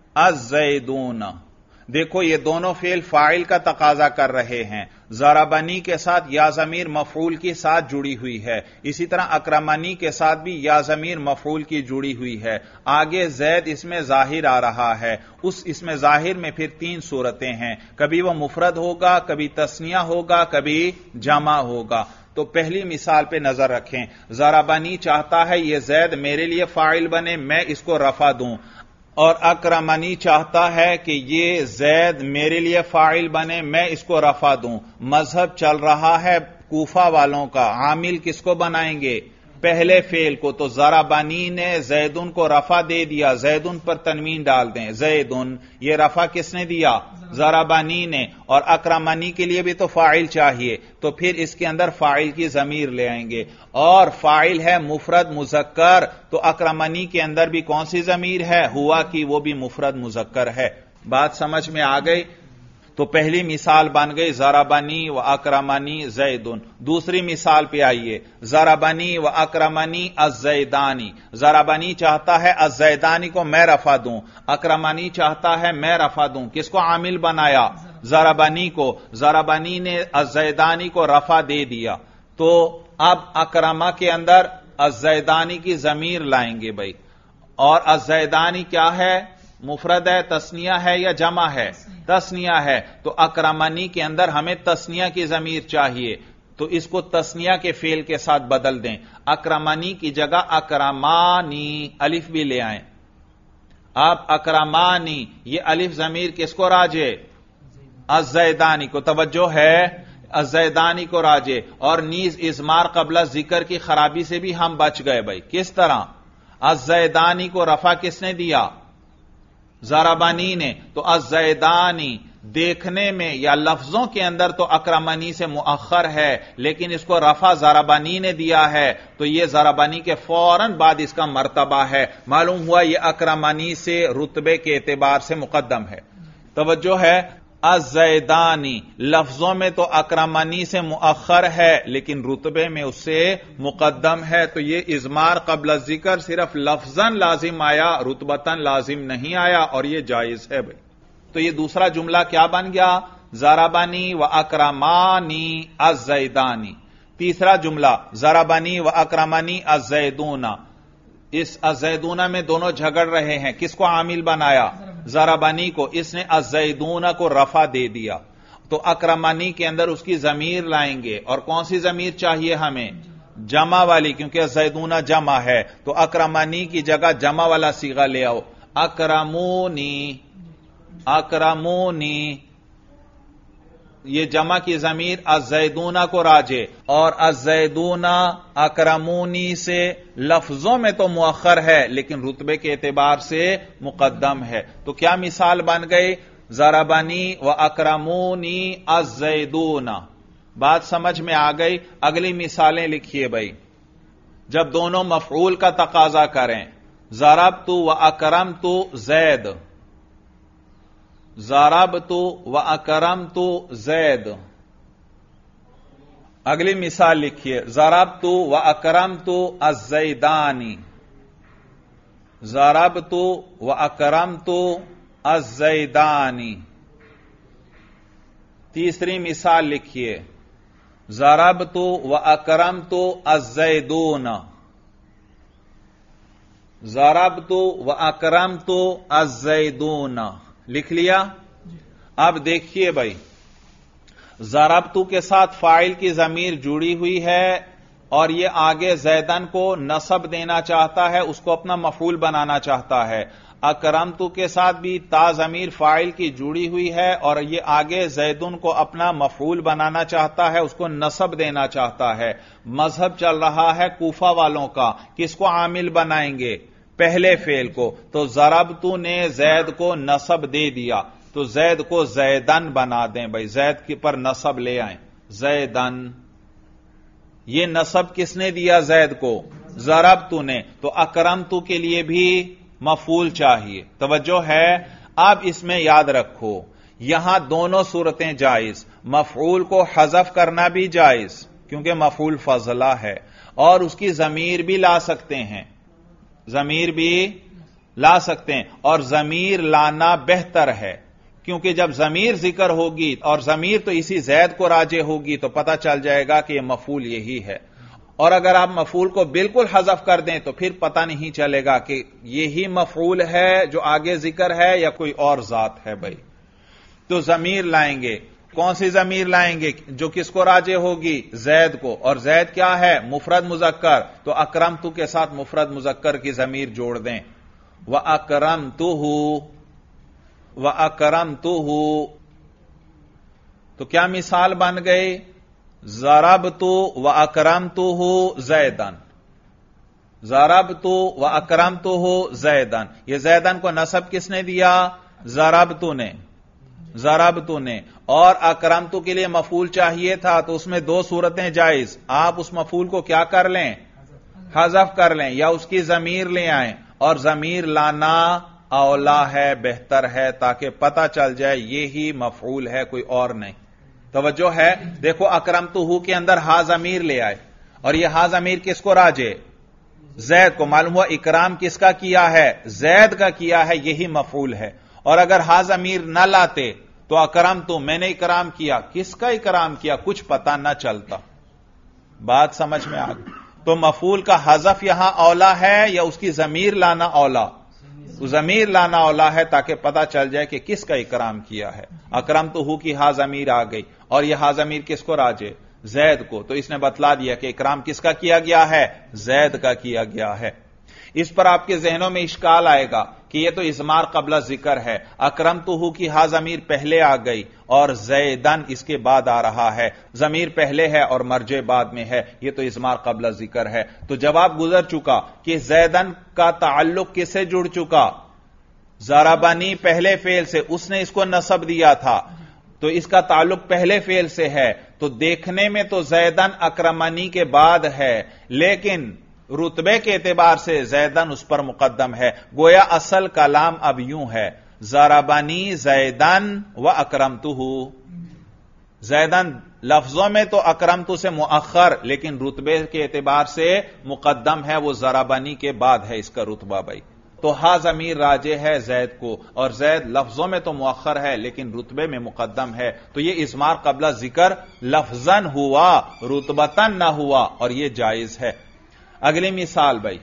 الزیدون. دیکھو یہ دونوں فعل فاعل کا تقاضا کر رہے ہیں. ضربنی کے ساتھ یا ضمیر مفعول کی ساتھ جڑی ہوئی ہے، اسی طرح اکرمنی کے ساتھ بھی یا ضمیر مفعول کی جڑی ہوئی ہے. آگے زید اس میں ظاہر آ رہا ہے. اس میں ظاہر میں پھر تین صورتیں ہیں، کبھی وہ مفرد ہوگا، کبھی تثنیہ ہوگا، کبھی جمع ہوگا. تو پہلی مثال پہ نظر رکھیں. ضربنی چاہتا ہے یہ زید میرے لیے فاعل بنے، میں اس کو رفع دوں، اور اکرمنی چاہتا ہے کہ یہ زید میرے لیے فاعل بنے، میں اس کو رفع دوں. مذہب چل رہا ہے کوفہ والوں کا. عامل کس کو بنائیں گے؟ پہلے فعل کو. تو ضربنی نے زیدن کو رفع دے دیا، زیدن پر تنوین ڈال دیں، زیدن. یہ رفع کس نے دیا؟ ضربنی نے. اور اکرمنی کے لیے بھی تو فاعل چاہیے، تو پھر اس کے اندر فاعل کی ضمیر لے آئیں گے. اور فاعل ہے مفرد مذکر، تو اکرمنی کے اندر بھی کون سی ضمیر ہے؟ ہوا کی، وہ بھی مفرد مذکر ہے. بات سمجھ میں آ گئی؟ تو پہلی مثال بن گئی ضربنی و اکرمنی زیدن. دوسری مثال پہ آئیے ضربنی و اکرمنی الزیدانی. ضربنی چاہتا ہے الزیدانی کو میں رفع دوں، اکرمنی چاہتا ہے میں رفع دوں. کس کو عامل بنایا؟ ضربنی کو. ضربنی نے الزیدانی کو رفع دے دیا. تو اب اکرمہ کے اندر الزیدانی کی ضمیر لائیں گے بھائی. اور الزیدانی کیا ہے؟ مفرد ہے، تثنیہ ہے یا جمع ہے؟ تثنیہ ہے. تو اکرمنی کے اندر ہمیں تثنیہ کی ضمیر چاہیے، تو اس کو تثنیہ کے فعل کے ساتھ بدل دیں. اکرمنی کی جگہ اکرمانی الف بھی لے آئیں. آپ اکرمانی، یہ الف ضمیر کس کو راجے؟ الزیدانی کو. توجہ ہے، الزیدانی کو راجے. اور نیز اضمار قبل ذکر کی خرابی سے بھی ہم بچ گئے بھائی. کس طرح؟ الزیدانی کو رفع کس نے دیا؟ ضربنی نے. تو الزیدانی دیکھنے میں یا لفظوں کے اندر تو اکرمنی سے مؤخر ہے، لیکن اس کو رفع ضربنی نے دیا ہے، تو یہ ضربنی کے فوراً بعد اس کا مرتبہ ہے. معلوم ہوا یہ اکرمنی سے رتبے کے اعتبار سے مقدم ہے. توجہ ہے، الزیدانی لفظوں میں تو اکرمنی سے مؤخر ہے، لیکن رتبے میں اس سے مقدم ہے. تو یہ اضمار قبل ذکر صرف لفظاً لازم آیا، رتبتاً لازم نہیں آیا، اور یہ جائز ہے بھائی. تو یہ دوسرا جملہ کیا بن گیا؟ ضربنی و اکرمانی الزیدانی. تیسرا جملہ ضربنی و اکرمنی الزیدون. اس الزیدون میں دونوں جھگڑ رہے ہیں، کس کو عامل بنایا؟ ضربنی کو. اس نے الزیدون کو رفع دے دیا، تو اکرمنی کے اندر اس کی ضمیر لائیں گے. اور کون سی ضمیر چاہیے ہمیں؟ جمع والی، کیونکہ الزیدون جمع ہے. تو اکرمنی کی جگہ جمع والا صیغہ لے آؤ، اکرمونی. اکرمونی یہ جمع کی ضمیر الزیدون کو راجے، اور الزیدون اکرمونی سے لفظوں میں تو مؤخر ہے لیکن رتبے کے اعتبار سے مقدم ہے. تو کیا مثال بن گئی؟ ضربنی و اکرمونی الزیدون. بات سمجھ میں آ گئی؟ اگلی مثالیں لکھیے بھائی. جب دونوں مفعول کا تقاضا کریں، ضربت و اکرمت زید، ضربت و اکرمت زید. اگلی مثال لکھیے ضربت و اکرمت الزیدانی، ضربت و اکرمت الزیدانی. تیسری مثال لکھیے ضربت و اکرمت الزیدون، ضربت و اکرمت الزیدون. لکھ لیا؟ اب دیکھیے بھائی، ضربت کے ساتھ فاعل کی ضمیر جڑی ہوئی ہے اور یہ آگے زیدن کو نصب دینا چاہتا ہے، اس کو اپنا مفعول بنانا چاہتا ہے۔ اکرمتو کے ساتھ بھی تا ضمیر فاعل کی جڑی ہوئی ہے، اور یہ آگے زیدن کو اپنا مفعول بنانا چاہتا ہے، اس کو نصب دینا چاہتا ہے۔ مذہب چل رہا ہے کوفہ والوں کا، کس کو عامل بنائیں گے؟ پہلے فعل کو۔ تو ضربتو نے زید کو نصب دے دیا، تو زید کو زیدن بنا دیں بھائی، زید کے پر نصب لے آئیں، زیدن۔ یہ نصب کس نے دیا زید کو؟ ضربتو نے۔ تو اکرمتو کے لیے بھی مفعول چاہیے، توجہ ہے۔ اب اس میں یاد رکھو، یہاں دونوں صورتیں جائز، مفعول کو حذف کرنا بھی جائز کیونکہ مفعول فضلہ ہے، اور اس کی ضمیر بھی لا سکتے ہیں، ضمیر بھی لا سکتے ہیں، اور ضمیر لانا بہتر ہے، کیونکہ جب ضمیر ذکر ہوگی اور ضمیر تو اسی زید کو راجع ہوگی تو پتہ چل جائے گا کہ یہ مفعول یہی ہے، اور اگر آپ مفعول کو بالکل حذف کر دیں تو پھر پتہ نہیں چلے گا کہ یہی مفعول ہے جو آگے ذکر ہے یا کوئی اور ذات ہے بھائی۔ تو ضمیر لائیں گے، کون سی ضمیر لائیں گے؟ جو کس کو راجع ہوگی؟ زید کو، اور زید کیا ہے؟ مفرد مذکر، تو اکرمتو کے ساتھ مفرد مذکر کی ضمیر جوڑ دیں، وَأَكْرَمْتُهُ وَأَكْرَمْتُهُ۔ تو کیا مثال بن گئی؟ ضربت وَأَكْرَمْتُهُ زیدن، ضربت وَأَكْرَمْتُهُ زیدن۔ یہ زیدن کو نصب کس نے دیا؟ ضربت نے، ضربت نے۔ اور اکرمتو کے لیے مفعول چاہیے تھا، تو اس میں دو صورتیں جائز، آپ اس مفعول کو کیا کر لیں؟ حذف کر لیں، یا اس کی ضمیر لے آئیں، اور ضمیر لانا اولا ہے، بہتر ہے، تاکہ پتہ چل جائے یہی مفعول ہے، کوئی اور نہیں۔ توجہ ہے، دیکھو اکرمتو کے اندر ہا ضمیر لے آئے، اور یہ ہا ضمیر کس کو راجع؟ زید کو۔ معلوم ہوا اکرام کس کا کیا ہے؟ زید کا کیا ہے، یہی مفعول ہے۔ اور اگر ہا ضمیر نہ لاتے تو اکرمتو، میں نے اکرام کیا، کس کا اکرام کیا، کچھ پتہ نہ چلتا۔ بات سمجھ میں آ گئی؟ تو مفعول کا حذف یہاں اولا ہے یا اس کی ضمیر لانا اولا؟ ضمیر لانا اولا ہے، تاکہ پتہ چل جائے کہ کس کا اکرام کیا ہے۔ اکرمتو کی ہا ضمیر آ گئی، اور یہ ہا ضمیر کس کو راجع؟ زید کو۔ تو اس نے بتلا دیا کہ اکرام کس کا کیا گیا ہے؟ زید کا کیا گیا ہے۔ اس پر آپ کے ذہنوں میں اشکال آئے گا کہ یہ تو اضمار قبل ذکر ہے، اکرمتو کی ہا ضمیر پہلے آ گئی اور زیدن اس کے بعد آ رہا ہے، ضمیر پہلے ہے اور مرجع بعد میں ہے، یہ تو اضمار قبل ذکر ہے۔ تو جواب گزر چکا کہ زیدن کا تعلق کس سے جڑ چکا؟ ضربنی پہلے فعل سے، اس نے اس کو نصب دیا تھا، تو اس کا تعلق پہلے فعل سے ہے۔ تو دیکھنے میں تو زیدن اکرمنی کے بعد ہے، لیکن رتبے کے اعتبار سے زیدن اس پر مقدم ہے، گویا اصل کلام اب یوں ہے، ضربنی زیدن و اکرمتہ۔ زیدن لفظوں میں تو اکرمتہ سے مؤخر، لیکن رتبے کے اعتبار سے مقدم ہے، وہ ضربنی کے بعد ہے اس کا رتبہ بھائی۔ تو ہا ضمیر راجع ہے زید کو، اور زید لفظوں میں تو مؤخر ہے لیکن رتبے میں مقدم ہے، تو یہ اضمار قبل ذکر لفظاً ہوا، رتبتاً نہ ہوا، اور یہ جائز ہے۔ اگلی مثال بھائی،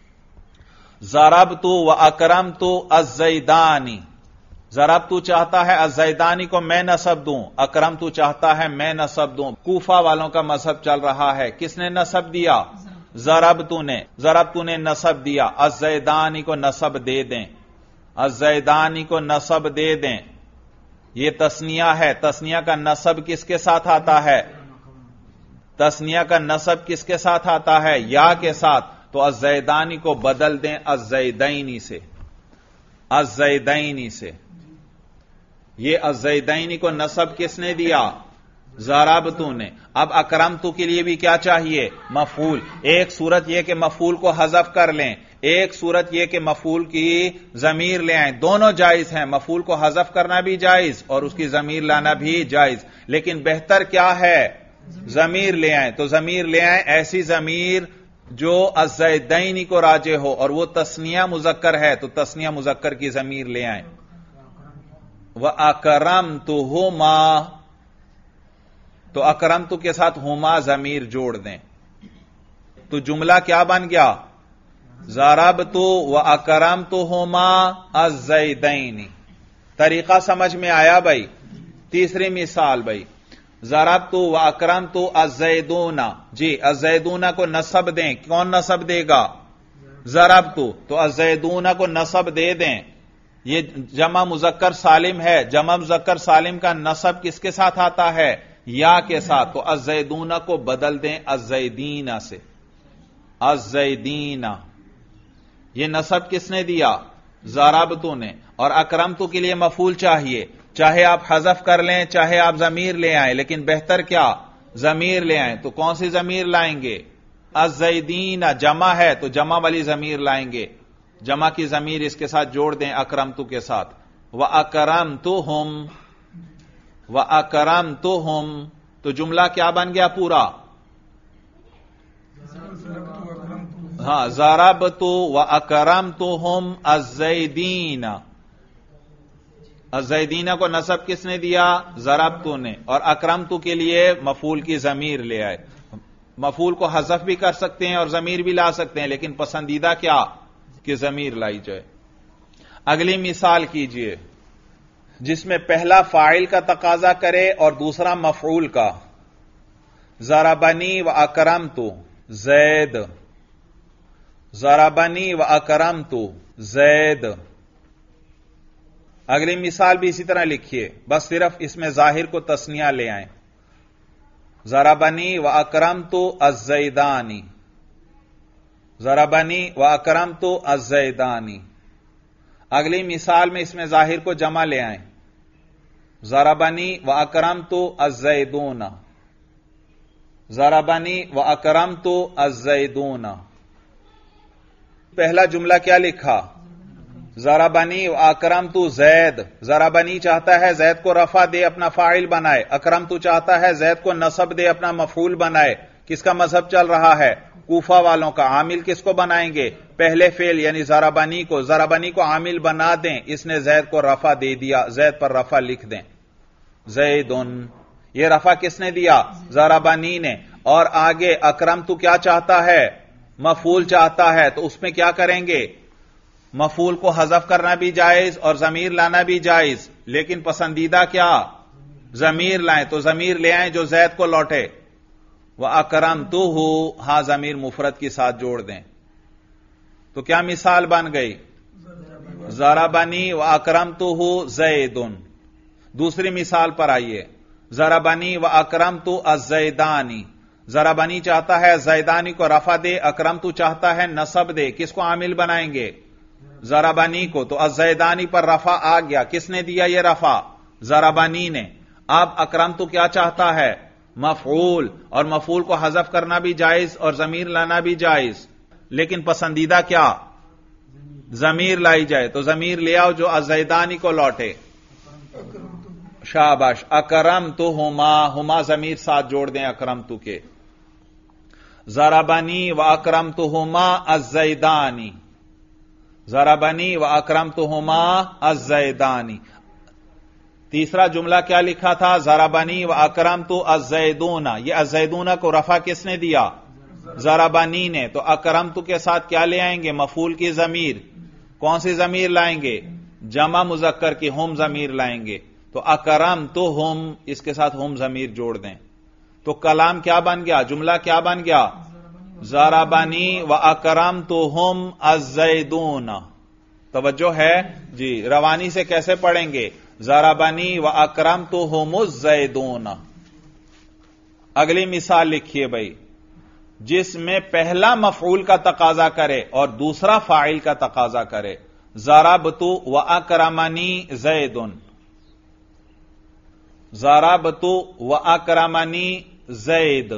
ضربت و اکرمت الزیدانی۔ ضربت چاہتا ہے الزیدانی کو میں نصب دوں، اکرمت چاہتا ہے میں نصب دوں۔ کوفہ والوں کا مذہب چل رہا ہے، کس نے نصب دیا؟ ضربت نے نصب دیا، الزیدانی کو نصب دے دیں، الزیدانی کو نصب دے دیں۔ یہ تثنیہ ہے، تثنیہ کا نصب کس کے ساتھ آتا ہے؟ تثنیہ کا نصب کس کے ساتھ آتا ہے؟ یا کے ساتھ۔ تو الزیدانی کو بدل دیں الزیدینی سے، الزیدینی سے۔ یہ الزیدینی کو نصب کس نے دیا؟ ضربتو نے۔ اب اکرمتو کے لیے بھی کیا چاہیے؟ مفعول۔ ایک صورت یہ کہ مفعول کو حذف کر لیں، ایک صورت یہ کہ مفعول کی ضمیر لے آئیں، دونوں جائز ہیں، مفعول کو حذف کرنا بھی جائز اور اس کی ضمیر لانا بھی جائز، لیکن بہتر کیا ہے؟ ضمیر لے آئیں۔ تو ضمیر لے آئیں ایسی ضمیر جو الزیدینی کو راجع ہو، اور وہ تثنیہ مذکر ہے تو تثنیہ مذکر کی ضمیر لے آئیں۔ وَأَكْرَمْتُهُمَا، تو اکرمتو کے ساتھ ہما ضمیر جوڑ دیں، تو جملہ کیا بن گیا؟ ضربت وَأَكْرَمْتُهُمَا الزیدین۔ طریقہ سمجھ میں آیا بھائی؟ تیسری مثال بھائی، ضربت و اکرمت الزیدون، جی الزیدون کو نصب دیں، کون نصب دے گا؟ ضربت، تو الزیدون کو نصب دے دیں. یہ جمع مذکر سالم ہے، جمع مذکر سالم کا نصب کس کے ساتھ آتا ہے؟ یا کے ساتھ. تو الزیدون کو بدل دیں الزیدین سے، الزیدین. یہ نصب کس نے دیا؟ ضربتو نے. اور اکرمتو کے لیے مفعول چاہیے، چاہے آپ حذف کر لیں چاہے آپ ضمیر لے آئیں، لیکن بہتر کیا؟ ضمیر لے آئیں. تو کون سی ضمیر لائیں گے؟ الزیدین. جمع ہے تو جمع والی ضمیر لائیں گے، جمع کی ضمیر اس کے ساتھ جوڑ دیں اکرمتو کے ساتھ. وَأَكْرَمْتُهُمْ، وَأَكْرَمْتُهُمْ، تو جملہ کیا بن گیا پورا؟ ہاں، ضربت وَأَكْرَمْتُهُمْ الزیدین. الزیدین کو نصب کس نے دیا؟ ضربتو نے. اور اکرمتو کے لیے مفعول کی ضمیر لے آئے. مفعول کو حذف بھی کر سکتے ہیں اور ضمیر بھی لا سکتے ہیں، لیکن پسندیدہ کیا کہ ضمیر لائی جائے. اگلی مثال کیجئے جس میں پہلا فاعل کا تقاضا کرے اور دوسرا مفعول کا. ضربنی واکرمت زید، ضربنی واکرمت زید. اگلی مثال بھی اسی طرح لکھیے، بس صرف اس میں ظاہر کو تثنیہ لے آئیں. ضربنی واکرمت الزیدانی، ضربنی واکرمت الزیدانی. اگلی مثال میں اس میں ظاہر کو جمع لے آئیں. ضربنی واکرمت الزیدون، ضربنی واکرمت الزیدون. پہلا جملہ کیا لکھا؟ ضربنی واکرمت زید. ضربنی چاہتا ہے زید کو رفع دے اپنا فاعل بنائے، اکرمت چاہتا ہے زید کو نصب دے اپنا مفعول بنائے. کس کا مذہب چل رہا ہے؟ کوفہ والوں کا. عامل کس کو بنائیں گے؟ پہلے فعل یعنی ضربنی کو. ضربنی کو عامل بنا دیں، اس نے زید کو رفع دے دیا، زید پر رفع لکھ دیں زیدن. یہ رفع کس نے دیا؟ ضربنی نے. اور آگے اکرمت کیا چاہتا ہے؟ مفعول چاہتا ہے، تو اس میں کیا کریں گے؟ مفعول کو حذف کرنا بھی جائز اور ضمیر لانا بھی جائز، لیکن پسندیدہ کیا؟ ضمیر لائیں. تو ضمیر لے آئیں جو زید کو لوٹے. وَأَكْرَمْتُهُ، ہاں ضمیر مفرد کے ساتھ جوڑ دیں. تو کیا مثال بن گئی؟ ضربنی وَأَكْرَمْتُهُ زَيْدٌ. دوسری مثال پر آئیے. ضربنی وَأَكْرَمْتُ الزَّيْدَانِ. ضربنی چاہتا ہے زیدانی کو رفع دے، اکرمتو چاہتا ہے نصب دے. کس کو عامل بنائیں گے؟ ضربنی کو. تو الزیدانی پر رفع آ گیا. کس نے دیا یہ رفع؟ ضربنی نے. اب اکرمتو کیا چاہتا ہے؟ مفعول. اور مفعول کو حذف کرنا بھی جائز اور ضمیر لانا بھی جائز، لیکن پسندیدہ کیا؟ ضمیر لائی جائے. تو ضمیر لے آؤ جو الزیدانی کو لوٹے. شاباش. اکرمتہما، ہما ضمیر ساتھ جوڑ دیں اکرمتو کے. ضربنی واکرمتہما الزیدانی، ضربنی واکرمتہما الزیدانی. تیسرا جملہ کیا لکھا تھا؟ ضربنی واکرمت الزیدون. یہ الزیدون کو رفع کس نے دیا؟ ضربنی نے. تو اکرمت کے ساتھ کیا لے آئیں گے؟ مفعول کی ضمیر. کون سی ضمیر لائیں گے؟ جمع مذکر کی ہم ضمیر لائیں گے. تو اکرمتہم، اس کے ساتھ ہم ضمیر جوڑ دیں. تو کلام کیا بن گیا؟ جملہ کیا بن گیا؟ ضربنی واکرمتہم الزیدون. توجہ ہے جی. روانی سے کیسے پڑھیں گے؟ ضربنی واکرمتہم الزیدون. اگلی مثال لکھیے بھائی، جس میں پہلا مفعول کا تقاضا کرے اور دوسرا فاعل کا تقاضا کرے. ضربت واکرمنی زید، ضربت واکرمنی زید.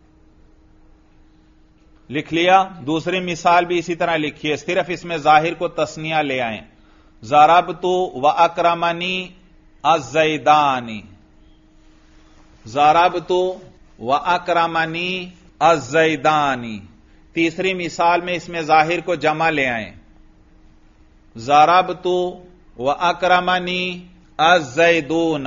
لکھ لیا؟ دوسری مثال بھی اسی طرح لکھیے، صرف اس میں ظاہر کو تثنیہ لے آئیں. ضربت واکرمنی الزیدانی، ضربت واکرمنی الزیدانی. تیسری مثال میں اس میں ظاہر کو جمع لے آئیں. ضربت واکرمنی الزیدون،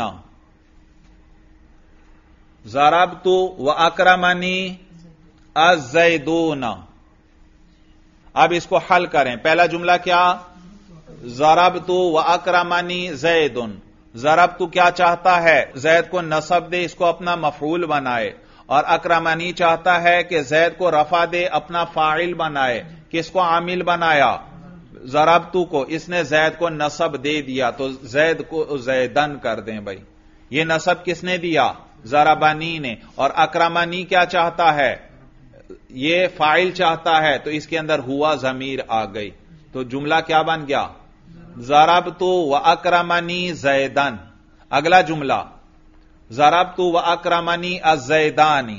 ضربت واکرمنی الزیدون. اب اس کو حل کریں. پہلا جملہ کیا؟ ضربت واکرمنی زید. ضربت کیا چاہتا ہے؟ زید کو نصب دے، اس کو اپنا مفعول بنائے، اور اکرمنی چاہتا ہے کہ زید کو رفع دے، اپنا فاعل بنائے۔ کس کو عامل بنایا؟ ضربت کو۔ اس نے زید کو نصب دے دیا تو زید کو زیدن کر دیں بھائی۔ یہ نصب کس نے دیا؟ ضربنی نے۔ اور اکرمنی کیا چاہتا ہے؟ یہ فاعل چاہتا ہے، تو اس کے اندر ہوا ضمیر آ گئی، تو جملہ کیا بن گیا؟ ضربت و اکرمنی زیدن۔ اگلا جملہ ضربت و اکرمنی الزیدانی،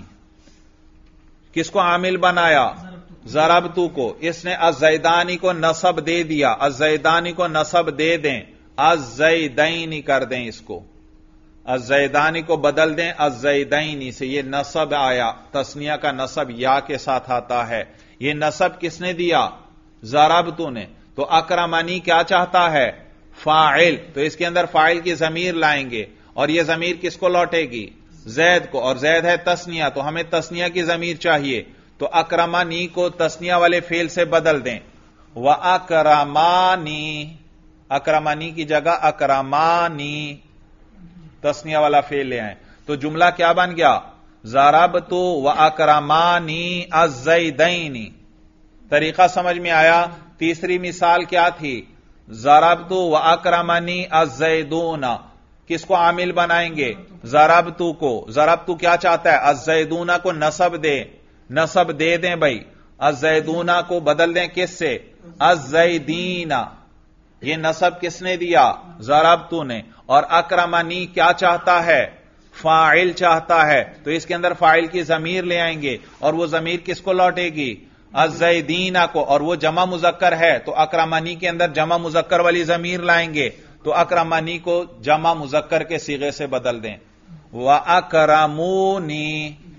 کس کو عامل بنایا؟ ضربت کو۔ اس نے الزیدانی کو نصب دے دیا، الزیدانی کو نصب دے دیں، الزیدینی کر دیں، اس کو الزیدانی کو بدل دیں الزیدینی سے، یہ نصب آیا، تثنیہ کا نصب یا کے ساتھ آتا ہے۔ یہ نصب کس نے دیا؟ ضربت نے۔ تو اکرمنی کیا چاہتا ہے؟ فاعل، تو اس کے اندر فاعل کی ضمیر لائیں گے، اور یہ ضمیر کس کو لوٹے گی؟ زید کو، اور زید ہے تثنیہ، تو ہمیں تثنیہ کی ضمیر چاہیے، تو اکرمنی کو تثنیہ والے فعل سے بدل دیں، وَأَكْرَمَانِي، اکرمنی کی جگہ اکرمانی تثنیہ والا فعل لے آئیں، تو جملہ کیا بن گیا؟ ضربت وَأَكْرَمَانِي الزَّيْدَيْنِ۔ طریقہ سمجھ میں آیا؟ تیسری مثال کیا تھی؟ ضربت وَأَكْرَمَنِي الزَّيْدُونَ، کس کو عامل بنائیں گے؟ ضربت کو۔ ضربت کیا چاہتا ہے؟ الزیدون کو نصب دے، نصب دے دیں بھائی، الزیدون کو بدل دیں کس سے؟ الزیدین۔ یہ نصب کس نے دیا؟ ضربت نے۔ اور اکرمنی کیا چاہتا ہے؟ فاعل چاہتا ہے، تو اس کے اندر فاعل کی ضمیر لے آئیں گے، اور وہ ضمیر کس کو لوٹے گی؟ الزیدین کو، اور وہ جمع مذکر ہے، تو اکرمنی کے اندر جمع مذکر والی ضمیر لائیں گے، تو اکرمنی کو جمع مذکر کے صیغے سے بدل دیں، وَأَكْرَمُونِي،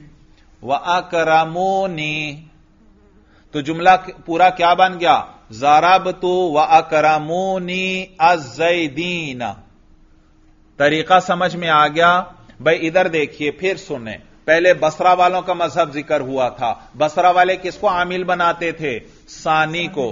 وَأَكْرَمُونِي، تو جملہ پورا کیا بن گیا؟ ضربت وَأَكْرَمُونِي الزَّيْدِينَ۔ طریقہ سمجھ میں آ گیا؟ بھائی ادھر دیکھیے، پھر سنیں، پہلے بصرہ والوں کا مذہب ذکر ہوا تھا، بصرہ والے کس کو عامل بناتے تھے؟ ثانی کو،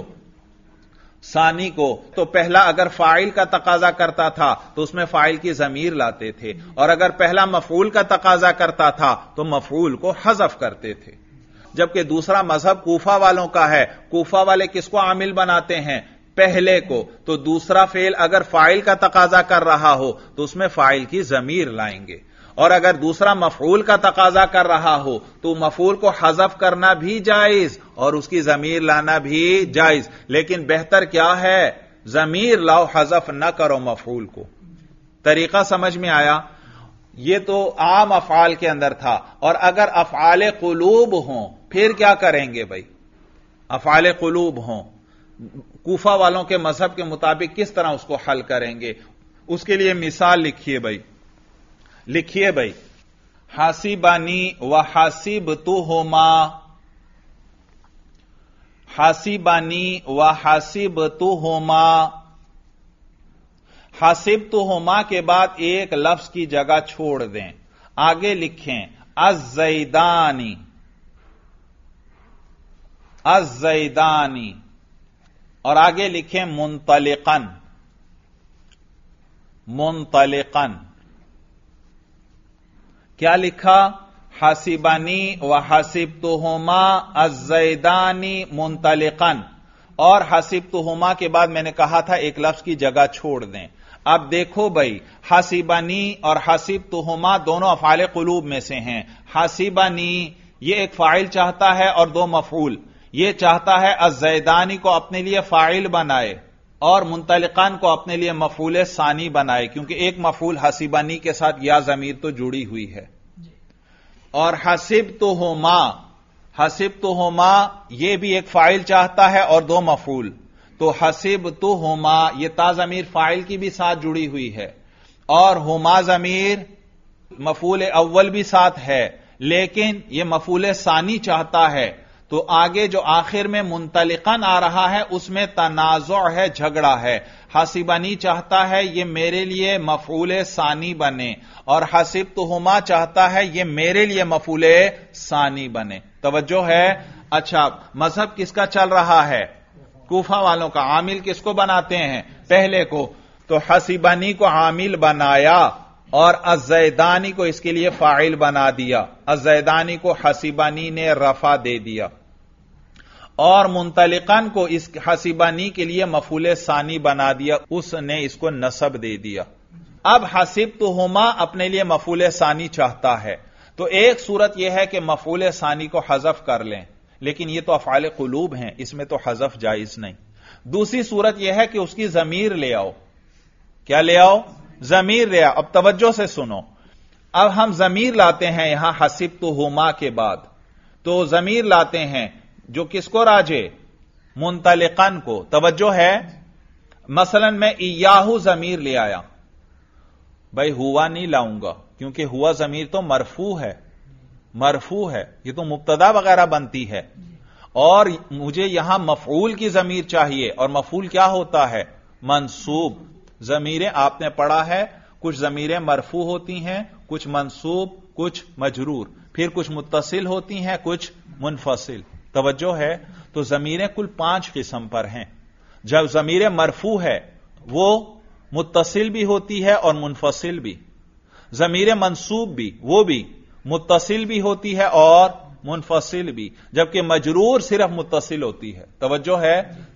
ثانی کو، تو پہلا اگر فاعل کا تقاضا کرتا تھا تو اس میں فاعل کی ضمیر لاتے تھے، اور اگر پہلا مفعول کا تقاضا کرتا تھا تو مفعول کو حذف کرتے تھے۔ جبکہ دوسرا مذہب کوفہ والوں کا ہے، کوفہ والے کس کو عامل بناتے ہیں؟ پہلے کو، تو دوسرا فعل اگر فاعل کا تقاضا کر رہا ہو تو اس میں فاعل کی ضمیر لائیں گے، اور اگر دوسرا مفعول کا تقاضا کر رہا ہو تو مفعول کو حذف کرنا بھی جائز اور اس کی ضمیر لانا بھی جائز، لیکن بہتر کیا ہے؟ ضمیر لاؤ، حذف نہ کرو مفعول کو۔ طریقہ سمجھ میں آیا؟ یہ تو عام افعال کے اندر تھا، اور اگر افعال قلوب ہوں پھر کیا کریں گے بھائی؟ افعال قلوب ہوں، کوفہ والوں کے مذہب کے مطابق کس طرح اس کو حل کریں گے؟ اس کے لیے مثال لکھیے بھائی، لکھیے بھائی، حاسبانی وحاسبتہما، حاسبانی وحاسبتہما، حاسبتہما کے بعد ایک لفظ کی جگہ چھوڑ دیں، آگے لکھیں الزیدانی، الزیدانی، اور آگے لکھیں منطلقن، منطلقن۔ کیا لکھا؟ حاسبانی وحاسبتہما الزیدانی منطلقن، اور حاسبتہما کے بعد میں نے کہا تھا ایک لفظ کی جگہ چھوڑ دیں۔ اب دیکھو بھائی، حاسبانی اور حاسبتہما دونوں افعال قلوب میں سے ہیں۔ حاسبانی یہ ایک فاعل چاہتا ہے اور دو مفعول، یہ چاہتا ہے الزیدانی کو اپنے لیے فاعل بنائے اور منطلقان کو اپنے لیے مفعول ثانی بنائے، کیونکہ ایک مفعول حاسبانی کے ساتھ یا ضمیر تو جڑی ہوئی ہے۔ اور حاسبتہما، حاسبتہما یہ بھی ایک فاعل چاہتا ہے اور دو مفعول، تو حاسبتہما یہ تا ضمیر فاعل کی بھی ساتھ جڑی ہوئی ہے، اور ہما ضمیر مفعول اول بھی ساتھ ہے، لیکن یہ مفعول ثانی چاہتا ہے، تو آگے جو آخر میں منطلقن آ رہا ہے اس میں تنازع ہے، جھگڑا ہے۔ حاسبانی چاہتا ہے یہ میرے لیے مفعول ثانی بنے، اور حاسبتہما چاہتا ہے یہ میرے لیے مفعول ثانی بنے۔ توجہ ہے؟ اچھا، مذہب کس کا چل رہا ہے؟ کوفہ والوں کا۔ عامل کس کو بناتے ہیں؟ پہلے کو۔ تو حسیبنی کو عامل بنایا اور الزیدانی کو اس کے لیے فاعل بنا دیا. الزیدانی کو حسیبنی نے رفع دے دیا اور منطلقاً کو اس حسیبنی کے لیے مفعول ثانی بنا دیا، اس نے اس کو نصب دے دیا. اب حسبتہما اپنے لیے مفعول ثانی چاہتا ہے، تو ایک صورت یہ ہے کہ مفعول ثانی کو حذف کر لیں، لیکن یہ تو افعال قلوب ہیں، اس میں تو حذف جائز نہیں. دوسری صورت یہ ہے کہ اس کی ضمیر لے آؤ. کیا لے آؤ؟ ضمیر لے آؤ. اب توجہ سے سنو، اب ہم ضمیر لاتے ہیں یہاں حسبتہما کے بعد، تو ضمیر لاتے ہیں جو کس کو راجے؟ منطلقاً کو. توجہ ہے، مثلا میں ایاہو ضمیر لے آیا، بھائی ہوا نہیں لاؤں گا کیونکہ ہوا ضمیر تو مرفوع ہے، مرفوع ہے، یہ تو مبتدا وغیرہ بنتی ہے، اور مجھے یہاں مفعول کی ضمیر چاہیے، اور مفعول کیا ہوتا ہے؟ منصوب. ضمیریں آپ نے پڑھا ہے، کچھ ضمیریں مرفوع ہوتی ہیں، کچھ منصوب، کچھ مجرور، پھر کچھ متصل ہوتی ہیں، کچھ منفصل. توجہ ہے، تو ضمیریں کل 5 قسم پر ہیں. جب ضمیر مرفوع ہے وہ متصل بھی ہوتی ہے اور منفصل بھی. ضمیر منصوب بھی، وہ بھی متصل بھی ہوتی ہے اور منفصل بھی، جبکہ مجرور صرف متصل ہوتی ہے. توجہ ہے،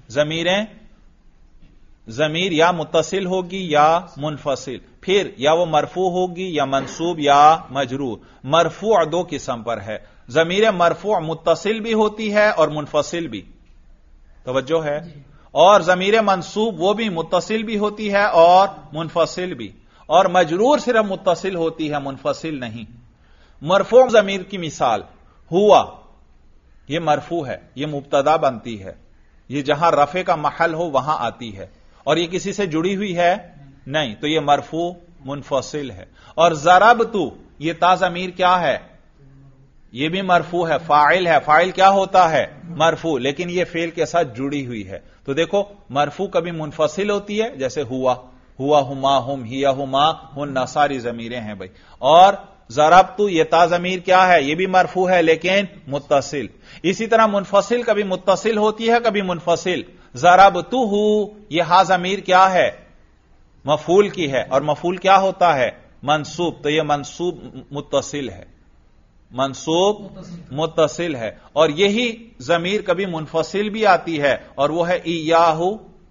ضمیر یا متصل ہوگی یا منفصل، پھر یا وہ مرفوع ہوگی یا منصوب یا مجرور. مرفوع 2 قسم پر ہے، ضمیر مرفوع متصل بھی ہوتی ہے اور منفصل بھی. توجہ ہے، اور ضمیر منصوب وہ بھی متصل بھی ہوتی ہے اور منفصل بھی، اور مجرور صرف متصل ہوتی ہے، منفصل نہیں. مرفوع ضمیر کی مثال ہوا، یہ مرفوع ہے، یہ مبتدا بنتی ہے، یہ جہاں رفع کا محل ہو وہاں آتی ہے، اور یہ کسی سے جڑی ہوئی ہے نہیں، تو یہ مرفوع منفصل ہے. اور ضربت، یہ تا ضمیر کیا ہے؟ یہ بھی مرفوع ہے، فاعل ہے. فاعل کیا ہوتا ہے؟ مرفوع، لیکن یہ فعل کے ساتھ جڑی ہوئی ہے. تو دیکھو، مرفوع کبھی منفصل ہوتی ہے، جیسے ہوا، ہما، ہم، ہیا، ہما، ہن، ساری ضمیریں ہیں بھائی. اور ضربت، یہ تا ضمیر کیا ہے؟ یہ بھی مرفوع ہے لیکن متصل. اسی طرح منفصل کبھی متصل ہوتی ہے، کبھی منفصل. ضربتہ، یہ ہا ضمیر کیا ہے؟ مفعول کی ہے، اور مفعول کیا ہوتا ہے؟ منصوب. تو یہ منصوب متصل ہے، منصوب متصل ہے. اور یہی ضمیر کبھی منفصل بھی آتی ہے، اور وہ ہے ایاہو.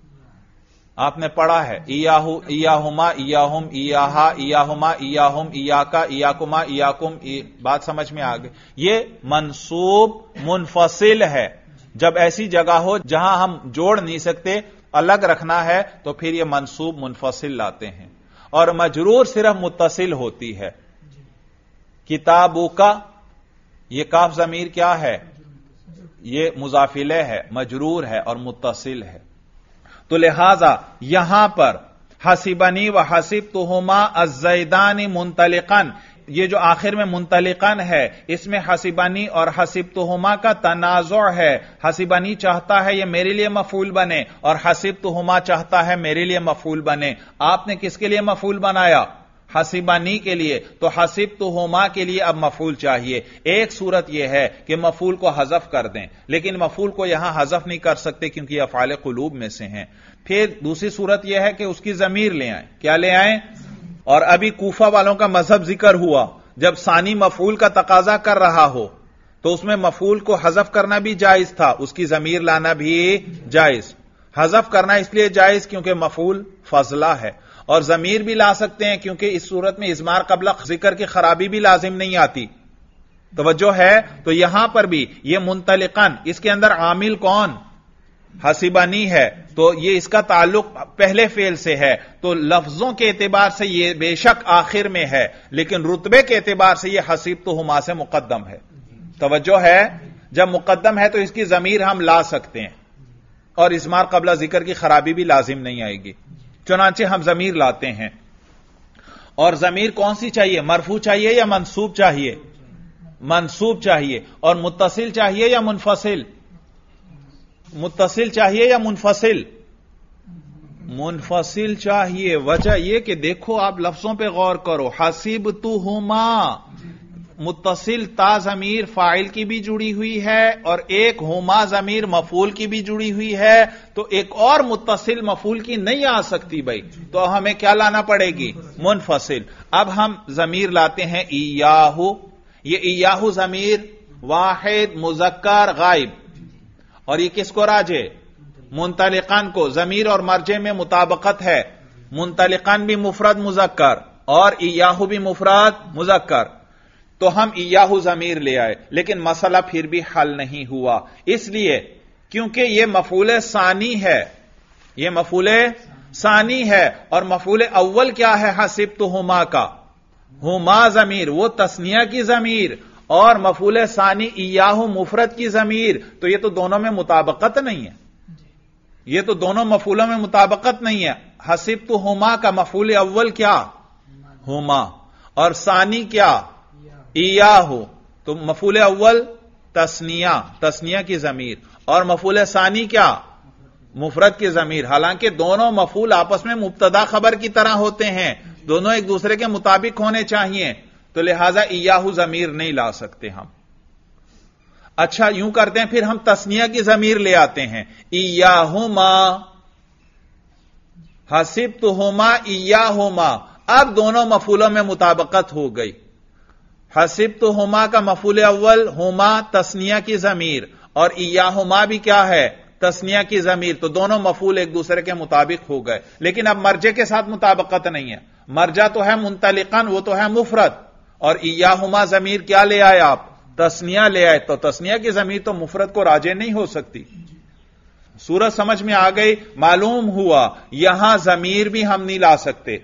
آپ نے پڑھا ہے ایاہو، ایاہما، ایاہم، ایاہا، ایاہما، ایاہم، ایاکا، ایاکما، ایاکم. بات سمجھ میں آ گئی؟ یہ منصوب منفصل ہے. جب ایسی جگہ ہو جہاں ہم جوڑ نہیں سکتے، الگ رکھنا ہے، تو پھر یہ منصوب منفصل لاتے ہیں. اور مجرور صرف متصل ہوتی ہے. کتابوں کا، یہ کاف ضمیر کیا ہے؟ یہ مضاف الیہ ہے، مجرور ہے اور متصل ہے. تو لہذا یہاں پر حسبنی و حسبتہما الزیدان منطلقاً، یہ جو آخر میں منطلقاً ہے، اس میں حسبنی اور حسبتہما کا تنازع ہے. حسبنی چاہتا ہے یہ میرے لیے مفعول بنے، اور حسبتہما چاہتا ہے میرے لیے مفعول بنے. آپ نے کس کے لیے مفعول بنایا؟ حسبنی کے لیے. تو حسبتہما کے لیے اب مفعول چاہیے. ایک صورت یہ ہے کہ مفعول کو حذف کر دیں، لیکن مفعول کو یہاں حذف نہیں کر سکتے کیونکہ یہ افعال قلوب میں سے ہیں. پھر دوسری صورت یہ ہے کہ اس کی ضمیر لے آئیں. کیا لے آئیں؟ اور ابھی کوفہ والوں کا مذہب ذکر ہوا، جب ثانی مفعول کا تقاضا کر رہا ہو تو اس میں مفعول کو حذف کرنا بھی جائز تھا، اس کی ضمیر لانا بھی جائز. حذف کرنا اس لیے جائز کیونکہ مفعول فضلہ ہے، اور ضمیر بھی لا سکتے ہیں کیونکہ اس صورت میں اضمار قبل ذکر کی خرابی بھی لازم نہیں آتی. توجہ ہے؟ تو یہاں پر بھی یہ منطلقاً، اس کے اندر عامل کون؟ حسبنی ہے، تو یہ اس کا تعلق پہلے فعل سے ہے، تو لفظوں کے اعتبار سے یہ بے شک آخر میں ہے، لیکن رتبے کے اعتبار سے یہ حسبتہما سے مقدم ہے. توجہ ہے؟ جب مقدم ہے تو اس کی ضمیر ہم لا سکتے ہیں، اور اضمار قبل ذکر کی خرابی بھی لازم نہیں آئے گی. چنانچہ ہم ضمیر لاتے ہیں. اور ضمیر کون سی چاہیے؟ مرفوع چاہیے یا منصوب چاہیے؟ منصوب چاہیے. اور متصل چاہیے یا منفصل؟ متصل چاہیے یا منفصل؟ منفصل چاہیے. وجہ یہ کہ دیکھو، آپ لفظوں پہ غور کرو. حسبتہما، متصل تا ضمیر فاعل کی بھی جڑی ہوئی ہے اور ایک ہما ضمیر مفعول کی بھی جڑی ہوئی ہے، تو ایک اور متصل مفعول کی نہیں آ سکتی بھائی، تو ہمیں کیا لانا پڑے گی؟ منفصل۔ اب ہم ضمیر لاتے ہیں ایاہو، یہ ایاہو ضمیر واحد مذکر غائب، اور یہ کس کو راجع؟ منطلقان کو۔ ضمیر اور مرجع میں مطابقت ہے، منطلقان بھی مفرد مذکر اور ایاہو بھی مفرد مذکر، تو ہم ایاہو ضمیر لے آئے، لیکن مسئلہ پھر بھی حل نہیں ہوا، اس لیے کیونکہ یہ مفعول ثانی ہے، یہ مفعول ثانی ہے، اور مفعول اول کیا ہے؟ حسبتہما کا، ہما ضمیر وہ تثنیہ کی ضمیر، اور مفعول ثانی ایاہو مفرد کی ضمیر، تو یہ تو دونوں میں مطابقت نہیں ہے، یہ تو دونوں مفعولوں میں مطابقت نہیں ہے۔ حسبتہما کا مفعول اول کیا؟ ہما، اور ثانی کیا؟ ایاہو، تو مفعول اول تثنیہ کی ضمیر، اور مفعول ثانی کیا؟ مفرد کی ضمیر، حالانکہ دونوں مفعول آپس میں مبتدا خبر کی طرح ہوتے ہیں، دونوں ایک دوسرے کے مطابق ہونے چاہیے، تو لہذا ایاہو ضمیر نہیں لا سکتے ہم۔ اچھا یوں کرتے ہیں، پھر ہم تثنیہ کی ضمیر لے آتے ہیں، ایاہما، حسبتہما ایاہما، اب دونوں مفعولوں میں مطابقت ہو گئی۔ حسبتہما کا مفعول اول ہما تثنیہ کی ضمیر، اور ایاہما بھی کیا ہے؟ تثنیہ کی ضمیر، تو دونوں مفعول ایک دوسرے کے مطابق ہو گئے، لیکن اب مرجع کے ساتھ مطابقت نہیں ہے، مرجع تو ہے منطلقاً، وہ تو ہے مفرد، اور ایاہما ضمیر کیا لے آئے آپ؟ تثنیہ لے آئے، تو تثنیہ کی ضمیر تو مفرد کو راجع نہیں ہو سکتی۔ صورت سمجھ میں آ گئی؟ معلوم ہوا یہاں ضمیر بھی ہم نہیں لا سکتے،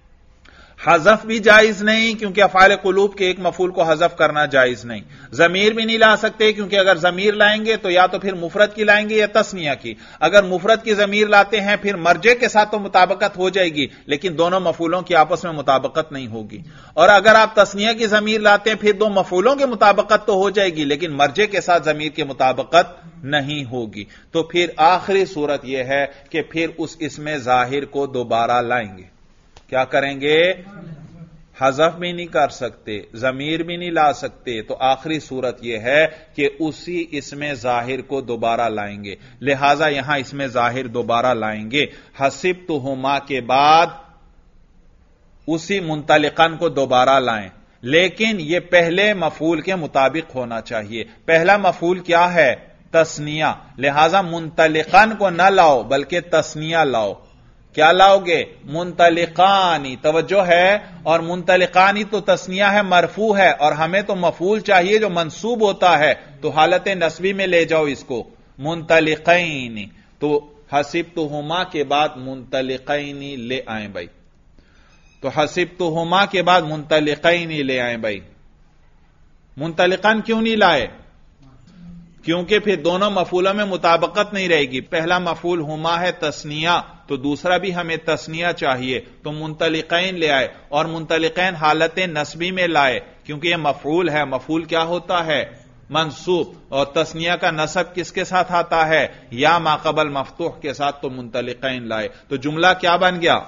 حذف بھی جائز نہیں، کیونکہ افعال قلوب کے ایک مفعول کو حذف کرنا جائز نہیں، ضمیر بھی نہیں لا سکتے، کیونکہ اگر ضمیر لائیں گے تو یا تو پھر مفرد کی لائیں گے یا تثنیہ کی، اگر مفرد کی ضمیر لاتے ہیں پھر مرجع کے ساتھ تو مطابقت ہو جائے گی، لیکن دونوں مفعولوں کی آپس میں مطابقت نہیں ہوگی، اور اگر آپ تثنیہ کی ضمیر لاتے ہیں پھر دو مفعولوں کی مطابقت تو ہو جائے گی، لیکن مرجع کے ساتھ ضمیر کی مطابقت نہیں ہوگی، تو پھر آخری صورت یہ ہے کہ پھر اس اسم ظاہر کو دوبارہ لائیں گے، کیا کریں گے؟ حذف بھی نہیں کر سکتے، ضمیر بھی نہیں لا سکتے، تو آخری صورت یہ ہے کہ اسی اسم ظاہر کو دوبارہ لائیں گے، لہذا یہاں اسم ظاہر دوبارہ لائیں گے، حسبتہما کے بعد اسی منطلقاً کو دوبارہ لائیں، لیکن یہ پہلے مفعول کے مطابق ہونا چاہیے۔ پہلا مفعول کیا ہے؟ تثنیہ، لہذا منطلقاً کو نہ لاؤ بلکہ تثنیہ لاؤ۔ کیا لاؤ گے؟ منطلقانی، توجہ ہے، اور منطلقانی تو تثنیہ ہے، مرفوع ہے، اور ہمیں تو مفعول چاہیے جو منصوب ہوتا ہے، تو حالت نصبی میں لے جاؤ اس کو، منطلقین، تو حسبتہما کے بعد منطلقین لے آئیں بھائی، تو حسبتہما کے بعد منطلقین لے آئیں بھائی۔ منطلقان کیوں نہیں لائے؟ کیونکہ پھر دونوں مفعولوں میں مطابقت نہیں رہے گی، پہلا مفعول ہما ہے تثنیہ، تو دوسرا بھی ہمیں تثنیہ چاہیے، تو منطلقین لے آئے، اور منطلقین حالت نصبی میں لائے، کیونکہ یہ مفعول ہے، مفعول کیا ہوتا ہے؟ منصوب، اور تثنیہ کا نصب کس کے ساتھ آتا ہے؟ یا ما قبل مفتوح کے ساتھ، تو منطلقین لائے، تو جملہ کیا بن گیا؟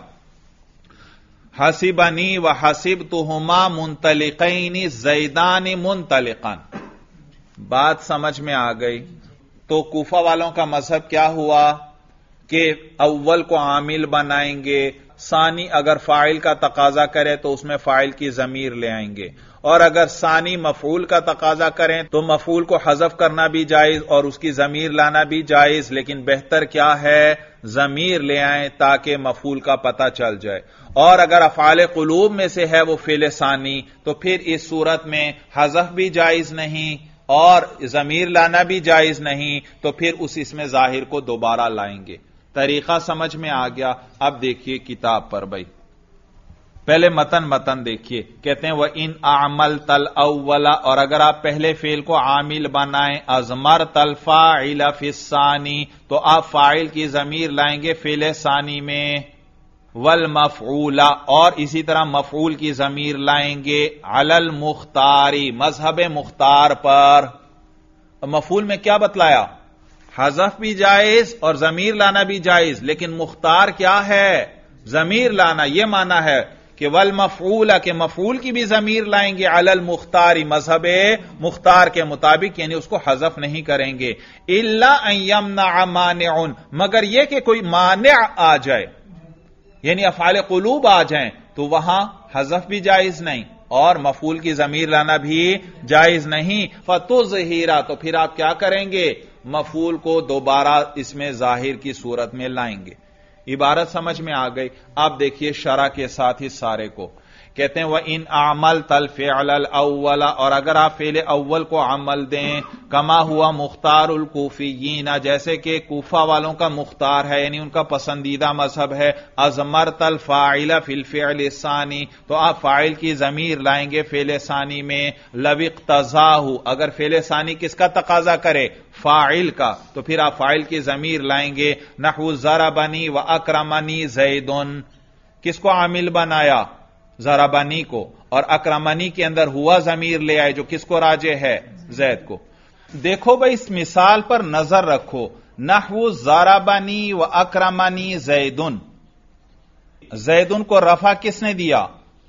حسبنی و حسبتہما منطلقین زیدان منطلقان۔ بات سمجھ میں آ گئی؟ تو کوفہ والوں کا مذہب کیا ہوا کہ اول کو عامل بنائیں گے، ثانی اگر فاعل کا تقاضا کرے تو اس میں فاعل کی ضمیر لے آئیں گے، اور اگر ثانی مفعول کا تقاضا کریں تو مفعول کو حذف کرنا بھی جائز اور اس کی ضمیر لانا بھی جائز، لیکن بہتر کیا ہے؟ ضمیر لے آئیں تاکہ مفعول کا پتہ چل جائے، اور اگر افعال قلوب میں سے ہے وہ فعل ثانی تو پھر اس صورت میں حذف بھی جائز نہیں اور ضمیر لانا بھی جائز نہیں، تو پھر اس اسم ظاہر کو دوبارہ لائیں گے۔ طریقہ سمجھ میں آ گیا؟ اب دیکھیے کتاب پر بھائی، پہلے متن دیکھیے، کہتے ہیں وَإِنْ أَعْمَلْتَ الْأَوَّلَ، اور اگر آپ پہلے فعل کو عامل بنائیں، أَضْمَرْتَ الْفَاعِلَ فِي الثَّانِي، تو آپ فاعل کی ضمیر لائیں گے فعل ثانی میں، والمفعول، اور اسی طرح مفعول کی ضمیر لائیں گے علی المختار، مذہب مختار پر۔ مفعول میں کیا بتلایا؟ حذف بھی جائز اور ضمیر لانا بھی جائز، لیکن مختار کیا ہے؟ ضمیر لانا۔ یہ مانا ہے کہ والمفعول کہ مفعول کی بھی ضمیر لائیں گے علی المختاری مذہب مختار کے مطابق، یعنی اس کو حذف نہیں کریں گے، الا ان یمنع مانع، مگر یہ کہ کوئی مانع آ جائے، یعنی افعال قلوب آ جائیں تو وہاں حذف بھی جائز نہیں اور مفعول کی ضمیر لانا بھی جائز نہیں، فتظہرا تو پھر آپ کیا کریں گے، مفعول کو دوبارہ اس میں ظاہر کی صورت میں لائیں گے۔ عبارت سمجھ میں آ گئی؟ آپ دیکھیے شرح کے ساتھ ہی سارے کو کہتے ہیں وَإِنْ أَعْمَلْتَ الْفِعْلَ الْأَوَّلَ، اور اگر آپ فعل اول کو عمل دیں، کما ہوا مختار الکوفیین، جیسے کہ کوفہ والوں کا مختار ہے، یعنی ان کا پسندیدہ مذہب ہے، أَضْمَرْتَ الْفَاعِلَ فِي الْفِعْلِ الثَّانِي، تو آپ فاعل کی ضمیر لائیں گے فعل ثانی میں، لَوِ اقْتَضَاهُ، اگر فعل ثانی کس کا تقاضا کرے، فاعل کا، تو پھر آپ فاعل کی ضمیر لائیں گے، نحو ضربنی وَأَكْرَمَنِي زَيْدٌ، کس کو عامل بنایا، ضربنی کو، اور اکرمنی کے اندر ہوا ضمیر لے آئے جو کس کو راجع ہے، زید کو۔ دیکھو بھائی اس مثال پر نظر رکھو، نحو ضربنی و اکرمنی زیدن، زیدن کو رفع کس نے دیا،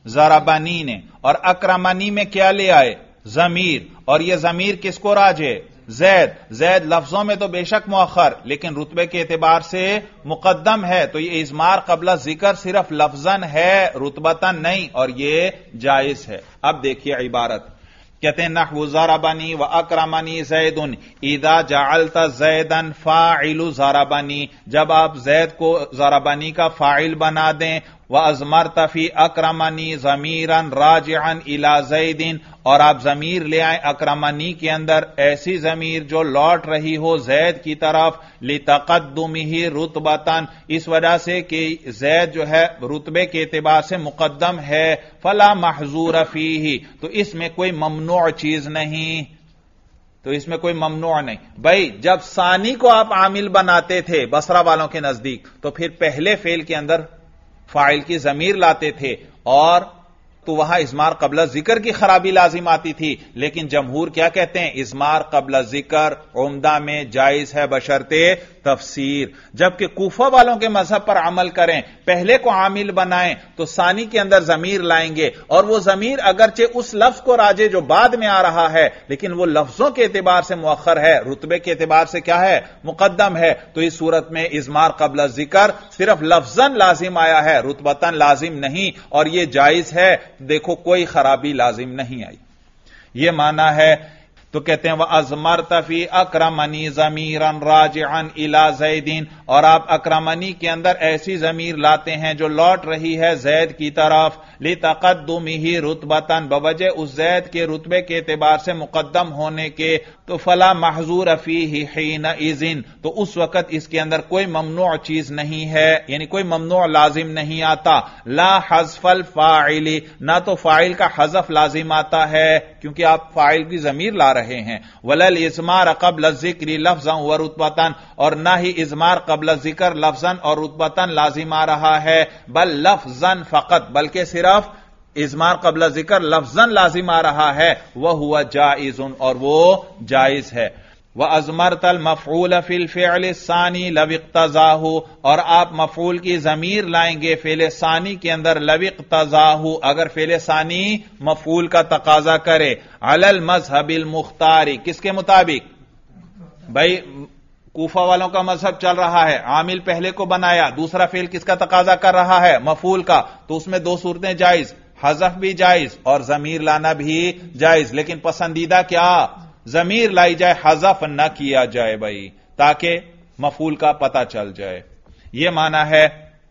ضربنی نے، اور اکرمنی میں کیا لے آئے، ضمیر، اور یہ ضمیر کس کو راجع، زید، زید لفظوں میں تو بے شک مؤخر لیکن رتبے کے اعتبار سے مقدم ہے، تو یہ اضمار قبل ذکر صرف لفظاً ہے رتبتاً نہیں، اور یہ جائز ہے۔ اب دیکھیے عبارت، کہتے ہیں نحو ضربنی و اکرمنی زید اذا جعلت زیدا فاعل ضربنی، جب آپ زید کو ضربنی کا فاعل بنا دیں، وَأَضْمَرْتَ فِي أَكْرَمَنِي ضَمِيرًا رَاجِعًا إِلَى زَيْدٍ، اور آپ ضمیر لے آئیں اکرمنی کے اندر ایسی ضمیر جو لوٹ رہی ہو زید کی طرف، لِتَقَدُّمِهِ رُتْبَةً، اس وجہ سے کہ زید جو ہے رتبے کے اعتبار سے مقدم ہے، فَلَا مَحْظُورَ فِيهِ، تو اس میں کوئی ممنوع چیز نہیں، تو اس میں کوئی ممنوع نہیں۔ بھائی جب ثانی کو آپ عامل بناتے تھے بصرہ والوں کے نزدیک تو پھر پہلے فعل کے اندر فاعل کی ضمیر لاتے تھے، اور تو وہاں اضمار قبل ذکر کی خرابی لازم آتی تھی، لیکن جمہور کیا کہتے ہیں، اضمار قبل ذکر عمدہ میں جائز ہے بشرطِ تفسیر۔ جبکہ کوفہ والوں کے مذہب پر عمل کریں، پہلے کو عامل بنائیں تو ثانی کے اندر ضمیر لائیں گے، اور وہ ضمیر اگرچہ اس لفظ کو راجع جو بعد میں آ رہا ہے لیکن وہ لفظوں کے اعتبار سے مؤخر ہے، رتبے کے اعتبار سے کیا ہے، مقدم ہے، تو اس صورت میں اضمار قبل ذکر صرف لفظاً لازم آیا ہے، رتبتاً لازم نہیں، اور یہ جائز ہے، دیکھو کوئی خرابی لازم نہیں آئی۔ یہ معنی ہے، تو کہتے ہیں وَأَضْمَرْتَ فِي أَكْرَمَنِي ضَمِيرًا رَاجِعًا إِلَى زَيْدٍ، اور آپ اکرمنی کے اندر ایسی ضمیر لاتے ہیں جو لوٹ رہی ہے زید کی طرف، لِتَقَدُّمِهِ رُتْبَةً، بوجہ اس زید کے رتبے کے اعتبار سے مقدم ہونے کے، تو فَلَا مَحْظُورَ فِيهِ حِينَئِذٍ، تو اس وقت اس کے اندر کوئی ممنوع چیز نہیں ہے، یعنی کوئی ممنوع لازم نہیں آتا، لا حذف الفاعل، نہ تو فاعل کا حذف لازم آتا ہے کیونکہ آپ فاعل کی ضمیر لا رہے ہیں، وَلَا الْإِضْمَارَ قَبْلَ الذِّكْرِ لَفْظًا وَرُتْبَةً، اور نہ ہی اضمار قبل ذکر لفظاً اور رتبتاً لازم آ رہا ہے، بل لفظاً فقط، بلکہ صرف اضمار قبل ذکر لفظاً لازم آ رہا ہے، وَهُوَ جَائِزٌ، اور وہ جائز ہے۔ وَأَضْمَرْتَ الْمَفْعُولَ فِي الْفِعْلِ الثَّانِي لَوِ اقْتَضَاهُ، اور آپ مفعول کی ضمیر لائیں گے فعل ثانی کے اندر، لَوِ اقْتَضَاهُ، اگر فعل ثانی مفعول کا تقاضا کرے، عَلَى الْمَذْهَبِ الْمُخْتَارِ، کس کے مطابق، بھائی کوفہ والوں کا مذہب چل رہا ہے، عامل پہلے کو بنایا، دوسرا فعل کس کا تقاضا کر رہا ہے، مفعول کا، تو اس میں دو صورتیں جائز، حذف بھی جائز اور ضمیر لانا بھی جائز، لیکن پسندیدہ کیا، ضمیر لائی جائے، حذف نہ کیا جائے بھائی، تاکہ مفعول کا پتہ چل جائے۔ یہ معنی ہے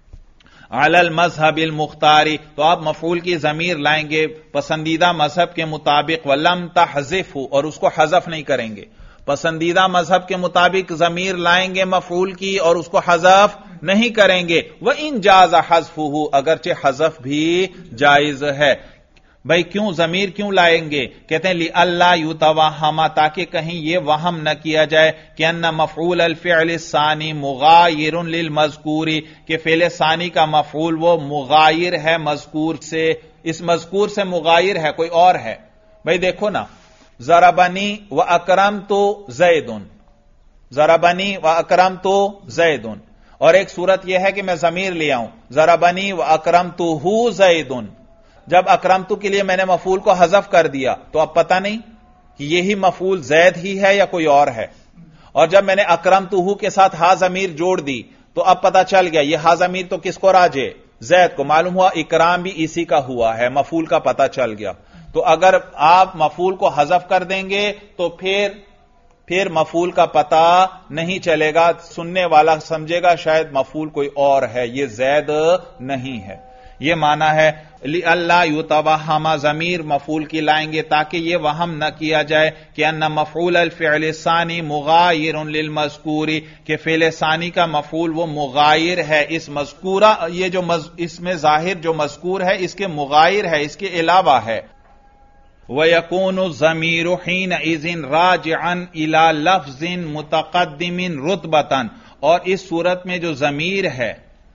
علی المذہب المختاری، تو آپ مفعول کی ضمیر لائیں گے پسندیدہ مذہب کے مطابق، ولم تحذف، اور اس کو حذف نہیں کریں گے، پسندیدہ مذہب کے مطابق ضمیر لائیں گے مفعول کی اور اس کو حذف نہیں کریں گے، وَإِن جَازَ حَذْفُهُ، اگرچہ حذف بھی جائز ہے۔ بھائی کیوں ضمیر کیوں لائیں گے، کہتے ہیں لِأَلَّا يُتَوَہَّمَ، تاکہ کہیں یہ وہم نہ کیا جائے کہ ان مفعول الفعل الثانی مغایر للمذکور، کہ فعل ثانی کا مفعول وہ مغایر ہے مذکور سے، اس مذکور سے مغایر ہے، کوئی اور ہے۔ بھائی دیکھو نا، ضربنی وَأَكْرَمْتُ زَيْدٌ، ضربنی وَأَكْرَمْتُ زَيْدٌ، اور ایک صورت یہ ہے کہ میں ضمیر لے آؤں ضربنی و اکرمتہ زید، جب اکرمتہ کے لیے میں نے مفعول کو حذف کر دیا تو اب پتہ نہیں کہ یہی مفعول زید ہی ہے یا کوئی اور ہے، اور جب میں نے اکرمتہ کے ساتھ ہا ضمیر جوڑ دی تو اب پتہ چل گیا یہ ہا ضمیر تو کس کو راجع، زید کو، معلوم ہوا اکرام بھی اسی کا ہوا ہے، مفعول کا پتہ چل گیا۔ تو اگر آپ مفعول کو حذف کر دیں گے تو پھر مفعول کا پتہ نہیں چلے گا، سننے والا سمجھے گا شاید مفعول کوئی اور ہے، یہ زید نہیں ہے۔ یہ معنی ہے اللہ یتوہم، ضمیر مفعول کی لائیں گے تاکہ یہ وہم نہ کیا جائے کہ ان مفعول الفعل الثانی مغایر للمذکور، کہ فعل ثانی کا مفعول وہ مغایر ہے اس مذکورہ، یہ جو اس میں ظاہر جو مذکور ہے اس کے مغایر ہے، اس کے علاوہ ہے۔ وَيَكُونُ الضَّمِيرُ حِينَئِذٍ رَاجِعًا إِلَى لَفْظٍ مُتَقَدِّمٍ رُتْبَةً، اور اس صورت میں جو ضمیر ہے،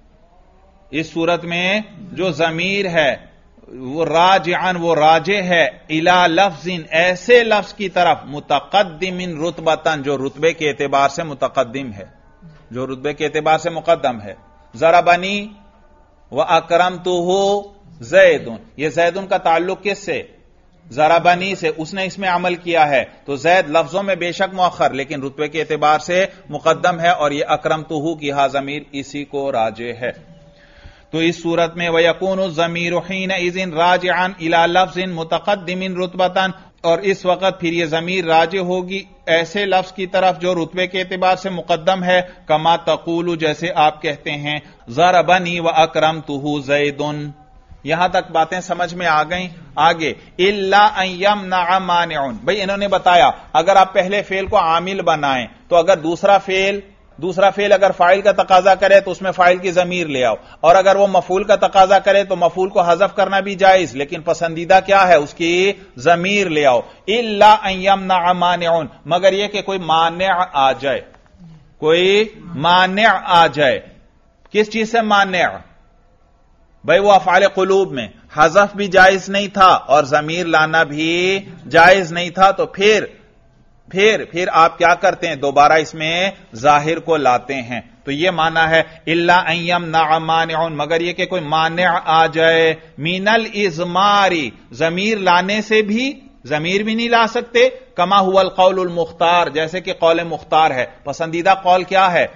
اس صورت میں جو ضمیر ہے وہ راجعاً، وہ راجع ہے الی لفظ، ایسے لفظ کی طرف، متقدم رتبتاً، جو رتبے کے اعتبار سے متقدم ہے، جو رتبے کے اعتبار سے مقدم ہے۔ ضربنی و اکرمتہ زید، یہ زید کا تعلق کس سے؟ ضربنی سے، اس نے اس میں عمل کیا ہے، تو زید لفظوں میں بے شک مؤخر لیکن رتبے کے اعتبار سے مقدم ہے، اور یہ اکرمتہ کی ہا ضمیر اسی کو راجع ہے۔ تو اس صورت میں وَيَكُونُ الضَّمِيرُ حِينَئِذٍ رَاجِعًا إِلَى لَفْظٍ مُتَقَدِّمٍ رُتْبَةً، اور اس وقت پھر یہ ضمیر راجع ہوگی ایسے لفظ کی طرف جو رتبے کے اعتبار سے مقدم ہے، کما تقول، جیسے آپ کہتے ہیں ضربنی وَأَكْرَمْتُهُ زَيْدٌ۔ یہاں تک باتیں سمجھ میں آ گئیں؟ آگے اِلَّا أَن يَمْنَعَ مَانِعٌ، بھئی انہوں نے بتایا اگر آپ پہلے فعل کو عامل بنائیں تو اگر دوسرا فعل اگر فاعل کا تقاضا کرے تو اس میں فاعل کی ضمیر لے آؤ، اور اگر وہ مفعول کا تقاضا کرے تو مفعول کو حذف کرنا بھی جائز، لیکن پسندیدہ کیا ہے؟ اس کی ضمیر لے آؤ۔ الا ان یمنع مانع، مگر یہ کہ کوئی مانع آ جائے، کوئی مانع آ جائے۔ کس چیز سے مانع؟ بھئی وہ افعال قلوب میں حذف بھی جائز نہیں تھا اور ضمیر لانا بھی جائز نہیں تھا، تو پھر آپ کیا کرتے ہیں؟ دوبارہ اس میں ظاہر کو لاتے ہیں۔ تو یہ معنی ہے الا ان یمنع مانع، مگر یہ کہ کوئی مانع آ جائے، من الازماری، ضمیر لانے سے بھی ضمیر بھی نہیں لا سکتے، کما هو القول المختار، جیسے کہ قول مختار ہے۔ پسندیدہ قول کیا ہے؟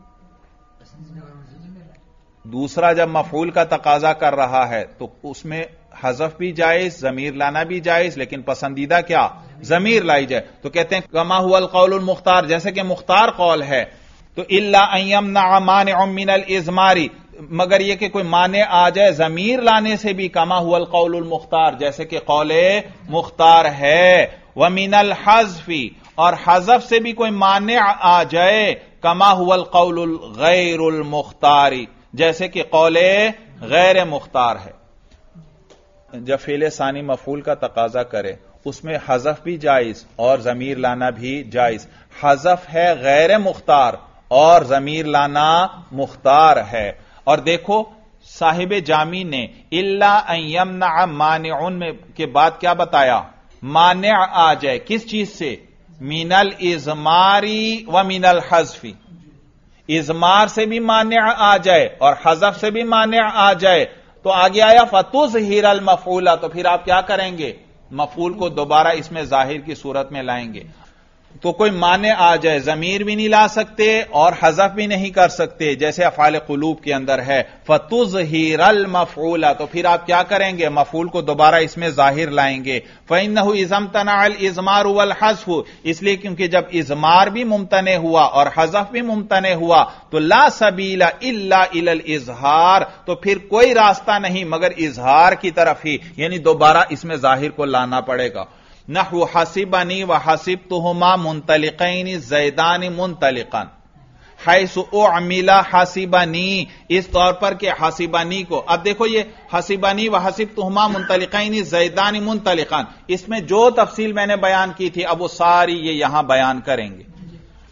دوسرا جب مفعول کا تقاضا کر رہا ہے تو اس میں حذف بھی جائز، ضمیر لانا بھی جائز، لیکن پسندیدہ کیا؟ ضمیر لائی جائے۔ تو کہتے ہیں کما هو القول المختار، جیسے کہ مختار قول ہے۔ تو الا ان یمنع مانع من الازمار، مگر یہ کہ کوئی مانع آ جائے ضمیر لانے سے بھی، کما هو القول المختار، جیسے کہ قول مختار ہے۔ ومن الحذف، اور حذف سے بھی کوئی مانع آ جائے، کما هو القول الغیر المختار، جیسے کہ قول غیر مختار ہے۔ جب فعل ثانی مفعول کا تقاضا کرے اس میں حذف بھی جائز اور ضمیر لانا بھی جائز۔ حذف ہے غیر مختار اور ضمیر لانا مختار ہے۔ اور دیکھو صاحب جامی نے الا ان یمنع مانع میں کے بعد کیا بتایا؟ مانع آ جائے کس چیز سے؟ من الازماری و من الحذف، ازمار سے بھی مانع آ جائے اور حذف سے بھی مانع آ جائے۔ تو آگے آیا فتظہر المفعول، تو پھر آپ کیا کریں گے؟ مفعول کو دوبارہ اس میں ظاہر کی صورت میں لائیں گے۔ تو کوئی مانع آ جائے، ضمیر بھی نہیں لا سکتے اور حذف بھی نہیں کر سکتے، جیسے افعال قلوب کے اندر ہے فتظہر المفعول، تو پھر آپ کیا کریں گے؟ مفعول کو دوبارہ اس میں ظاہر لائیں گے۔ فإنہ اذا امتنع الازمار والحذف، اس لیے کیونکہ جب ازمار بھی ممتنع ہوا اور حذف بھی ممتنع ہوا تو لا سبیل الا الی الاظہار، تو پھر کوئی راستہ نہیں مگر اظہار کی طرف ہی، یعنی دوبارہ اس میں ظاہر کو لانا پڑے گا۔ نحو حسبنی وحسبتہما منطلقین زیدان منطلقا، حیث اعمل حسبنی، اس طور پر کہ حسبنی کو، اب دیکھو یہ حسبنی وحسبتہما منطلقین زیدان منطلقا، اس میں جو تفصیل میں نے بیان کی تھی اب وہ ساری یہ یہاں بیان کریں گے۔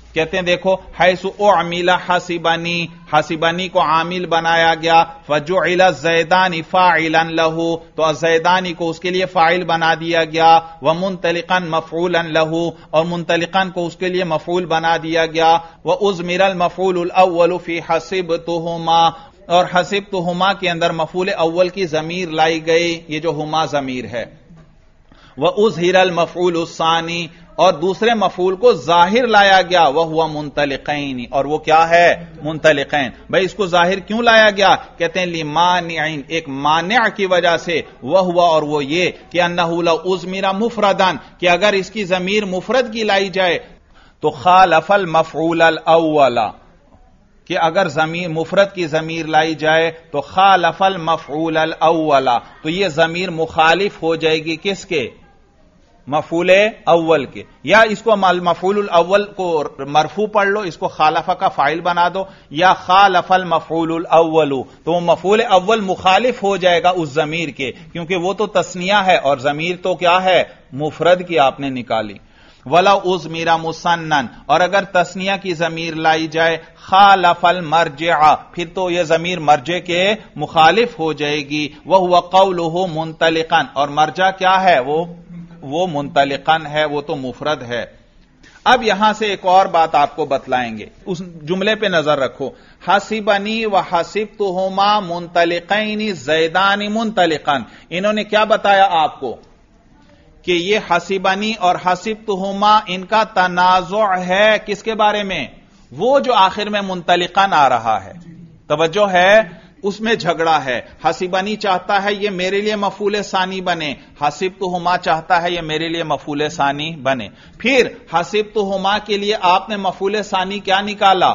کہتے ہیں دیکھو حیث اعمل حسبنی، حسبنی کو عامل بنایا گیا، فجعل الزیدان فاعلا له، تو الزیدانی کو اس کے لیے فاعل بنا دیا گیا، ومنطلقا مفعولا له، اور منطلقا کو اس کے لیے مفعول بنا دیا گیا، واضمر المفعول الاول فی حسبتهما، اور حسبتهما کے اندر مفعول اول کی ضمیر لائی گئی، یہ جو ہما ضمیر ہے، واظہر المفعول الثانی، اور دوسرے مفعول کو ظاہر لایا گیا، وہ منطلقین، اور وہ کیا ہے؟ منطلقین۔ بھئی اس کو ظاہر کیوں لایا گیا؟ کہتے ہیں لمانعین، ایک مانع کی وجہ سے، وہ اور وہ یہ کہ انہ لو اضمر مفردن، کہ اگر اس کی ضمیر مفرد کی لائی جائے تو خالف المفعول الاول، کہ اگر مفرد کی ضمیر لائی جائے تو خالف المفعول الاول، تو یہ ضمیر مخالف ہو جائے گی کس کے؟ مفعول اول کے، یا اس کو مفعول الاول کو مرفوع پڑھ لو، اس کو خالفہ کا فاعل بنا دو، یا خالف المفعول الاول، تو وہ مفعول اول مخالف ہو جائے گا اس ضمیر کے، کیونکہ وہ تو تثنیہ ہے اور ضمیر تو کیا ہے؟ مفرد کی آپ نے نکالی۔ وَلَوْ أُضْمِرَ مُثَنًّا، اور اگر تثنیہ کی ضمیر لائی جائے، خالف المرجع، پھر تو یہ ضمیر مرجع کے مخالف ہو جائے گی، وَهُوَ قَوْلُهُ مُنْطَلِقًا، اور مرجع کیا ہے؟ وہ منطلقاً ہے، وہ تو مفرد ہے۔ اب یہاں سے ایک اور بات آپ کو بتلائیں گے، اس جملے پہ نظر رکھو، حسبنی وحسبتہما منطلقین زیدان منطلقاً، انہوں نے کیا بتایا آپ کو کہ یہ حسبنی اور حسبتہما ان کا تنازع ہے کس کے بارے میں؟ وہ جو آخر میں منطلقاً آ رہا ہے، توجہ ہے، اس میں جھگڑا ہے۔ حسبنی چاہتا ہے یہ میرے لیے مفعول ثانی بنے، حسبتہما چاہتا ہے یہ میرے لیے مفعول ثانی بنے۔ پھر حسبتہما کے لیے آپ نے مفعول ثانی کیا نکالا؟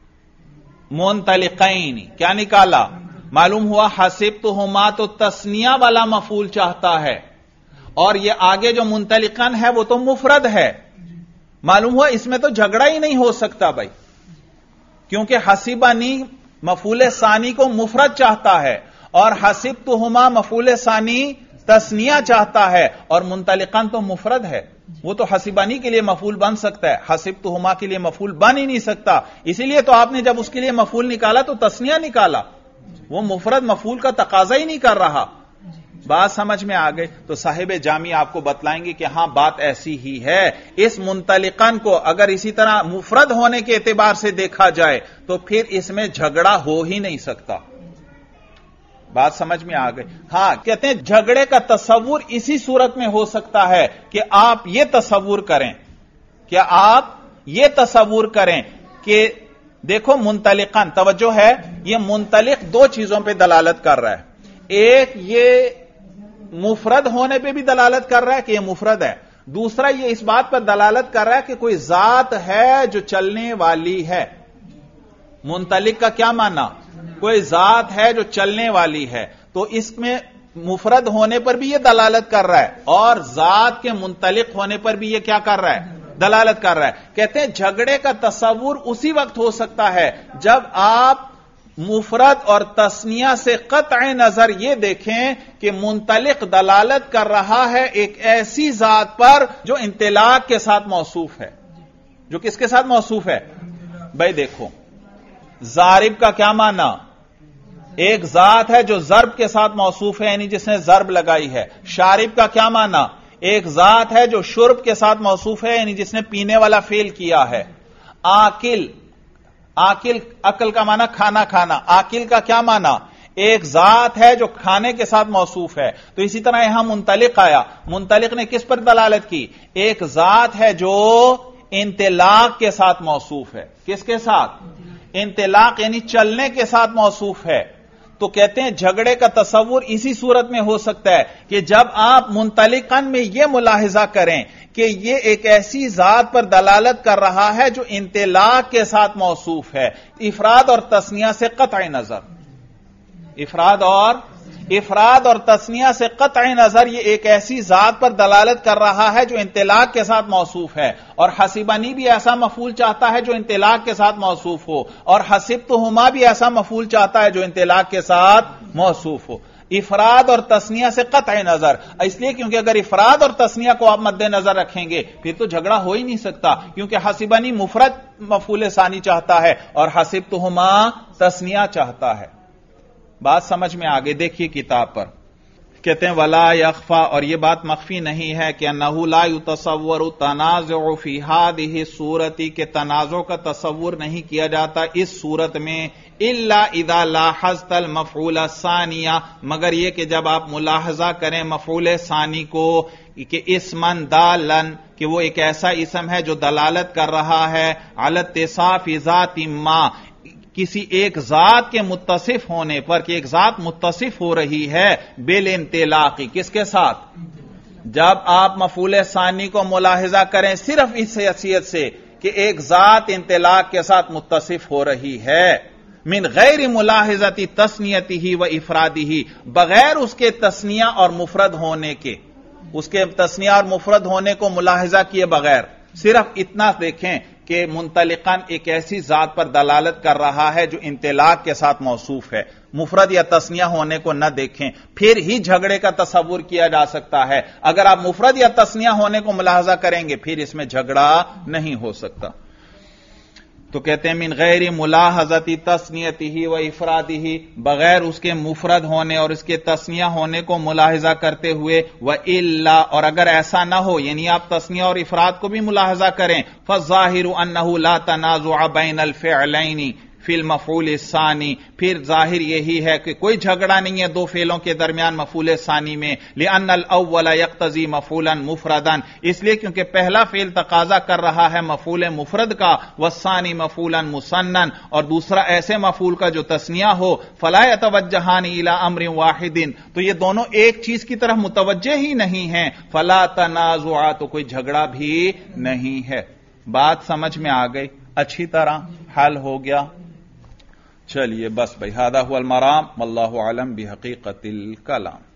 منطلقین، کیا نکالا؟ معلوم ہوا حسبتہما تو تثنیہ والا مفعول چاہتا ہے، اور یہ آگے جو منطلقاً ہے وہ تو مفرد ہے۔ معلوم ہوا اس میں تو جھگڑا ہی نہیں ہو سکتا بھائی، کیونکہ حسبنی مفعول ثانی کو مفرد چاہتا ہے اور حسبتہما مفعول ثانی تثنیہ چاہتا ہے، اور منطلقاً تو مفرد ہے، وہ تو حسبنی کے لیے مفعول بن سکتا ہے، حسبتہما کے لیے مفعول بن ہی نہیں سکتا۔ اسی لیے تو آپ نے جب اس کے لیے مفعول نکالا تو تثنیہ نکالا، وہ مفرد مفعول کا تقاضا ہی نہیں کر رہا۔ بات سمجھ میں آ گئی؟ تو صاحب جامی آپ کو بتلائیں گے کہ ہاں بات ایسی ہی ہے، اس منطلقاً کو اگر اسی طرح مفرد ہونے کے اعتبار سے دیکھا جائے تو پھر اس میں جھگڑا ہو ہی نہیں سکتا۔ بات سمجھ میں آ گئی؟ ہاں، کہتے ہیں جھگڑے کا تصور اسی صورت میں ہو سکتا ہے کہ آپ یہ تصور کریں، کیا آپ یہ تصور کریں کہ دیکھو منطلقاً، توجہ ہے، یہ منطلق دو چیزوں پہ دلالت کر رہا ہے، ایک یہ مفرد ہونے پہ بھی دلالت کر رہا ہے کہ یہ مفرد ہے، دوسرا یہ اس بات پر دلالت کر رہا ہے کہ کوئی ذات ہے جو چلنے والی ہے۔ منطلق کا کیا معنی؟ کوئی ذات ہے جو چلنے والی ہے، تو اس میں مفرد ہونے پر بھی یہ دلالت کر رہا ہے اور ذات کے منطلق ہونے پر بھی یہ کیا کر رہا ہے؟ دلالت کر رہا ہے۔ کہتے ہیں جھگڑے کا تصور اسی وقت ہو سکتا ہے جب آپ مفرد اور تثنیہ سے قطع نظر یہ دیکھیں کہ منطلق دلالت کر رہا ہے ایک ایسی ذات پر جو انطلاق کے ساتھ موصوف ہے۔ جو کس کے ساتھ موصوف ہے؟ بھائی دیکھو، ضارب کا کیا معنی؟ ایک ذات ہے جو ضرب کے ساتھ موصوف ہے، یعنی جس نے ضرب لگائی ہے۔ شارب کا کیا معنی؟ ایک ذات ہے جو شرب کے ساتھ موصوف ہے، یعنی جس نے پینے والا فعل کیا ہے۔ آکل، عقل کا معنی کھانا کھانا، آکل کا کیا معنی؟ ایک ذات ہے جو کھانے کے ساتھ موصوف ہے۔ تو اسی طرح یہاں منطلق آیا، منطلق نے کس پر دلالت کی؟ ایک ذات ہے جو انطلاق کے ساتھ موصوف ہے۔ کس کے ساتھ؟ انطلاق یعنی چلنے کے ساتھ موصوف ہے۔ تو کہتے ہیں جھگڑے کا تصور اسی صورت میں ہو سکتا ہے کہ جب آپ منطلقاً میں یہ ملاحظہ کریں کہ یہ ایک ایسی ذات پر دلالت کر رہا ہے جو انطلاق کے ساتھ موصوف ہے، افراد اور تثنیہ سے قطع نظر، افراد اور تثنیہ سے قطع نظر یہ ایک ایسی ذات پر دلالت کر رہا ہے جو انطلاق کے ساتھ موصوف ہے، اور حسبنی بھی ایسا مفعول چاہتا ہے جو انطلاق کے ساتھ موصوف ہو، اور حسبتہما بھی ایسا مفعول چاہتا ہے جو انطلاق کے ساتھ موصوف ہو۔ افراد اور تثنیہ سے قطع نظر، اس لیے کیونکہ اگر افراد اور تثنیہ کو آپ مد نظر رکھیں گے پھر تو جھگڑا ہو ہی نہیں سکتا، کیونکہ حسبنی مفرد مفعول ثانی چاہتا ہے اور حسبتہما تثنیہ چاہتا ہے۔ بات سمجھ میں آگے دیکھیے کتاب پر کہتے ہیں ولا یخفا، اور یہ بات مخفی نہیں ہے کہ انہ لا یتصور تنازع فی ہذہ صورت، کہ تنازع کا تصور نہیں کیا جاتا اس صورت میں الا اذا لاحظت المفعول الثانی، مگر یہ کہ جب آپ ملاحظہ کریں مفعول ثانی کو کہ اسمن دالن، کہ وہ ایک ایسا اسم ہے جو دلالت کر رہا ہے علی اتصاف ذات ما، کسی ایک ذات کے متصف ہونے پر، کہ ایک ذات متصف ہو رہی ہے بالانطلاق، کس کے ساتھ؟ جب آپ مفعول ثانی کو ملاحظہ کریں صرف اس حیثیت سے کہ ایک ذات انطلاق کے ساتھ متصف ہو رہی ہے، من غیر ملاحظتی تثنیتہ و افرادہ، بغیر اس کے تثنیہ اور مفرد ہونے کے، اس کے تثنیہ اور مفرد ہونے کو ملاحظہ کیے بغیر، صرف اتنا دیکھیں کہ منطلقاً ایک ایسی ذات پر دلالت کر رہا ہے جو انطلاق کے ساتھ موصوف ہے، مفرد یا تثنیہ ہونے کو نہ دیکھیں، پھر ہی جھگڑے کا تصور کیا جا سکتا ہے۔ اگر آپ مفرد یا تثنیہ ہونے کو ملاحظہ کریں گے پھر اس میں جھگڑا نہیں ہو سکتا۔ تو کہتے ہیں من غیر ملاحظتی تثنیتہ و افرادہ، بغیر اس کے مفرد ہونے اور اس کے تثنیہ ہونے کو ملاحظہ کرتے ہوئے، وَإِلَّا، اور اگر ایسا نہ ہو یعنی آپ تثنیہ اور افراد کو بھی ملاحظہ کریں، فَالظَّاهِرُ أَنَّهُ لَا تَنَازُعَ بَيْنَ الْفِعْلَيْنِ فی المفعول الثانی، پھر ظاہر یہی ہے کہ کوئی جھگڑا نہیں ہے دو فعلوں کے درمیان مفعول ثانی میں، لأن الاول یقتضی مفعولا مفردا، اس لیے کیونکہ پہلا فعل تقاضا کر رہا ہے مفعول مفرد کا، والثانی مفعولا مسنن، اور دوسرا ایسے مفعول کا جو تثنیہ ہو، فلا یتوجہان الی امر واحد، تو یہ دونوں ایک چیز کی طرف متوجہ ہی نہیں ہیں، فلا تنازع، تو کوئی جھگڑا بھی نہیں ہے۔ بات سمجھ میں آ گئی، اچھی طرح حل ہو گیا۔ چلیے بس بھائی، ھذا ھو المرام واللہ اعلم بحقیقت الکلام۔